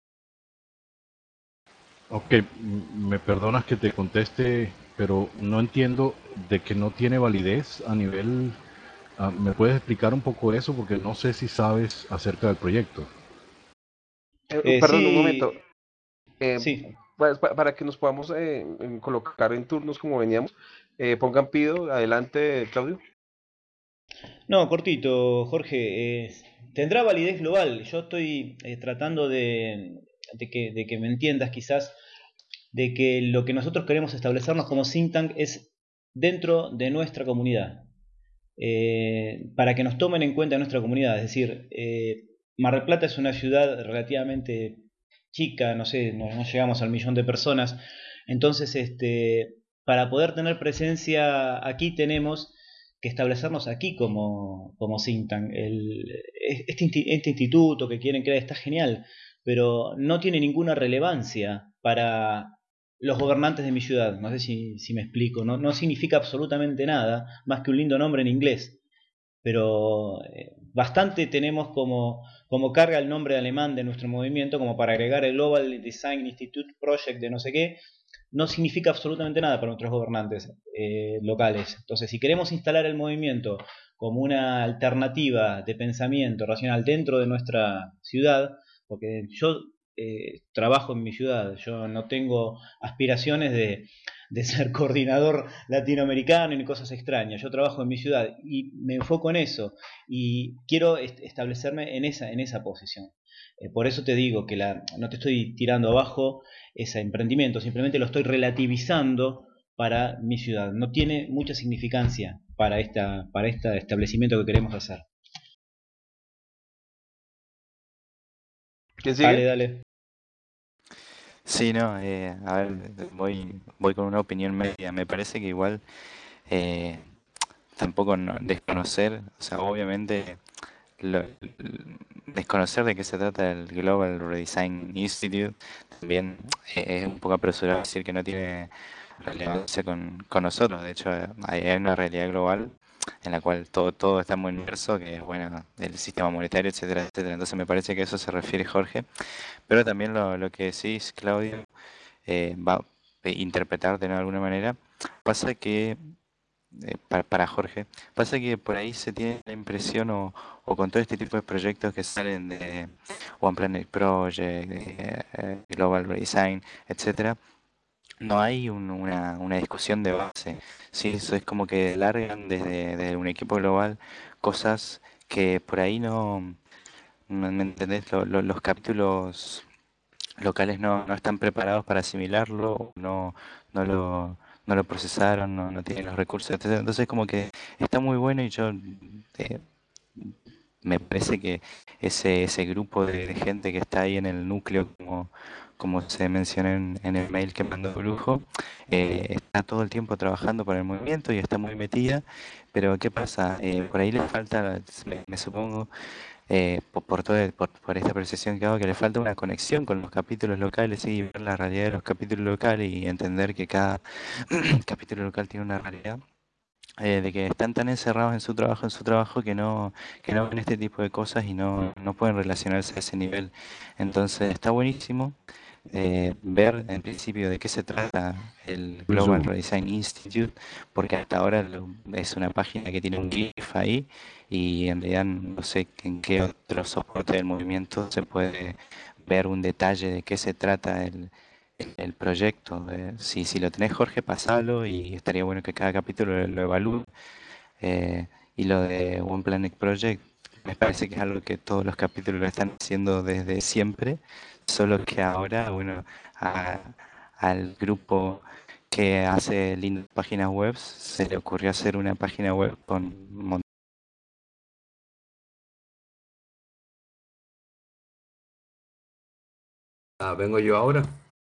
Ok, m- me perdonas que te conteste, pero no entiendo de que no tiene validez a nivel... ah, ¿me puedes explicar un poco eso? Porque no sé si sabes acerca del proyecto. Eh, Eh, perdón, un momento. sí, Eh, sí. pues, pa- para que nos podamos eh, en- colocar en turnos como veníamos, eh, pongan pido, adelante, Claudio. No, cortito, Jorge. eh, tendrá validez global. Yo estoy eh, tratando de, de que, de que me entiendas quizás de que lo que nosotros queremos establecernos como think tank es dentro de nuestra comunidad, eh, para que nos tomen en cuenta en nuestra comunidad. Es decir, eh, Mar del Plata es una ciudad relativamente chica, no sé, no, no llegamos al millón de personas, entonces este, para poder tener presencia aquí tenemos que establecernos aquí como, como think tank. El- este, insti- este instituto que quieren crear está genial, pero no tiene ninguna relevancia para los gobernantes de mi ciudad. No sé si, si me explico. No, no significa absolutamente nada más que un lindo nombre en inglés. Pero eh, bastante tenemos como, como carga el nombre alemán de nuestro movimiento como para agregar el Global Design Institute Project de no sé qué. No significa absolutamente nada para nuestros gobernantes eh, locales. Entonces, si queremos instalar el movimiento como una alternativa de pensamiento racional dentro de nuestra ciudad, porque yo eh, trabajo en mi ciudad, yo no tengo aspiraciones de, de ser coordinador latinoamericano ni cosas extrañas, yo trabajo en mi ciudad y me enfoco en eso y quiero est establecerme en esa, en esa posición. Eh, por eso te digo que la, no te estoy tirando abajo ese emprendimiento, simplemente lo estoy relativizando para mi ciudad. No tiene mucha significancia para, esta, para este establecimiento que queremos hacer. ¿Quién Dale, sigue? dale. Sí, no, eh, a ver, voy, voy con una opinión media. Me parece que igual eh, tampoco no- desconocer, o sea, obviamente lo- l- desconocer de qué se trata el Global Redesign Institute también eh, es un poco apresurado decir que no tiene relevancia con, con nosotros. De hecho, hay hay una realidad global en la cual todo, todo está muy inmerso, que es bueno, el sistema monetario, etcétera, etcétera. Entonces me parece que a eso se refiere Jorge. Pero también lo, lo que decís, Claudio, eh, va a interpretar de alguna manera. Pasa que eh, para, para Jorge, pasa que por ahí se tiene la impresión, o, o con todo este tipo de proyectos que salen de One Planet Project, eh, eh, Global Redesign, etcétera, no hay un- una, una discusión de base. Sí, eso es como que largan desde, desde un equipo global cosas que por ahí no, no- ¿me entendés? Lo- lo- los capítulos locales no, no están preparados para asimilarlo, no, no lo, no lo procesaron, no, no tienen los recursos, etcétera. Entonces como que está muy bueno y yo eh, me parece que ese, ese grupo de, de gente que está ahí en el núcleo, como, como se menciona en, en el mail que mandó Brujo, eh, está todo el tiempo trabajando para el movimiento y está muy metida, pero ¿qué pasa? Eh, por ahí le falta, me, me supongo, eh, por, por, todo- por, por esta percepción que hago, que le falta una conexión con los capítulos locales y ver la realidad de los capítulos locales y entender que cada capítulo local tiene una realidad, eh, de que están tan encerrados en su trabajo, en su trabajo, que no, que no ven este tipo de cosas y no, no pueden relacionarse a ese nivel. Entonces está buenísimo eh, ver en principio de qué se trata el Global Resumed. Redesign Institute, porque hasta ahora lo- es una página que tiene un GIF ahí y en realidad no sé en qué otro soporte del movimiento se puede ver un detalle de qué se trata el, el, el proyecto. Eh, si, si lo tenés, Jorge, pasalo y estaría bueno que cada capítulo lo, lo evalúe. Eh, y lo de One Planet Project, me parece que es algo que todos los capítulos lo están haciendo desde siempre, solo que ahora, bueno, a- al grupo que hace lindas páginas web se le ocurrió hacer una página web con un montón. Ah, vengo yo ahora.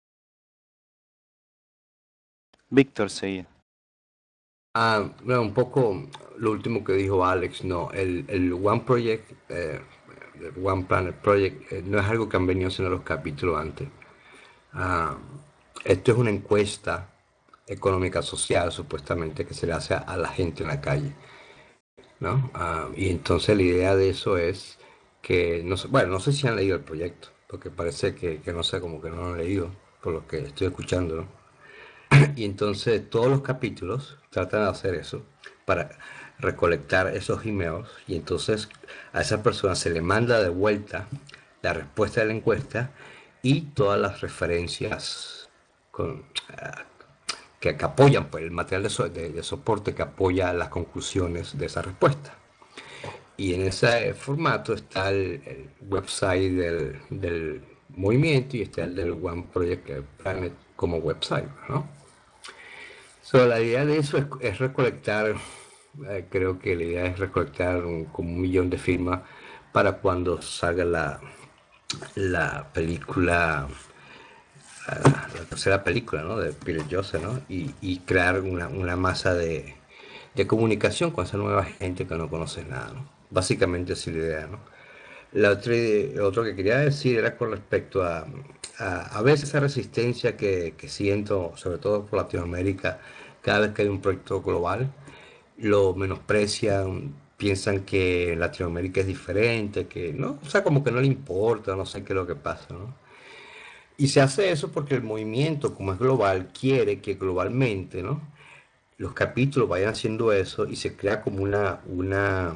Víctor seguía. Ah, bueno, un poco lo último que dijo Alex, no, el, el One Project, eh, el One Planet Project, eh, no es algo que han venido haciendo los capítulos antes. Ah, esto es una encuesta económica social, supuestamente, que se le hace a, a la gente en la calle, ¿no? Ah, y entonces la idea de eso es que, no sé, bueno, no sé si han leído el proyecto, porque parece que, que no sé, como que no lo han leído, por lo que estoy escuchando, ¿no? Y entonces todos los capítulos tratan de hacer eso para recolectar esos emails y entonces a esa persona se le manda de vuelta la respuesta de la encuesta y todas las referencias con, ah, que, que apoyan pues, el material de, so- de- de soporte que apoya las conclusiones de esa respuesta. Y en ese formato está el, el website del, del movimiento y está el del One Project Planet como website, ¿no? So, la idea de eso es, es recolectar, eh, creo que la idea es recolectar un- como un millón de firmas para cuando salga la, la película, ah, la tercera película, ¿no? De Peter Joseph, ¿no? Y, y crear una, una masa de, de comunicación con esa nueva gente que no conoce nada, ¿no? Básicamente esa es la idea, ¿no? La otra, ide- otro que quería decir era con respecto a, a, a veces esa resistencia que, que siento, sobre todo por Latinoamérica, cada vez que hay un proyecto global, lo menosprecian, piensan que Latinoamérica es diferente, que no, o sea, como que no le importa, no sé qué es lo que pasa, ¿no? Y se hace eso porque el movimiento, como es global, quiere que globalmente, ¿no? Los capítulos vayan haciendo eso y se crea como una, una,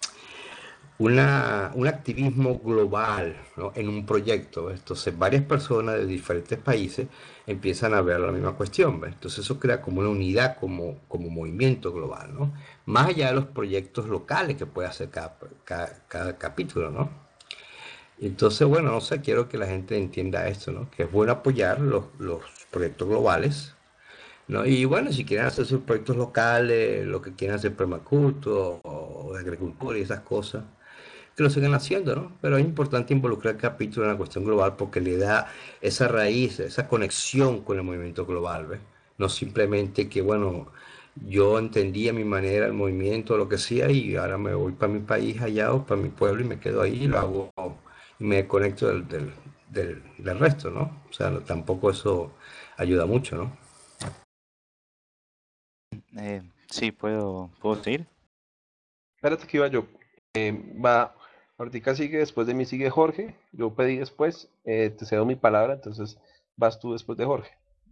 una, un activismo global, ¿no? En un proyecto. ¿Ves? Entonces varias personas de diferentes países empiezan a ver la misma cuestión. ¿Ves? Entonces eso crea como una unidad, como, como movimiento global, ¿no? Más allá de los proyectos locales que puede hacer cada, cada, cada capítulo, ¿no? Entonces, bueno, no sé, quiero que la gente entienda esto, ¿no? Que es bueno apoyar los, los proyectos globales, ¿no? Y bueno, si quieren hacer sus proyectos locales, lo que quieran hacer permaculto o de agricultura y esas cosas, que lo sigan haciendo, ¿no? Pero es importante involucrar el capítulo en la cuestión global porque le da esa raíz, esa conexión con el movimiento global, ¿ves? No simplemente que, bueno, yo entendí a mi manera el movimiento, lo que sea, y ahora me voy para mi país allá o para mi pueblo y me quedo ahí y lo hago y me desconecto del, del, del, del resto, ¿no? O sea, no, tampoco eso ayuda mucho, ¿no? Eh, sí, puedo, ¿puedo seguir? Espérate que iba yo. Eh, va, ahorita sigue, después de mí sigue Jorge. Yo pedí después, eh, te cedo mi palabra, entonces vas tú después de Jorge.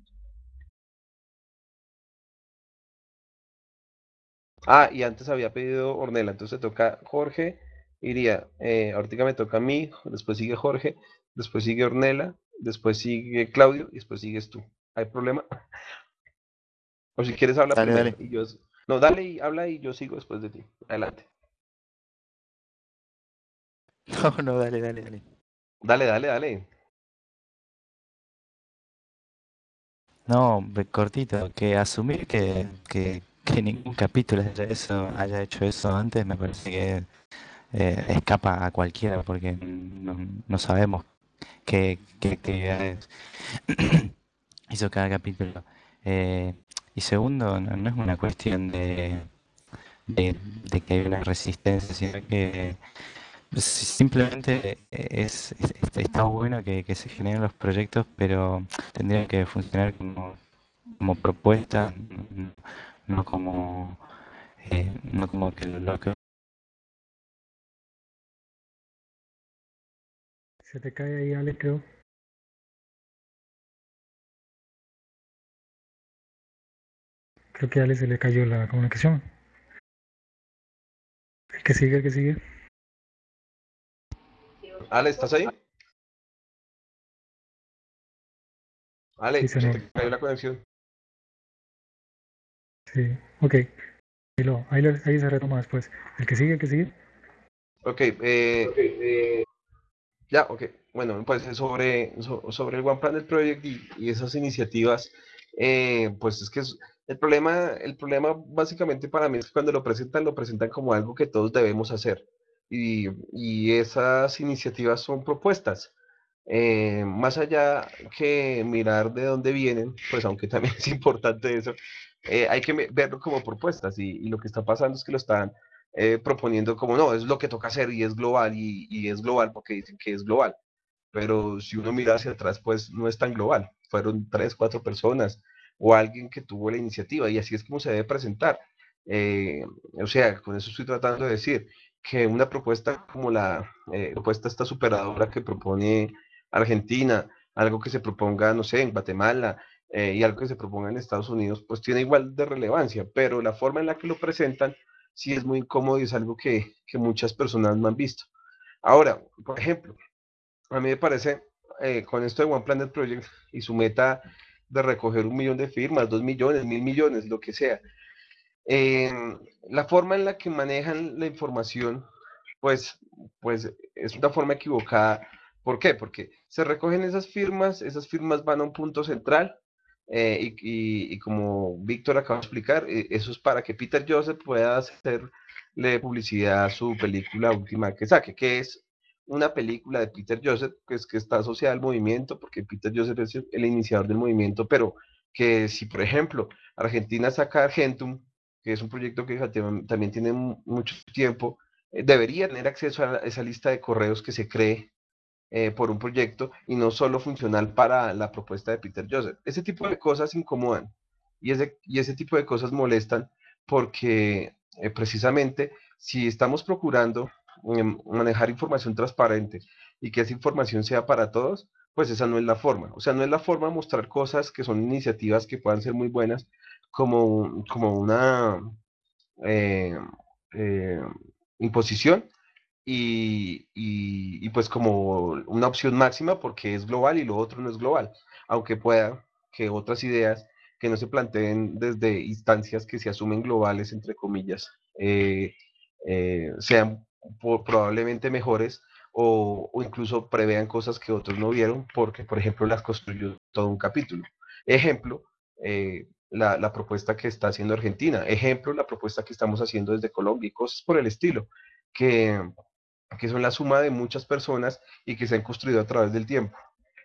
Ah, y antes había pedido Ornella, entonces toca Jorge, iría, eh, ahorita me toca a mí, después sigue Jorge, después sigue Ornella, después sigue Claudio y después sigues tú. ¿Hay problema? O si quieres habla Dale, primero dale. y yo... No, dale y habla y yo sigo después de ti. Adelante. No, no, dale, dale, dale. Dale, dale, dale. No, be- cortito, que asumir que, que, que ningún capítulo haya, eso, haya hecho eso antes me parece que eh, escapa a cualquiera porque no, no sabemos qué, qué actividades hizo cada capítulo. Eh, y segundo, no, no es una cuestión de, de, de que hay una resistencia, sino que si- simplemente es, es- es- está bueno que, que se generen los proyectos, pero tendrían que funcionar como, como propuesta, no, no como, eh, no como que lo, lo que... Se te cae ahí, Ale, creo. Creo que a Ale se le cayó la comunicación. El que sigue, el que sigue. Ale, ¿estás ahí? Sí, Ale, se se nos... te cayó la conexión. Sí, ok. Ahí, lo, ahí, lo- ahí se retoma después. El que sigue, el que sigue. Ok, eh, ya, ok. Bueno, pues eh, sobre, so- sobre el One Planet Project y, y esas iniciativas, eh, pues es que es- el problema, el problema básicamente para mí es que cuando lo presentan, lo presentan como algo que todos debemos hacer. Y, y esas iniciativas son propuestas. Eh, más allá que mirar de dónde vienen, pues aunque también es importante eso, eh, hay que me- verlo como propuestas y, y lo que está pasando es que lo están eh, proponiendo como no, es lo que toca hacer y es global y, y es global porque dicen que es global, pero si uno mira hacia atrás, pues no es tan global, fueron tres, cuatro personas o alguien que tuvo la iniciativa y así es como se debe presentar. Eh, o sea, con eso estoy tratando de decir que una propuesta como la eh, propuesta esta superadora que propone Argentina, algo que se proponga, no sé, en Guatemala, eh, y algo que se proponga en Estados Unidos, pues tiene igual de relevancia, pero la forma en la que lo presentan sí es muy incómodo y es algo que, que muchas personas no han visto. Ahora, por ejemplo, a mí me parece, eh, con esto de One Planet Project y su meta de recoger un millón de firmas, dos millones, mil millones, lo que sea, eh, la forma en la que manejan la información, pues, pues es una forma equivocada. ¿Por qué? Porque se recogen esas firmas, esas firmas van a un punto central, eh, y, y, y, como Víctor acaba de explicar, eh, eso es para que Peter Joseph pueda hacerle publicidad a su película última que saque, que es una película de Peter Joseph, pues, que está asociada al movimiento, porque Peter Joseph es el, el iniciador del movimiento, pero que si, por ejemplo, Argentina saca Argentum, que es un proyecto que también tiene mucho tiempo, eh, debería tener acceso a esa lista de correos que se cree eh, por un proyecto y no solo funcional para la propuesta de Peter Joseph. Ese tipo de cosas incomodan y ese, y ese tipo de cosas molestan porque eh, precisamente si estamos procurando eh, manejar información transparente y que esa información sea para todos, pues esa no es la forma. O sea, no es la forma de mostrar cosas que son iniciativas que puedan ser muy buenas como, como una eh, eh, imposición y, y, y, pues como una opción máxima porque es global y lo otro no es global, aunque pueda que otras ideas que no se planteen desde instancias que se asumen globales, entre comillas, eh, eh, sean por, probablemente mejores o, o, incluso prevean cosas que otros no vieron porque, por ejemplo, las construyó todo un capítulo. Ejemplo, eh, la, la propuesta que está haciendo Argentina, ejemplo, la propuesta que estamos haciendo desde Colombia y cosas por el estilo, que, que son la suma de muchas personas y que se han construido a través del tiempo.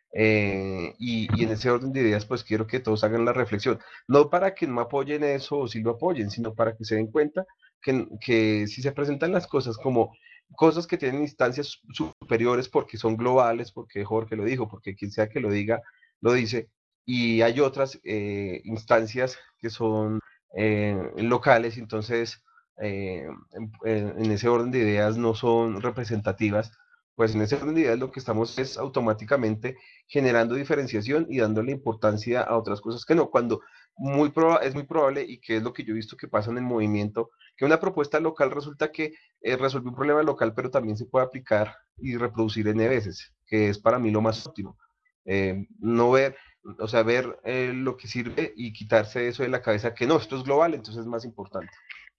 Eh, y, y, en ese orden de ideas, pues quiero que todos hagan la reflexión, no para que no apoyen eso o si lo apoyen, sino para que se den cuenta que, que si se presentan las cosas como cosas que tienen instancias superiores porque son globales, porque Jorge lo dijo, porque quien sea que lo diga, lo dice, y hay otras eh, instancias que son eh, locales, entonces eh, en, en ese orden de ideas no son representativas, pues en ese orden de ideas lo que estamos es automáticamente generando diferenciación y dándole importancia a otras cosas que no, cuando muy proba es muy probable, y que es lo que yo he visto que pasa en el movimiento, que una propuesta local resulta que eh, resuelve un problema local, pero también se puede aplicar y reproducir N veces, que es para mí lo más óptimo. Eh, no ver, o sea, ver eh, lo que sirve y quitarse eso de la cabeza, que no, esto es global, entonces es más importante.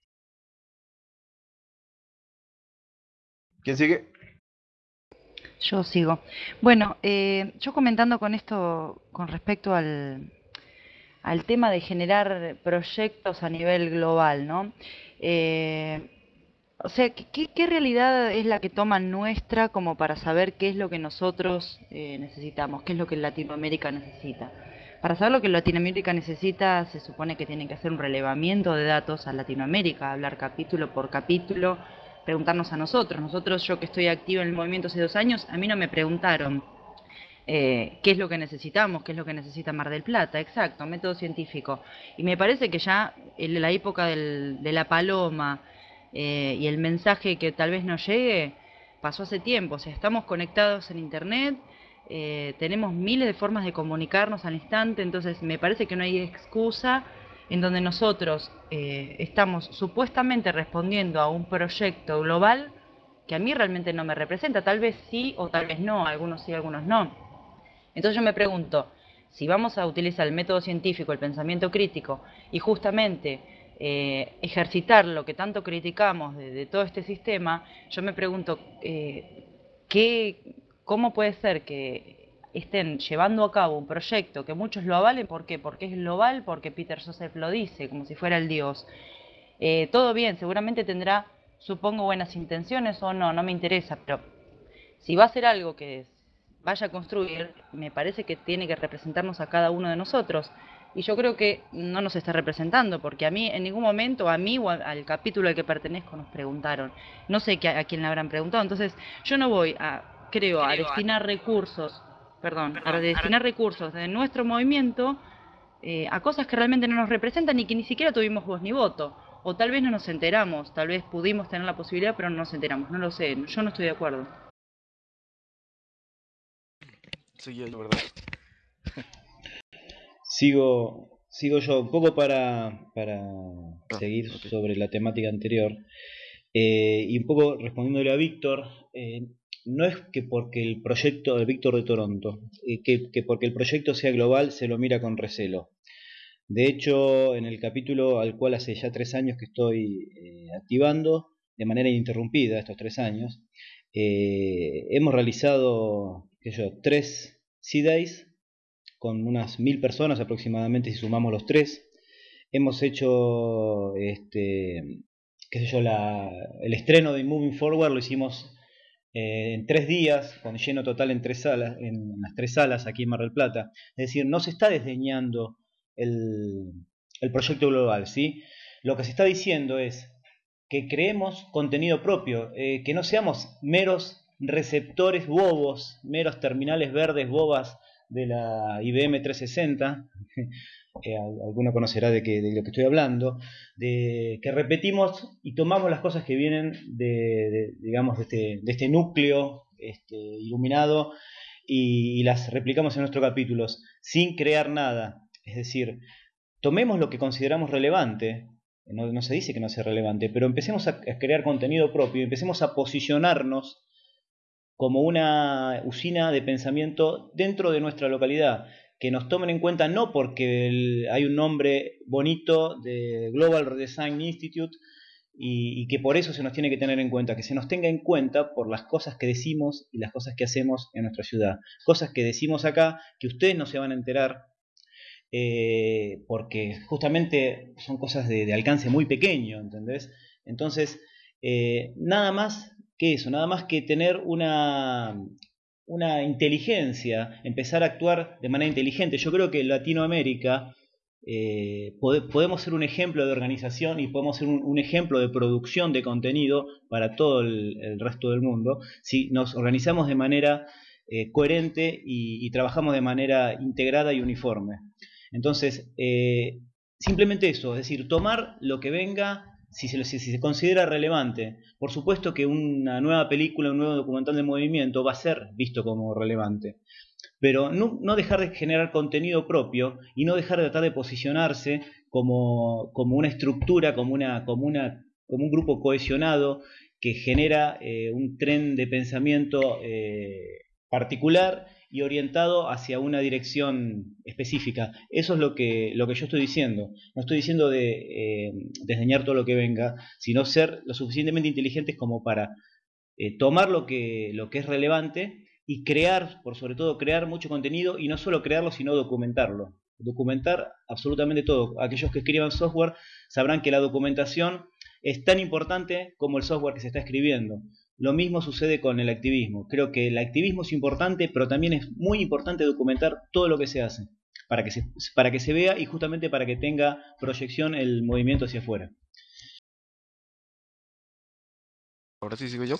¿Quién sigue? Yo sigo. Bueno, eh, yo comentando con esto con respecto al, al tema de generar proyectos a nivel global, ¿no? Eh, o sea, ¿qué, qué realidad es la que toman nuestra como para saber qué es lo que nosotros eh, necesitamos, qué es lo que Latinoamérica necesita? Para saber lo que Latinoamérica necesita, se supone que tienen que hacer un relevamiento de datos a Latinoamérica, hablar capítulo por capítulo, preguntarnos a nosotros. Nosotros, yo que estoy activa en el movimiento hace dos años, a mí no me preguntaron eh, qué es lo que necesitamos, qué es lo que necesita Mar del Plata, exacto, método científico. Y me parece que ya en la época del, de la paloma eh, y el mensaje que tal vez nos llegue, pasó hace tiempo. O sea, estamos conectados en internet, eh, tenemos miles de formas de comunicarnos al instante, entonces me parece que no hay excusa en donde nosotros eh, estamos supuestamente respondiendo a un proyecto global que a mí realmente no me representa, tal vez sí o tal vez no, algunos sí, algunos no. Entonces yo me pregunto, si vamos a utilizar el método científico, el pensamiento crítico, y justamente eh, ejercitar lo que tanto criticamos de, de todo este sistema, yo me pregunto, eh, ¿qué, ¿cómo puede ser que estén llevando a cabo un proyecto que muchos lo avalen? ¿Por qué? Porque es global, porque Peter Joseph lo dice, como si fuera el Dios. Eh, todo bien, seguramente tendrá, supongo, buenas intenciones o no, no me interesa, pero si va a ser algo que vaya a construir, me parece que tiene que representarnos a cada uno de nosotros. Y yo creo que no nos está representando, porque a mí en ningún momento, a mí o al, al capítulo al que pertenezco, nos preguntaron. No sé que, a quién le habrán preguntado. Entonces, yo no voy a, creo, a destinar recursos, perdón, a destinar recursos de nuestro movimiento eh, a cosas que realmente no nos representan y que ni siquiera tuvimos voz ni voto. O tal vez no nos enteramos, tal vez pudimos tener la posibilidad, pero no nos enteramos. No lo sé, yo no estoy de acuerdo. Sí, es verdad. Sigo, sigo yo un poco para, para Ah, seguir ok. sobre la temática anterior eh, y un poco respondiéndole a Víctor. Eh, no es que porque el proyecto de Víctor de Toronto, eh, que, que porque el proyecto sea global se lo mira con recelo. De hecho, en el capítulo al cual hace ya tres años que estoy eh, activando de manera ininterrumpida estos tres años, eh, hemos realizado, qué sé yo, tres C-Days con unas mil personas aproximadamente si sumamos los tres. Hemos hecho, este, qué sé yo, la, el estreno de Moving Forward lo hicimos eh, en tres días, con lleno total en tres salas, en las tres salas aquí en Mar del Plata. Es decir, no se está desdeñando el, el proyecto global, ¿sí? Lo que se está diciendo es que creemos contenido propio, eh, que no seamos meros receptores bobos, meros terminales verdes bobas de la I B M trescientos sesenta, eh, alguno conocerá de, que, de lo que estoy hablando, de que repetimos y tomamos las cosas que vienen de, de digamos, de este, de este núcleo este, iluminado y, y las replicamos en nuestros capítulos sin crear nada. Es decir, tomemos lo que consideramos relevante, no, no se dice que no sea relevante, pero empecemos a, a crear contenido propio, empecemos a posicionarnos como una usina de pensamiento dentro de nuestra localidad, que nos tomen en cuenta no porque el, hay un nombre bonito de Global Redesign Institute y, y que por eso se nos tiene que tener en cuenta, que se nos tenga en cuenta por las cosas que decimos y las cosas que hacemos en nuestra ciudad, cosas que decimos acá que ustedes no se van a enterar eh, porque justamente son cosas de, de alcance muy pequeño, ¿entendés? Entonces, eh, nada más que eso, nada más que tener una, una inteligencia, empezar a actuar de manera inteligente. Yo creo que Latinoamérica eh, pode, podemos ser un ejemplo de organización y podemos ser un, un ejemplo de producción de contenido para todo el, el resto del mundo si nos organizamos de manera eh, coherente y, y trabajamos de manera integrada y uniforme. Entonces, eh, simplemente eso, es decir, tomar lo que venga si se, si se considera relevante. Por supuesto que una nueva película, un nuevo documental de movimiento va a ser visto como relevante, pero no, no dejar de generar contenido propio y no dejar de tratar de posicionarse como, como una estructura, como, una, como, una, como un grupo cohesionado que genera eh, un tren de pensamiento eh, particular y orientado hacia una dirección específica. Eso es lo que, lo que yo estoy diciendo. No estoy diciendo de eh, desdeñar todo lo que venga, sino ser lo suficientemente inteligentes como para eh, tomar lo que, lo que es relevante y crear, por sobre todo crear mucho contenido, y no solo crearlo, sino documentarlo. Documentar absolutamente todo. Aquellos que escriban software sabrán que la documentación es tan importante como el software que se está escribiendo. Lo mismo sucede con el activismo. Creo que el activismo es importante, pero también es muy importante documentar todo lo que se hace, para que se, para que se vea y justamente para que tenga proyección el movimiento hacia afuera. Ahora sí sigo yo.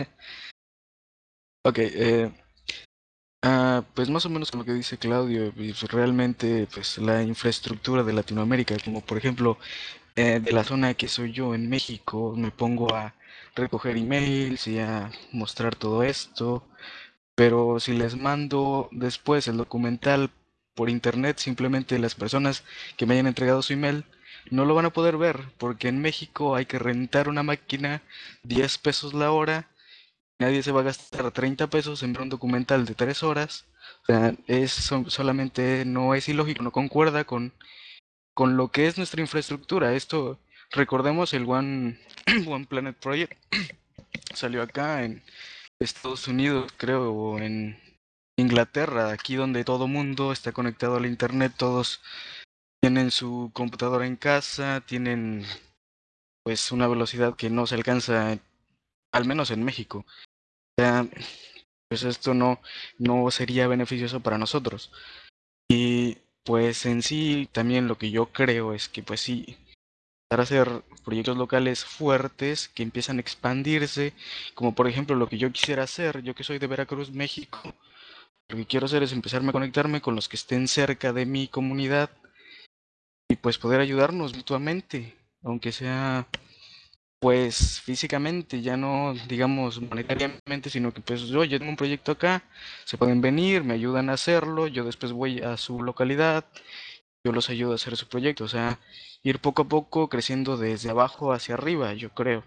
Ok, eh, ah, pues más o menos con lo que dice Claudio, pues realmente pues la infraestructura de Latinoamérica, como por ejemplo eh, de la zona que soy yo en México, me pongo a recoger emails y a mostrar todo esto, pero si les mando después el documental por internet, simplemente las personas que me hayan entregado su email no lo van a poder ver, porque en México hay que rentar una máquina, diez pesos la hora. Nadie se va a gastar treinta pesos en ver un documental de tres horas. O sea, es so- solamente no es ilógico, no concuerda con, con lo que es nuestra infraestructura. Esto, recordemos el One, One Planet Project, salió acá en Estados Unidos, creo, o en Inglaterra, aquí donde todo mundo está conectado al internet, todos tienen su computadora en casa, tienen pues una velocidad que no se alcanza, al menos en México. O sea, pues esto no, no sería beneficioso para nosotros. Y pues en sí también lo que yo creo es que pues sí, para hacer proyectos locales fuertes que empiezan a expandirse, como por ejemplo lo que yo quisiera hacer, yo que soy de Veracruz, México, lo que quiero hacer es empezarme a conectarme con los que estén cerca de mi comunidad y pues poder ayudarnos mutuamente, aunque sea pues físicamente, ya no digamos monetariamente, sino que pues yo, yo tengo un proyecto acá, se pueden venir, me ayudan a hacerlo, yo después voy a su localidad, yo los ayudo a hacer su proyecto, o sea, ir poco a poco creciendo desde abajo hacia arriba, yo creo.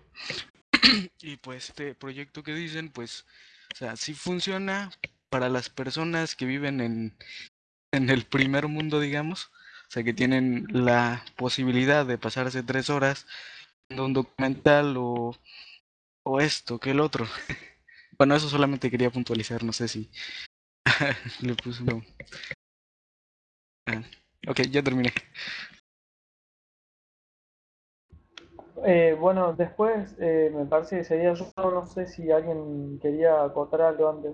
Y pues este proyecto que dicen, pues, o sea, sí funciona para las personas que viven en, en el primer mundo, digamos, o sea, que tienen la posibilidad de pasarse tres horas viendo un documental o, o esto que el otro. Bueno, eso solamente quería puntualizar, no sé si le puse un... Ah, ok, ya terminé. Eh, bueno, después eh, me parece que sería yo, no sé si alguien quería acotar algo antes.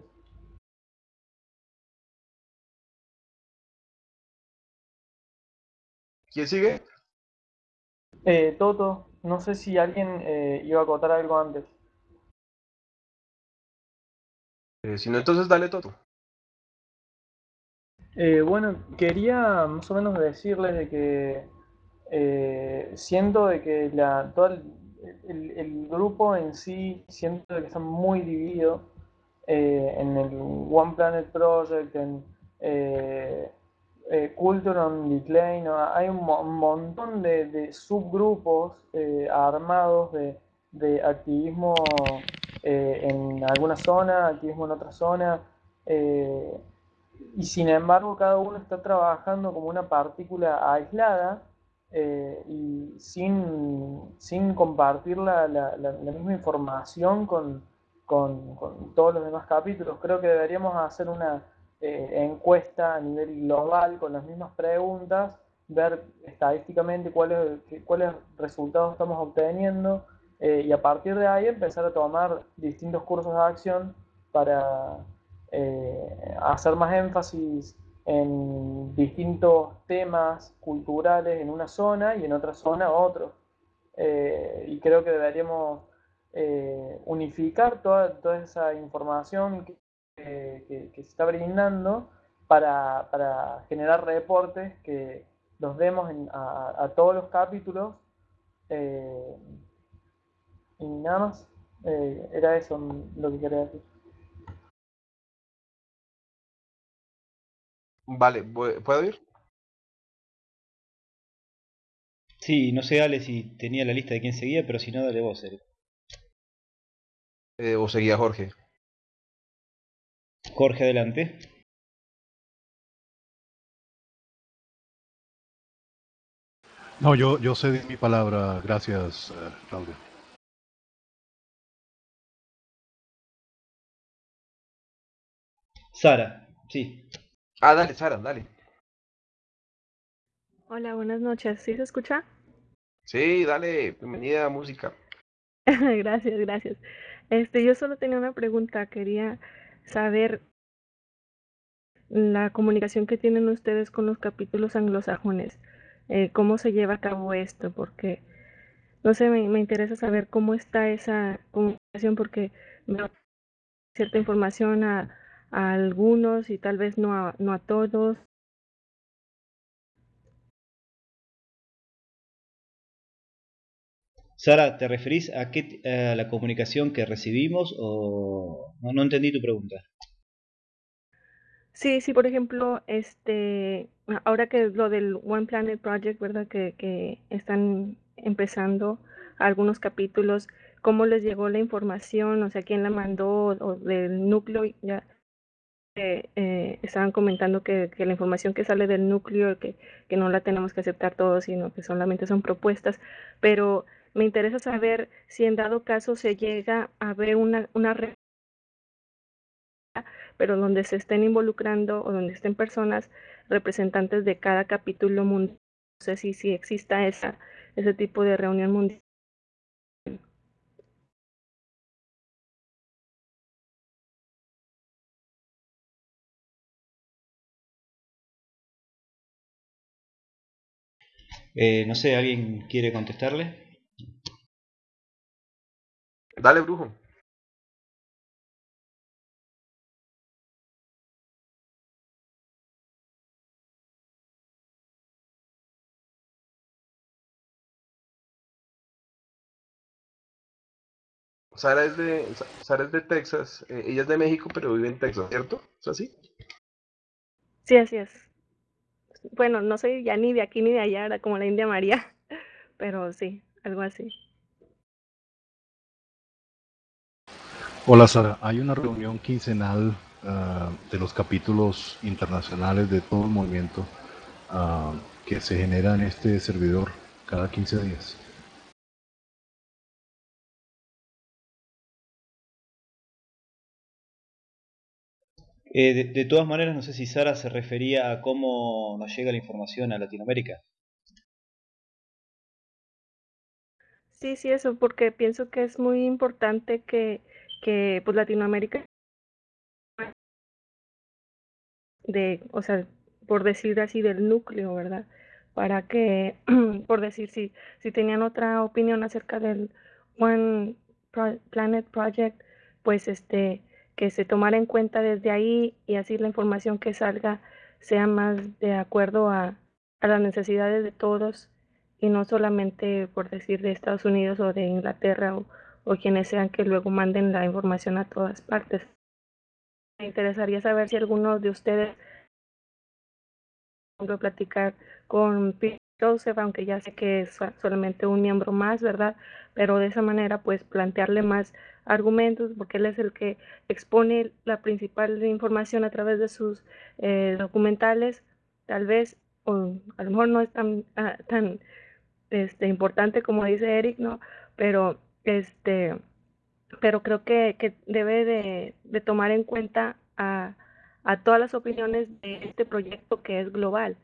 ¿Quién sigue? Eh, Toto, no sé si alguien eh, iba a acotar algo antes. Eh, si no, entonces dale Toto. Eh, bueno, quería más o menos decirles de que eh, siento de que la, todo el, el- el grupo en sí, siento de que está muy dividido eh, en el One Planet Project, en eh, eh, Culture on Decline, ¿no? Hay un, mo- un montón de, de subgrupos eh, armados de, de activismo eh, en alguna zona, activismo en otra zona. eh, y sin embargo, cada uno está trabajando como una partícula aislada eh, y sin, sin compartir la, la- la- la misma información con, con- con todos los demás capítulos. Creo que deberíamos hacer una eh, encuesta a nivel global con las mismas preguntas, ver estadísticamente cuáles, qué- cuáles resultados estamos obteniendo eh, y a partir de ahí empezar a tomar distintos cursos de acción para eh, hacer más énfasis en distintos temas culturales en una zona y en otra zona otros. Eh, y creo que deberíamos eh, unificar toda, toda esa información que, que- que se está brindando para, para generar reportes que los demos en- a, a todos los capítulos Eh, y nada más. Eh, era eso lo que quería decir. Vale, ¿pu- ¿puedo ir? Sí, no sé Ale si tenía la lista de quién seguía, pero si no, dale vos, Eric. Eh, ¿o seguía Jorge? Jorge, adelante. No, yo, yo cedí mi palabra. Gracias, eh, Claudio. Sara, sí. Ah, dale, Sara, dale. Hola, buenas noches. ¿Sí se escucha? Sí, dale, bienvenida a música. Gracias, gracias. Este, yo solo tenía una pregunta. Quería saber la comunicación que tienen ustedes con los capítulos anglosajones. Eh, ¿cómo se lleva a cabo esto? Porque, no sé, me, me interesa saber cómo está esa comunicación porque veo cierta información a, a algunos y tal vez no a, no a todos. Sara, ¿te referís a qué, a la comunicación que recibimos o no, no entendí tu pregunta? Sí, sí, por ejemplo, este, ahora que es lo del One Planet Project, ¿verdad? Que, que están empezando algunos capítulos, ¿cómo les llegó la información? O sea, ¿quién la mandó? O del núcleo, ya eh, eh, estaban comentando que, que la información que sale del núcleo, que, que no la tenemos que aceptar todos, sino que solamente son propuestas, pero me interesa saber si en dado caso se llega a ver una, una red, pero donde se estén involucrando o donde estén personas representantes de cada capítulo mundial. No sé si, si exista esa, ese tipo de reunión mundial. Eh, no sé, ¿alguien quiere contestarle? Dale, brujo. Sara es de, Sa- Sara es de Texas, eh, ella es de México, pero vive en Texas, ¿cierto? ¿Es así? Sí, así es. Bueno, no soy ya ni de aquí ni de allá, era como la India María, pero sí, algo así. Hola, Sara. Hay una reunión quincenal ah, de los capítulos internacionales de todo el movimiento ah, que se genera en este servidor cada quince días. Eh, de, de todas maneras, no sé si Sara se refería a cómo nos llega la información a Latinoamérica. Sí, sí, eso, porque pienso que es muy importante que, que pues Latinoamérica, de, o sea, por decir así, del núcleo, ¿verdad? Para que, por decir, si, si tenían otra opinión acerca del One Pro- Planet Project, pues este, que se tomara en cuenta desde ahí y así la información que salga sea más de acuerdo a, a las necesidades de todos y no solamente por decir de Estados Unidos o de Inglaterra o, o quienes sean que luego manden la información a todas partes. Me interesaría saber si alguno de ustedes ejemplo, platicar con Pete Joseph, aunque ya sé que es solamente un miembro más, ¿verdad? Pero de esa manera, pues plantearle más argumentos, porque él es el que expone la principal información a través de sus eh, documentales, tal vez, o a lo mejor no es tan, ah, tan este, importante como dice Eric, ¿no? Pero este pero creo que, que debe de, de tomar en cuenta a, a todas las opiniones de este proyecto que es global.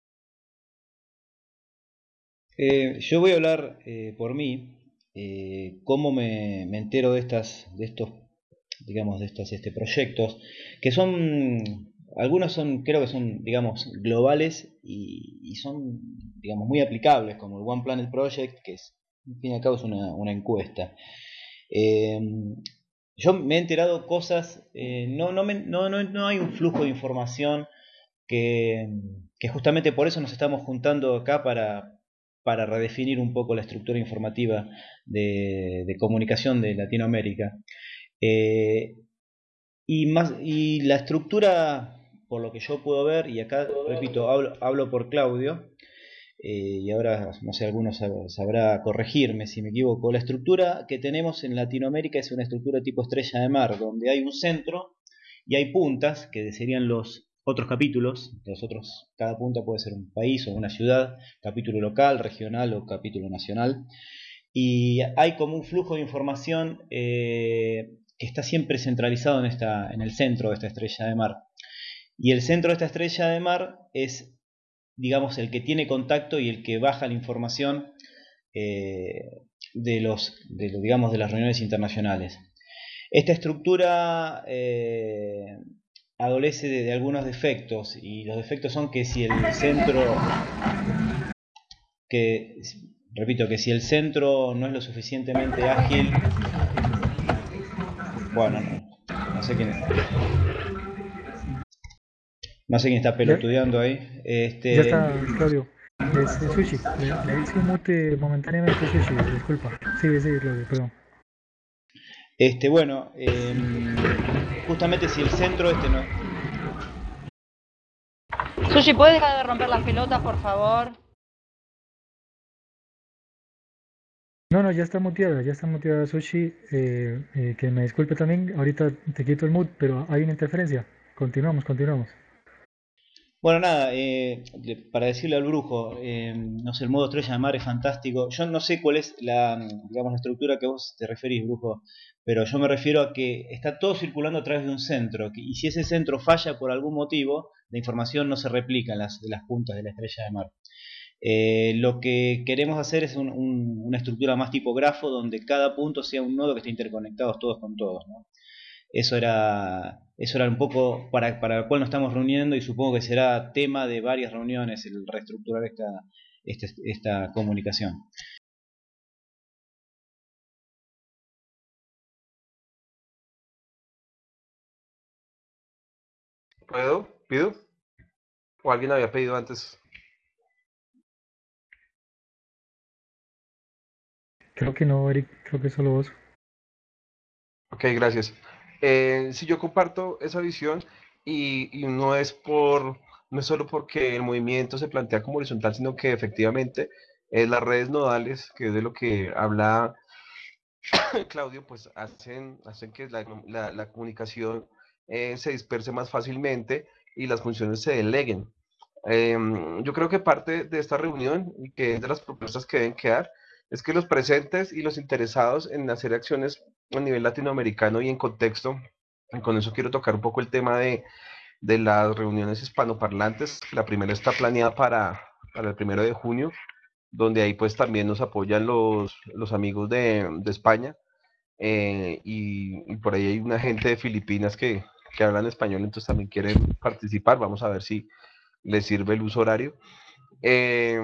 Eh, yo voy a hablar eh, por mí, eh, cómo me, me entero de estas, de estos, digamos, de estos este, proyectos, que son, algunos son, creo que son, digamos, globales y, y son, digamos, muy aplicables, como el One Planet Project, que es, al fin y al cabo es una, una encuesta. Eh, yo me he enterado cosas, eh, no, no, me- no, no, no hay un flujo de información que, que justamente por eso nos estamos juntando acá para para redefinir un poco la estructura informativa de, de comunicación de Latinoamérica. Eh, y, más, y la estructura, por lo que yo puedo ver, y acá, repito, hablo, hablo por Claudio, eh, y ahora, no sé, algunos sabrá corregirme si me equivoco, la estructura que tenemos en Latinoamérica es una estructura tipo estrella de mar, donde hay un centro y hay puntas, que serían los otros capítulos. Los otros, cada punta puede ser un país o una ciudad, capítulo local, regional o capítulo nacional, y hay como un flujo de información eh, que está siempre centralizado en, esta, en el centro de esta estrella de mar, y el centro de esta estrella de mar es, digamos, el que tiene contacto y el que baja la información eh, de los, de, digamos, de las reuniones internacionales. Esta estructura eh, adolece de, de algunos defectos, y los defectos son que si el centro, que repito, que si el centro no es lo suficientemente ágil, bueno, no, no sé quién es. No sé quién está pelotudeando ahí. Este... Ya está, Claudio. Es, es Sushi. Le, le hice un mute momentáneamente a Sushi, disculpa. Sigue, sigue, Claudio, perdón. Este, bueno, eh, justamente si el centro este no... Sushi, ¿puedes dejar de romper las pelotas, por favor? No, no, ya está muteada, ya está muteada Sushi. Eh, eh, que me disculpe también, ahorita te quito el mute, pero hay una interferencia. Continuamos, continuamos. Bueno, nada, eh, para decirle al brujo, eh, no sé, el modo estrella de mar es fantástico. Yo no sé cuál es la, digamos, la estructura que vos te referís, brujo, pero yo me refiero a que está todo circulando a través de un centro, y si ese centro falla por algún motivo, la información no se replica en las, en las puntas de la estrella de mar. Eh, lo que queremos hacer es un, un, una estructura más tipo grafo, donde cada punto sea un nodo que esté interconectados todos con todos, ¿no? Eso era, eso era un poco para, para el cual nos estamos reuniendo, y supongo que será tema de varias reuniones el reestructurar esta, esta, esta comunicación. ¿Puedo? ¿Pido? ¿O alguien había pedido antes? Creo que no, Eric, creo que solo vos. Ok, gracias. Eh, sí, yo comparto esa visión, y, y no es por, no es solo porque el movimiento se plantea como horizontal, sino que efectivamente eh, las redes nodales, que es de lo que habla Claudio, pues hacen, hacen que la, la, la comunicación eh, se disperse más fácilmente y las funciones se deleguen. Eh, yo creo que parte de esta reunión, y que es de las propuestas que deben quedar, es que los presentes y los interesados en hacer acciones a nivel latinoamericano y en contexto, y con eso quiero tocar un poco el tema de, de las reuniones hispanoparlantes. La primera está planeada para, para el primero de junio, donde ahí pues también nos apoyan los, los amigos de, de España, eh, y, y por ahí hay una gente de Filipinas que, que hablan español, entonces también quieren participar. Vamos a ver si les sirve el uso horario. Eh,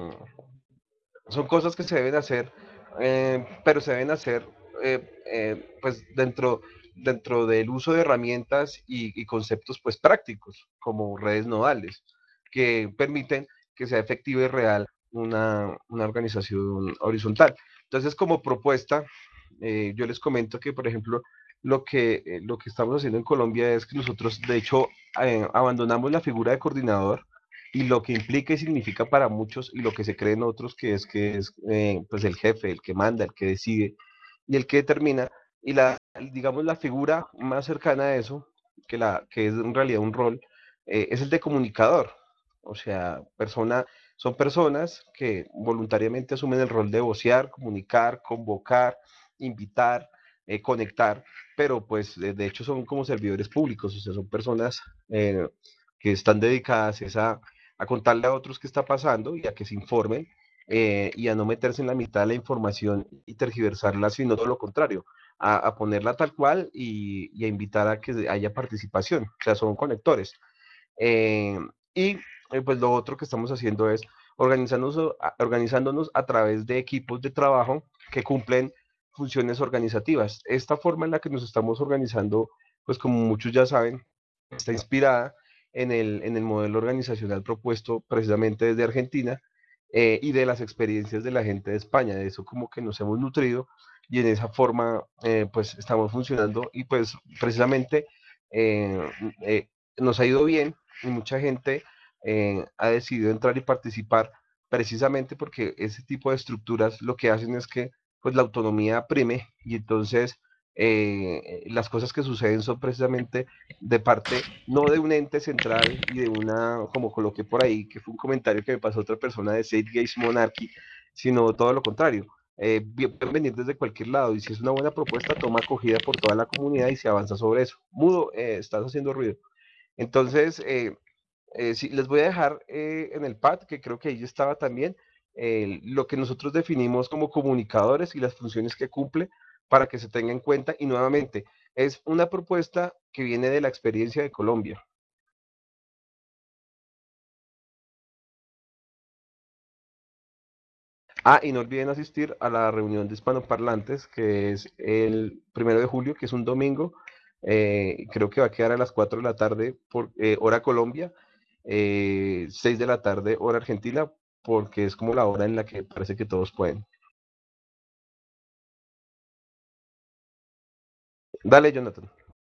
son cosas que se deben hacer, eh, pero se deben hacer eh, eh, pues dentro, dentro del uso de herramientas y, y conceptos pues prácticos, como redes nodales, que permiten que sea efectiva y real una, una organización horizontal. Entonces, como propuesta, eh, yo les comento que, por ejemplo, lo que, eh, lo que estamos haciendo en Colombia es que nosotros, de hecho, eh, abandonamos la figura de coordinador, y lo que implica y significa para muchos, y lo que se cree en otros, que es que es eh, pues el jefe, el que manda, el que decide y el que determina, y la, digamos, la figura más cercana a eso, que, la, que es en realidad un rol, eh, es el de comunicador. O sea, persona, son personas que voluntariamente asumen el rol de vocear, comunicar, convocar, invitar, eh, conectar, pero pues de, de hecho son como servidores públicos. O sea, son personas eh, que están dedicadas a, a contarle a otros qué está pasando y a que se informen, eh, y a no meterse en la mitad de la información y tergiversarla, sino todo lo contrario, a, a ponerla tal cual, y, y a invitar a que haya participación. O sea, son conectores. Eh, y eh, pues lo otro que estamos haciendo es organizándonos, organizándonos a través de equipos de trabajo que cumplen funciones organizativas. Esta forma en la que nos estamos organizando, pues como muchos ya saben, está inspirada en el, en el modelo organizacional propuesto precisamente desde Argentina, eh, y de las experiencias de la gente de España. De eso como que nos hemos nutrido y en esa forma eh, pues estamos funcionando y pues precisamente eh, eh, nos ha ido bien y mucha gente eh, ha decidido entrar y participar precisamente porque ese tipo de estructuras lo que hacen es que pues la autonomía prime y entonces eh, las cosas que suceden son precisamente de parte, no de un ente central y de una, como coloqué por ahí, que fue un comentario que me pasó otra persona de State Gates Monarchy, sino todo lo contrario. Eh, pueden venir desde cualquier lado y si es una buena propuesta, toma acogida por toda la comunidad y se avanza sobre eso. Mudo, eh, estás haciendo ruido. Entonces, eh, eh, sí, les voy a dejar eh, en el pad, que creo que ahí estaba también, eh, lo que nosotros definimos como comunicadores y las funciones que cumple para que se tenga en cuenta. Y nuevamente, es una propuesta que viene de la experiencia de Colombia. Ah, y no olviden asistir a la reunión de hispanoparlantes, que es el primero de julio, que es un domingo. Eh, creo que va a quedar a las cuatro de la tarde por eh, hora Colombia, eh, seis de la tarde hora Argentina, porque es como la hora en la que parece que todos pueden. Dale, Jonathan.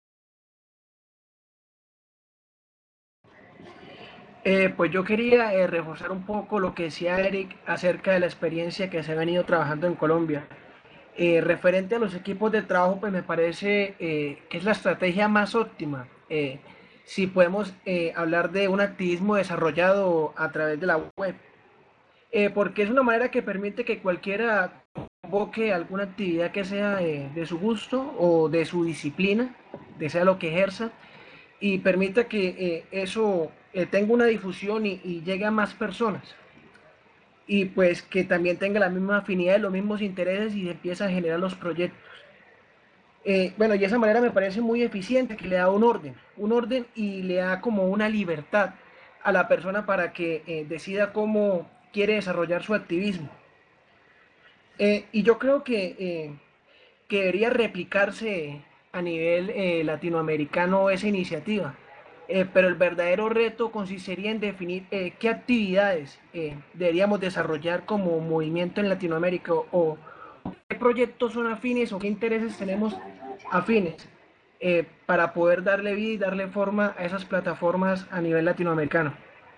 Eh, pues yo quería eh, reforzar un poco lo que decía Eric acerca de la experiencia que se ha venido trabajando en Colombia. Eh, referente a los equipos de trabajo, pues me parece eh, que es la estrategia más óptima. Eh, si podemos eh, hablar de un activismo desarrollado a través de la web, eh, porque es una manera que permite que cualquiera convoque alguna actividad que sea eh, de su gusto o de su disciplina, de sea lo que ejerza, y permita que eh, eso eh, tenga una difusión y, y llegue a más personas. Y pues que también tenga la misma afinidad, los mismos intereses y empieza a generar los proyectos. Eh, bueno, y esa manera me parece muy eficiente, que le da un orden, un orden y le da como una libertad a la persona para que eh, decida cómo quiere desarrollar su activismo. Eh, y yo creo que, eh, que debería replicarse a nivel eh, latinoamericano esa iniciativa. Eh, pero el verdadero reto consistiría en definir eh, qué actividades eh, deberíamos desarrollar como movimiento en Latinoamérica o, o qué proyectos son afines o qué intereses tenemos afines eh, para poder darle vida y darle forma a esas plataformas a nivel latinoamericano.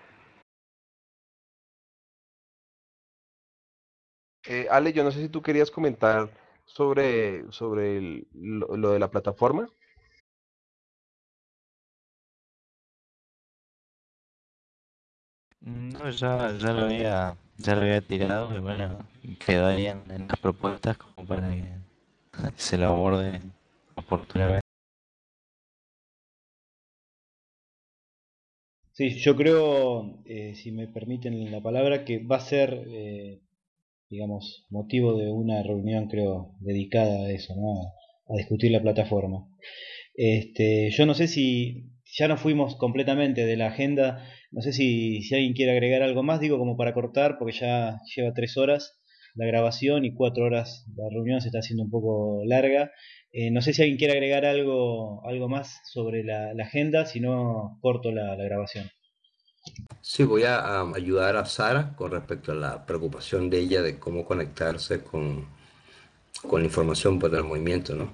Eh, Ale, yo no sé si tú querías comentar sobre, sobre el- lo, lo de la plataforma. No, ya, ya lo había, ya lo había tirado y bueno, quedó ahí en, en las propuestas como para que se lo aborde oportunamente. Sí, yo creo, eh, si me permiten la palabra, que va a ser, eh, digamos, motivo de una reunión, creo, dedicada a eso, ¿no? A, a discutir la plataforma. Este, yo no sé si ya nos fuimos completamente de la agenda, no sé si, si alguien quiere agregar algo más, digo como para cortar, porque ya lleva tres horas la grabación y cuatro horas la reunión se está haciendo un poco larga. Eh, no sé si alguien quiere agregar algo, algo más sobre la, la agenda, si no corto la, la grabación. Sí, voy a um, ayudar a Sara con respecto a la preocupación de ella de cómo conectarse con, con la información pues, del movimiento, ¿no?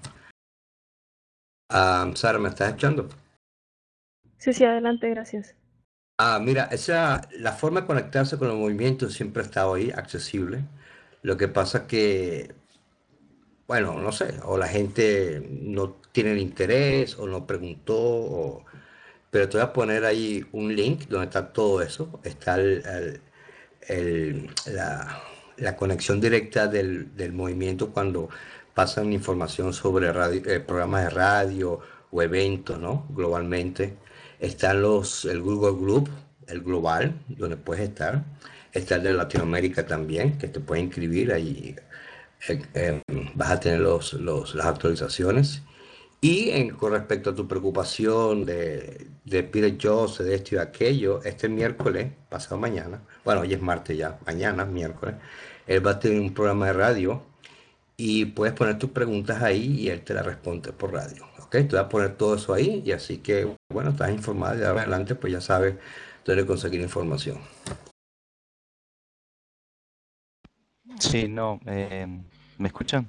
Um, Sara, ¿me estás escuchando? Sí, sí, adelante, gracias. Ah, mira, esa, la forma de conectarse con el movimiento siempre ha estado ahí, accesible. Lo que pasa que, bueno, no sé, o la gente no tiene el interés o no preguntó, o- pero te voy a poner ahí un link donde está todo eso. Está el, el- el- la, la conexión directa del, del movimiento cuando pasan información sobre radio- eh, programas de radio o eventos, ¿no? Globalmente. Están los, el Google Group, el global, donde puedes estar. Está el de Latinoamérica también, que te puede inscribir ahí. eh, eh, vas a tener los, los- las actualizaciones. Y en, con respecto a tu preocupación de, de Peter Jose, de esto y de aquello, este miércoles, pasado mañana, bueno, hoy es martes ya, mañana, miércoles, él va a tener un programa de radio y puedes poner tus preguntas ahí y él te las responde por radio. ¿Ok? Te voy a poner todo eso ahí y así que, bueno, estás informado y de ahora en adelante pues ya sabes dónde conseguir información. Sí, no, eh, ¿me escuchan?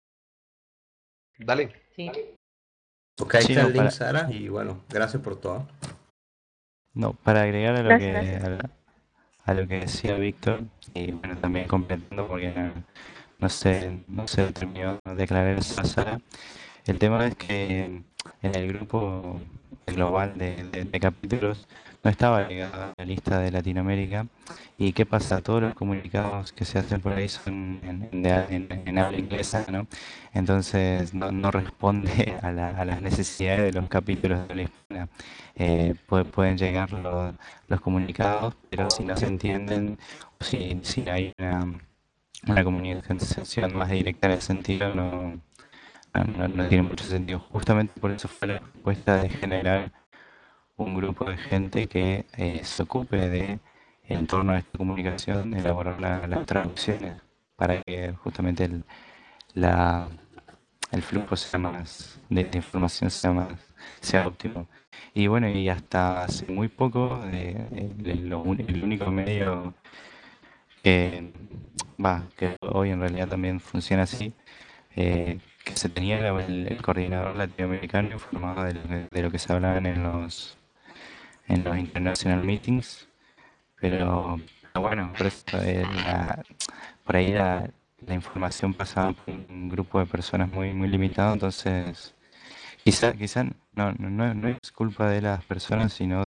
Dale. Sí. Ok, ahí Sí, está no, el link, para, Sara, y bueno, gracias por todo. no, para agregar a lo Gracias, que, gracias. a, la- a lo que decía Víctor, y bueno, también completando porque no, no sé, no se terminó de declarar esa Sara. El tema es que en el grupo global de, de- de capítulos no estaba agregada la lista de Latinoamérica. ¿Y qué pasa? Todos los comunicados que se hacen por ahí son en, en, de- en- en habla inglesa, ¿no? Entonces no, no responde a, la- a las necesidades de los capítulos de habla hispana. Eh, pue- pueden llegar los, los comunicados, pero si no se entienden, o si, si no hay una, una comunicación más directa en ese sentido, no no, no- no tiene mucho sentido. Justamente por eso fue la propuesta de generar un grupo de gente que eh, se ocupe de, en torno a esta comunicación, elaborar la- las traducciones para que justamente el, la, el flujo sea más, de, de información sea más, sea óptimo. Y bueno, y hasta hace muy poco, eh, el, lo un- el único medio que, va, que hoy en realidad también funciona así, eh, que se tenía era el, el coordinador latinoamericano informado de lo, que, de lo que se hablaban en los en los international meetings, pero, pero bueno, por, eso, eh, la- por ahí la, la información pasaba por un grupo de personas muy muy limitado, entonces quizá quizá no, no, no no es culpa de las personas, sino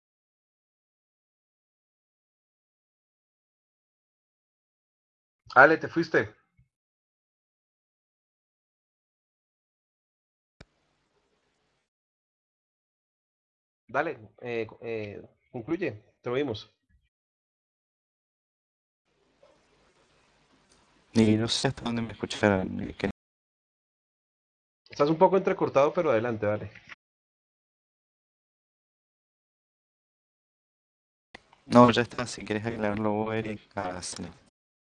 Ale, te fuiste. Dale, eh, eh, concluye, te oímos. y no sé hasta dónde me escucharon. eh, que- Estás un poco entrecortado, pero adelante, dale. No, ya está, si querés aclararlo vos, Eric, hágale.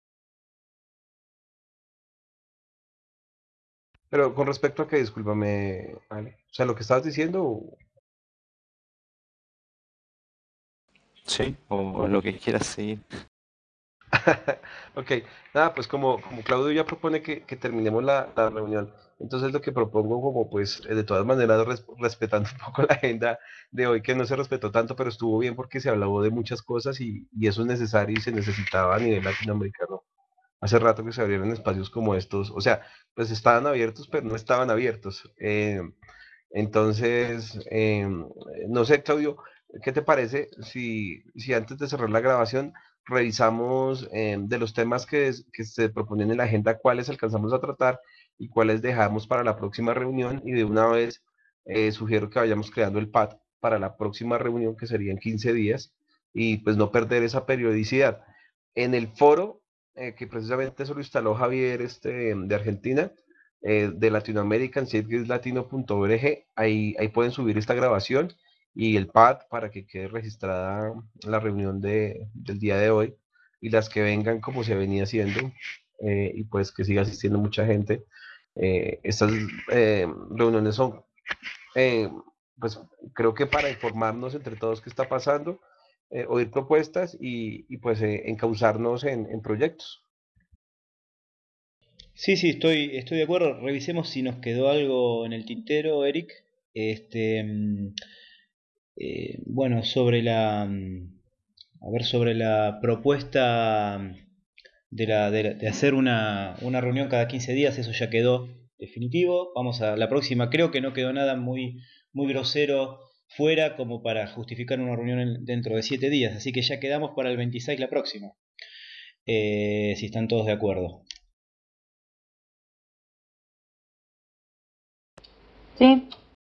Pero con respecto a que, discúlpame, Ale. O sea, lo que estabas diciendo, Sí, o, o lo que quieras seguir. ok, nada, pues como, como Claudio ya propone que, que terminemos la, la reunión, entonces lo que propongo como pues eh, de todas maneras res- respetando un poco la agenda de hoy que no se respetó tanto, pero estuvo bien porque se habló de muchas cosas y, y eso es necesario y se necesitaba a nivel latinoamericano. Hace rato que se abrieron espacios como estos, o sea, pues estaban abiertos, pero no estaban abiertos. Eh, entonces, eh, no sé, Claudio, ¿qué te parece si, si antes de cerrar la grabación revisamos eh, de los temas que, es- que se proponen en la agenda, cuáles alcanzamos a tratar y cuáles dejamos para la próxima reunión? Y de una vez eh, sugiero que vayamos creando el pad para la próxima reunión, que sería en quince días, y pues no perder esa periodicidad. En el foro, eh, que precisamente eso lo instaló Javier este, de Argentina, eh, de Latinoamérica en latino punto org. Ahí, ahí pueden subir esta grabación y el pad para que quede registrada la reunión de, del día de hoy y las que vengan como se venía haciendo, eh, y pues que siga asistiendo mucha gente. Eh, estas eh, reuniones son, eh, pues creo que para informarnos entre todos qué está pasando, eh, oír propuestas y, y pues eh, encauzarnos en, en proyectos. Sí, sí, estoy, estoy de acuerdo. Revisemos si nos quedó algo en el tintero, Eric. Este, mm, eh, bueno, sobre la, mm, a ver, sobre la propuesta mm, de, la, de, la- de hacer una, una reunión cada quince días, eso ya quedó definitivo. Vamos a la próxima. Creo que no quedó nada muy, muy grosero fuera como para justificar una reunión en- dentro de siete días. Así que ya quedamos para el veintiséis la próxima. Eh, si están todos de acuerdo. Sí.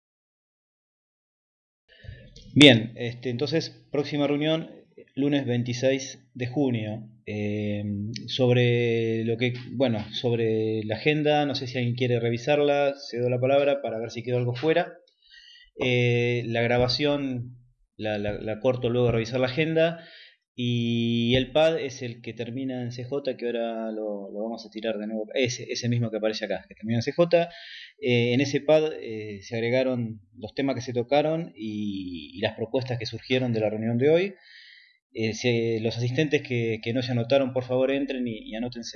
Bien, este, entonces, próxima reunión, lunes veintiséis de junio. Eh, sobre lo que, bueno, sobre la agenda, no sé si alguien quiere revisarla, cedo la palabra para ver si quedó algo fuera. Eh, la grabación la, la- la corto luego de revisar la agenda. Y el pad es el que termina en C J, que ahora lo, lo vamos a tirar de nuevo. Ese, ese mismo que aparece acá, que termina en C J. Eh, en ese pad eh, se agregaron los temas que se tocaron y, y las propuestas que surgieron de la reunión de hoy. Eh, se- los asistentes que, que no se anotaron, por favor, entren y, y anótense.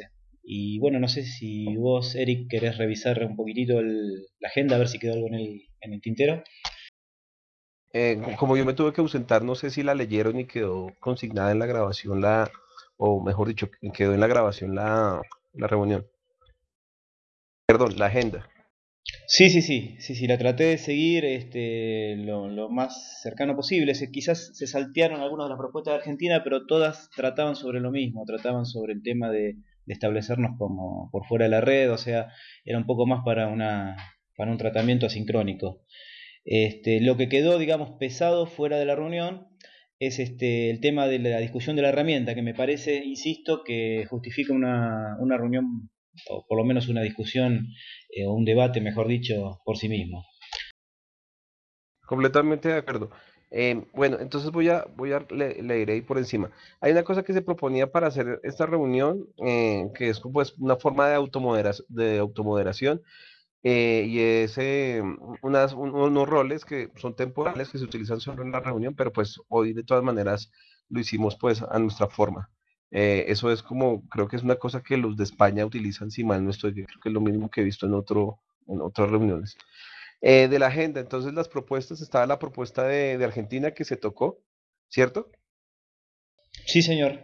Y bueno, no sé si vos, Eric, querés revisar un poquitito el- la agenda, a ver si quedó algo en el, en el tintero. Eh, como yo me tuve que ausentar, no sé si la leyeron y quedó consignada en la grabación la, o mejor dicho, quedó en la grabación la, la reunión. Perdón, la agenda. Sí, sí, sí, sí, sí, la traté de seguir este, lo, lo más cercano posible. Se- quizás se saltearon algunas de las propuestas de Argentina, pero todas trataban sobre lo mismo, trataban sobre el tema de, de establecernos como por fuera de la red, o sea, era un poco más para una, para un tratamiento asincrónico. Este, lo que quedó, digamos, pesado fuera de la reunión es este, el tema de la discusión de la herramienta, que me parece, insisto, que justifica una, una reunión, o por lo menos una discusión, eh, o un debate, mejor dicho, por sí mismo. Completamente de acuerdo. Eh, bueno, entonces voy a, voy a le, leer ahí por encima. Hay una cosa que se proponía para hacer esta reunión, eh, que es pues una forma de automoderación, de automoderación, eh, y es eh, unas, un- unos roles que son temporales que se utilizan solo en la reunión, pero pues hoy de todas maneras lo hicimos pues a nuestra forma. Eh, eso es como, creo que es una cosa que los de España utilizan, si mal no estoy, creo que es lo mismo que he visto en otro, en otras reuniones. Eh, de la agenda, entonces las propuestas, estaba la propuesta de, de Argentina que se tocó, ¿cierto? Sí, señor.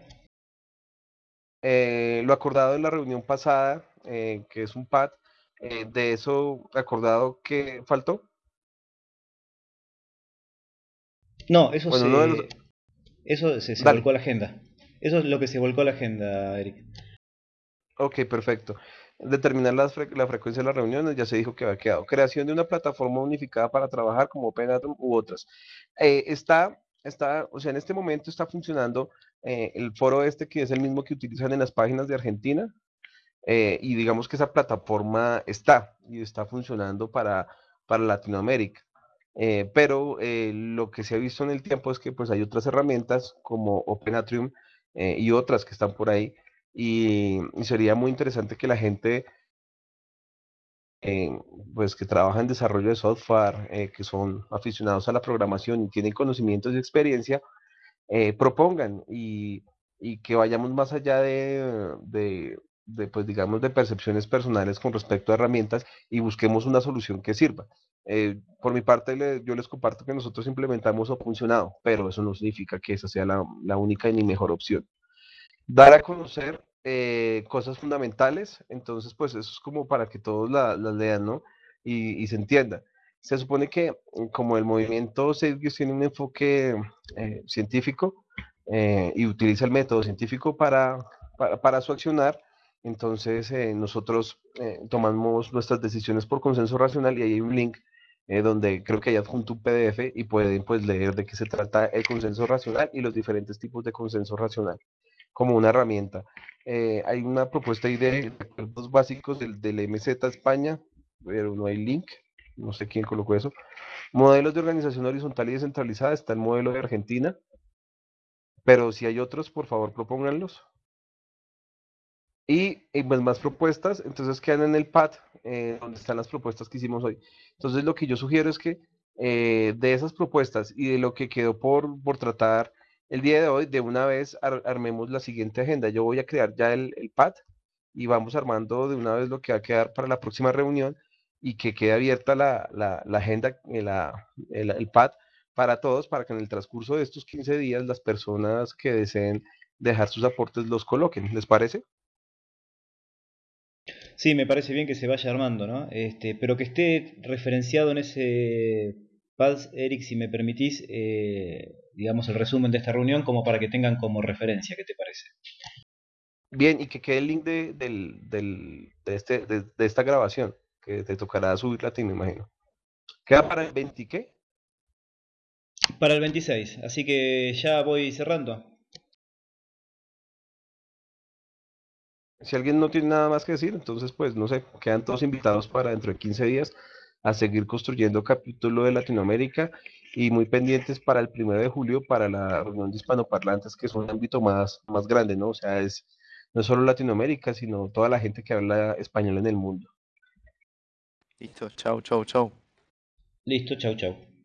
Eh, lo acordado en la reunión pasada, eh, que es un pad, eh, de eso acordado que faltó. No, eso Bueno, uno de los... se, eso se, se Dale. volcó a la agenda. Eso es lo que se volcó a la agenda, Eric. Ok, perfecto. Determinar las fre- la frecuencia de las reuniones, ya se dijo que había quedado. Creación de una plataforma unificada para trabajar como Open u otras. Eh, está, está, o sea, en este momento está funcionando eh, el foro este, que es el mismo que utilizan en las páginas de Argentina, eh, y digamos que esa plataforma está y está funcionando para, para Latinoamérica. Eh, pero eh, lo que se ha visto en el tiempo es que pues hay otras herramientas como Open Atrium, eh, y otras que están por ahí, y, y sería muy interesante que la gente eh, pues que trabaja en desarrollo de software, eh, que son aficionados a la programación y tienen conocimientos y experiencia, eh, propongan y, y que vayamos más allá de, de, de, pues digamos, de percepciones personales con respecto a herramientas y busquemos una solución que sirva. Eh, por mi parte, le- yo les comparto que nosotros implementamos o funcionado, pero eso no significa que esa sea la, la única ni mejor opción. Dar a conocer eh, cosas fundamentales, entonces pues eso es como para que todos la, la lean, ¿no? Y, y se entienda. Se supone que mm, como el movimiento Safeguard tiene un enfoque eh, científico, eh, y utiliza el método científico para, para, para su accionar, entonces eh, nosotros eh, tomamos nuestras decisiones por consenso racional y ahí hay un link eh, donde creo que hay adjunto un P D F y pueden pues leer de qué se trata el consenso racional y los diferentes tipos de consenso racional como una herramienta. Eh, hay una propuesta ahí de acuerdos básicos del, del M Z España, pero no hay link, no sé quién colocó eso. Modelos de organización horizontal y descentralizada, está el modelo de Argentina, pero si hay otros, por favor, propónganlos. Y, y pues más propuestas, entonces quedan en el pad, eh, donde están las propuestas que hicimos hoy. Entonces lo que yo sugiero es que eh, de esas propuestas y de lo que quedó por, por tratar el día de hoy, de una vez ar- armemos la siguiente agenda. Yo voy a crear ya el, el pad y vamos armando de una vez lo que va a quedar para la próxima reunión y que quede abierta la, la, la agenda, eh, la, el, el pad para todos, para que en el transcurso de estos quince días las personas que deseen dejar sus aportes los coloquen. ¿Les parece? Sí, me parece bien que se vaya armando, ¿no? Este, pero que esté referenciado en ese pad, Eric, si me permitís, eh, digamos, el resumen de esta reunión como para que tengan como referencia, ¿qué te parece? Bien, y que quede el link de, del, del, de, este, de, de esta grabación, que te tocará subirla a ti, me imagino. ¿Queda para el veinte qué? Para el veintiséis, así que ya voy cerrando. Si alguien no tiene nada más que decir, entonces pues no sé, quedan todos invitados para dentro de quince días a seguir construyendo capítulo de Latinoamérica y muy pendientes para el primero de julio para la reunión de hispanoparlantes, que es un ámbito más, más grande, ¿no? O sea, es no solo Latinoamérica, sino toda la gente que habla español en el mundo. Listo, chau, chau, chau. Listo, chau, chau.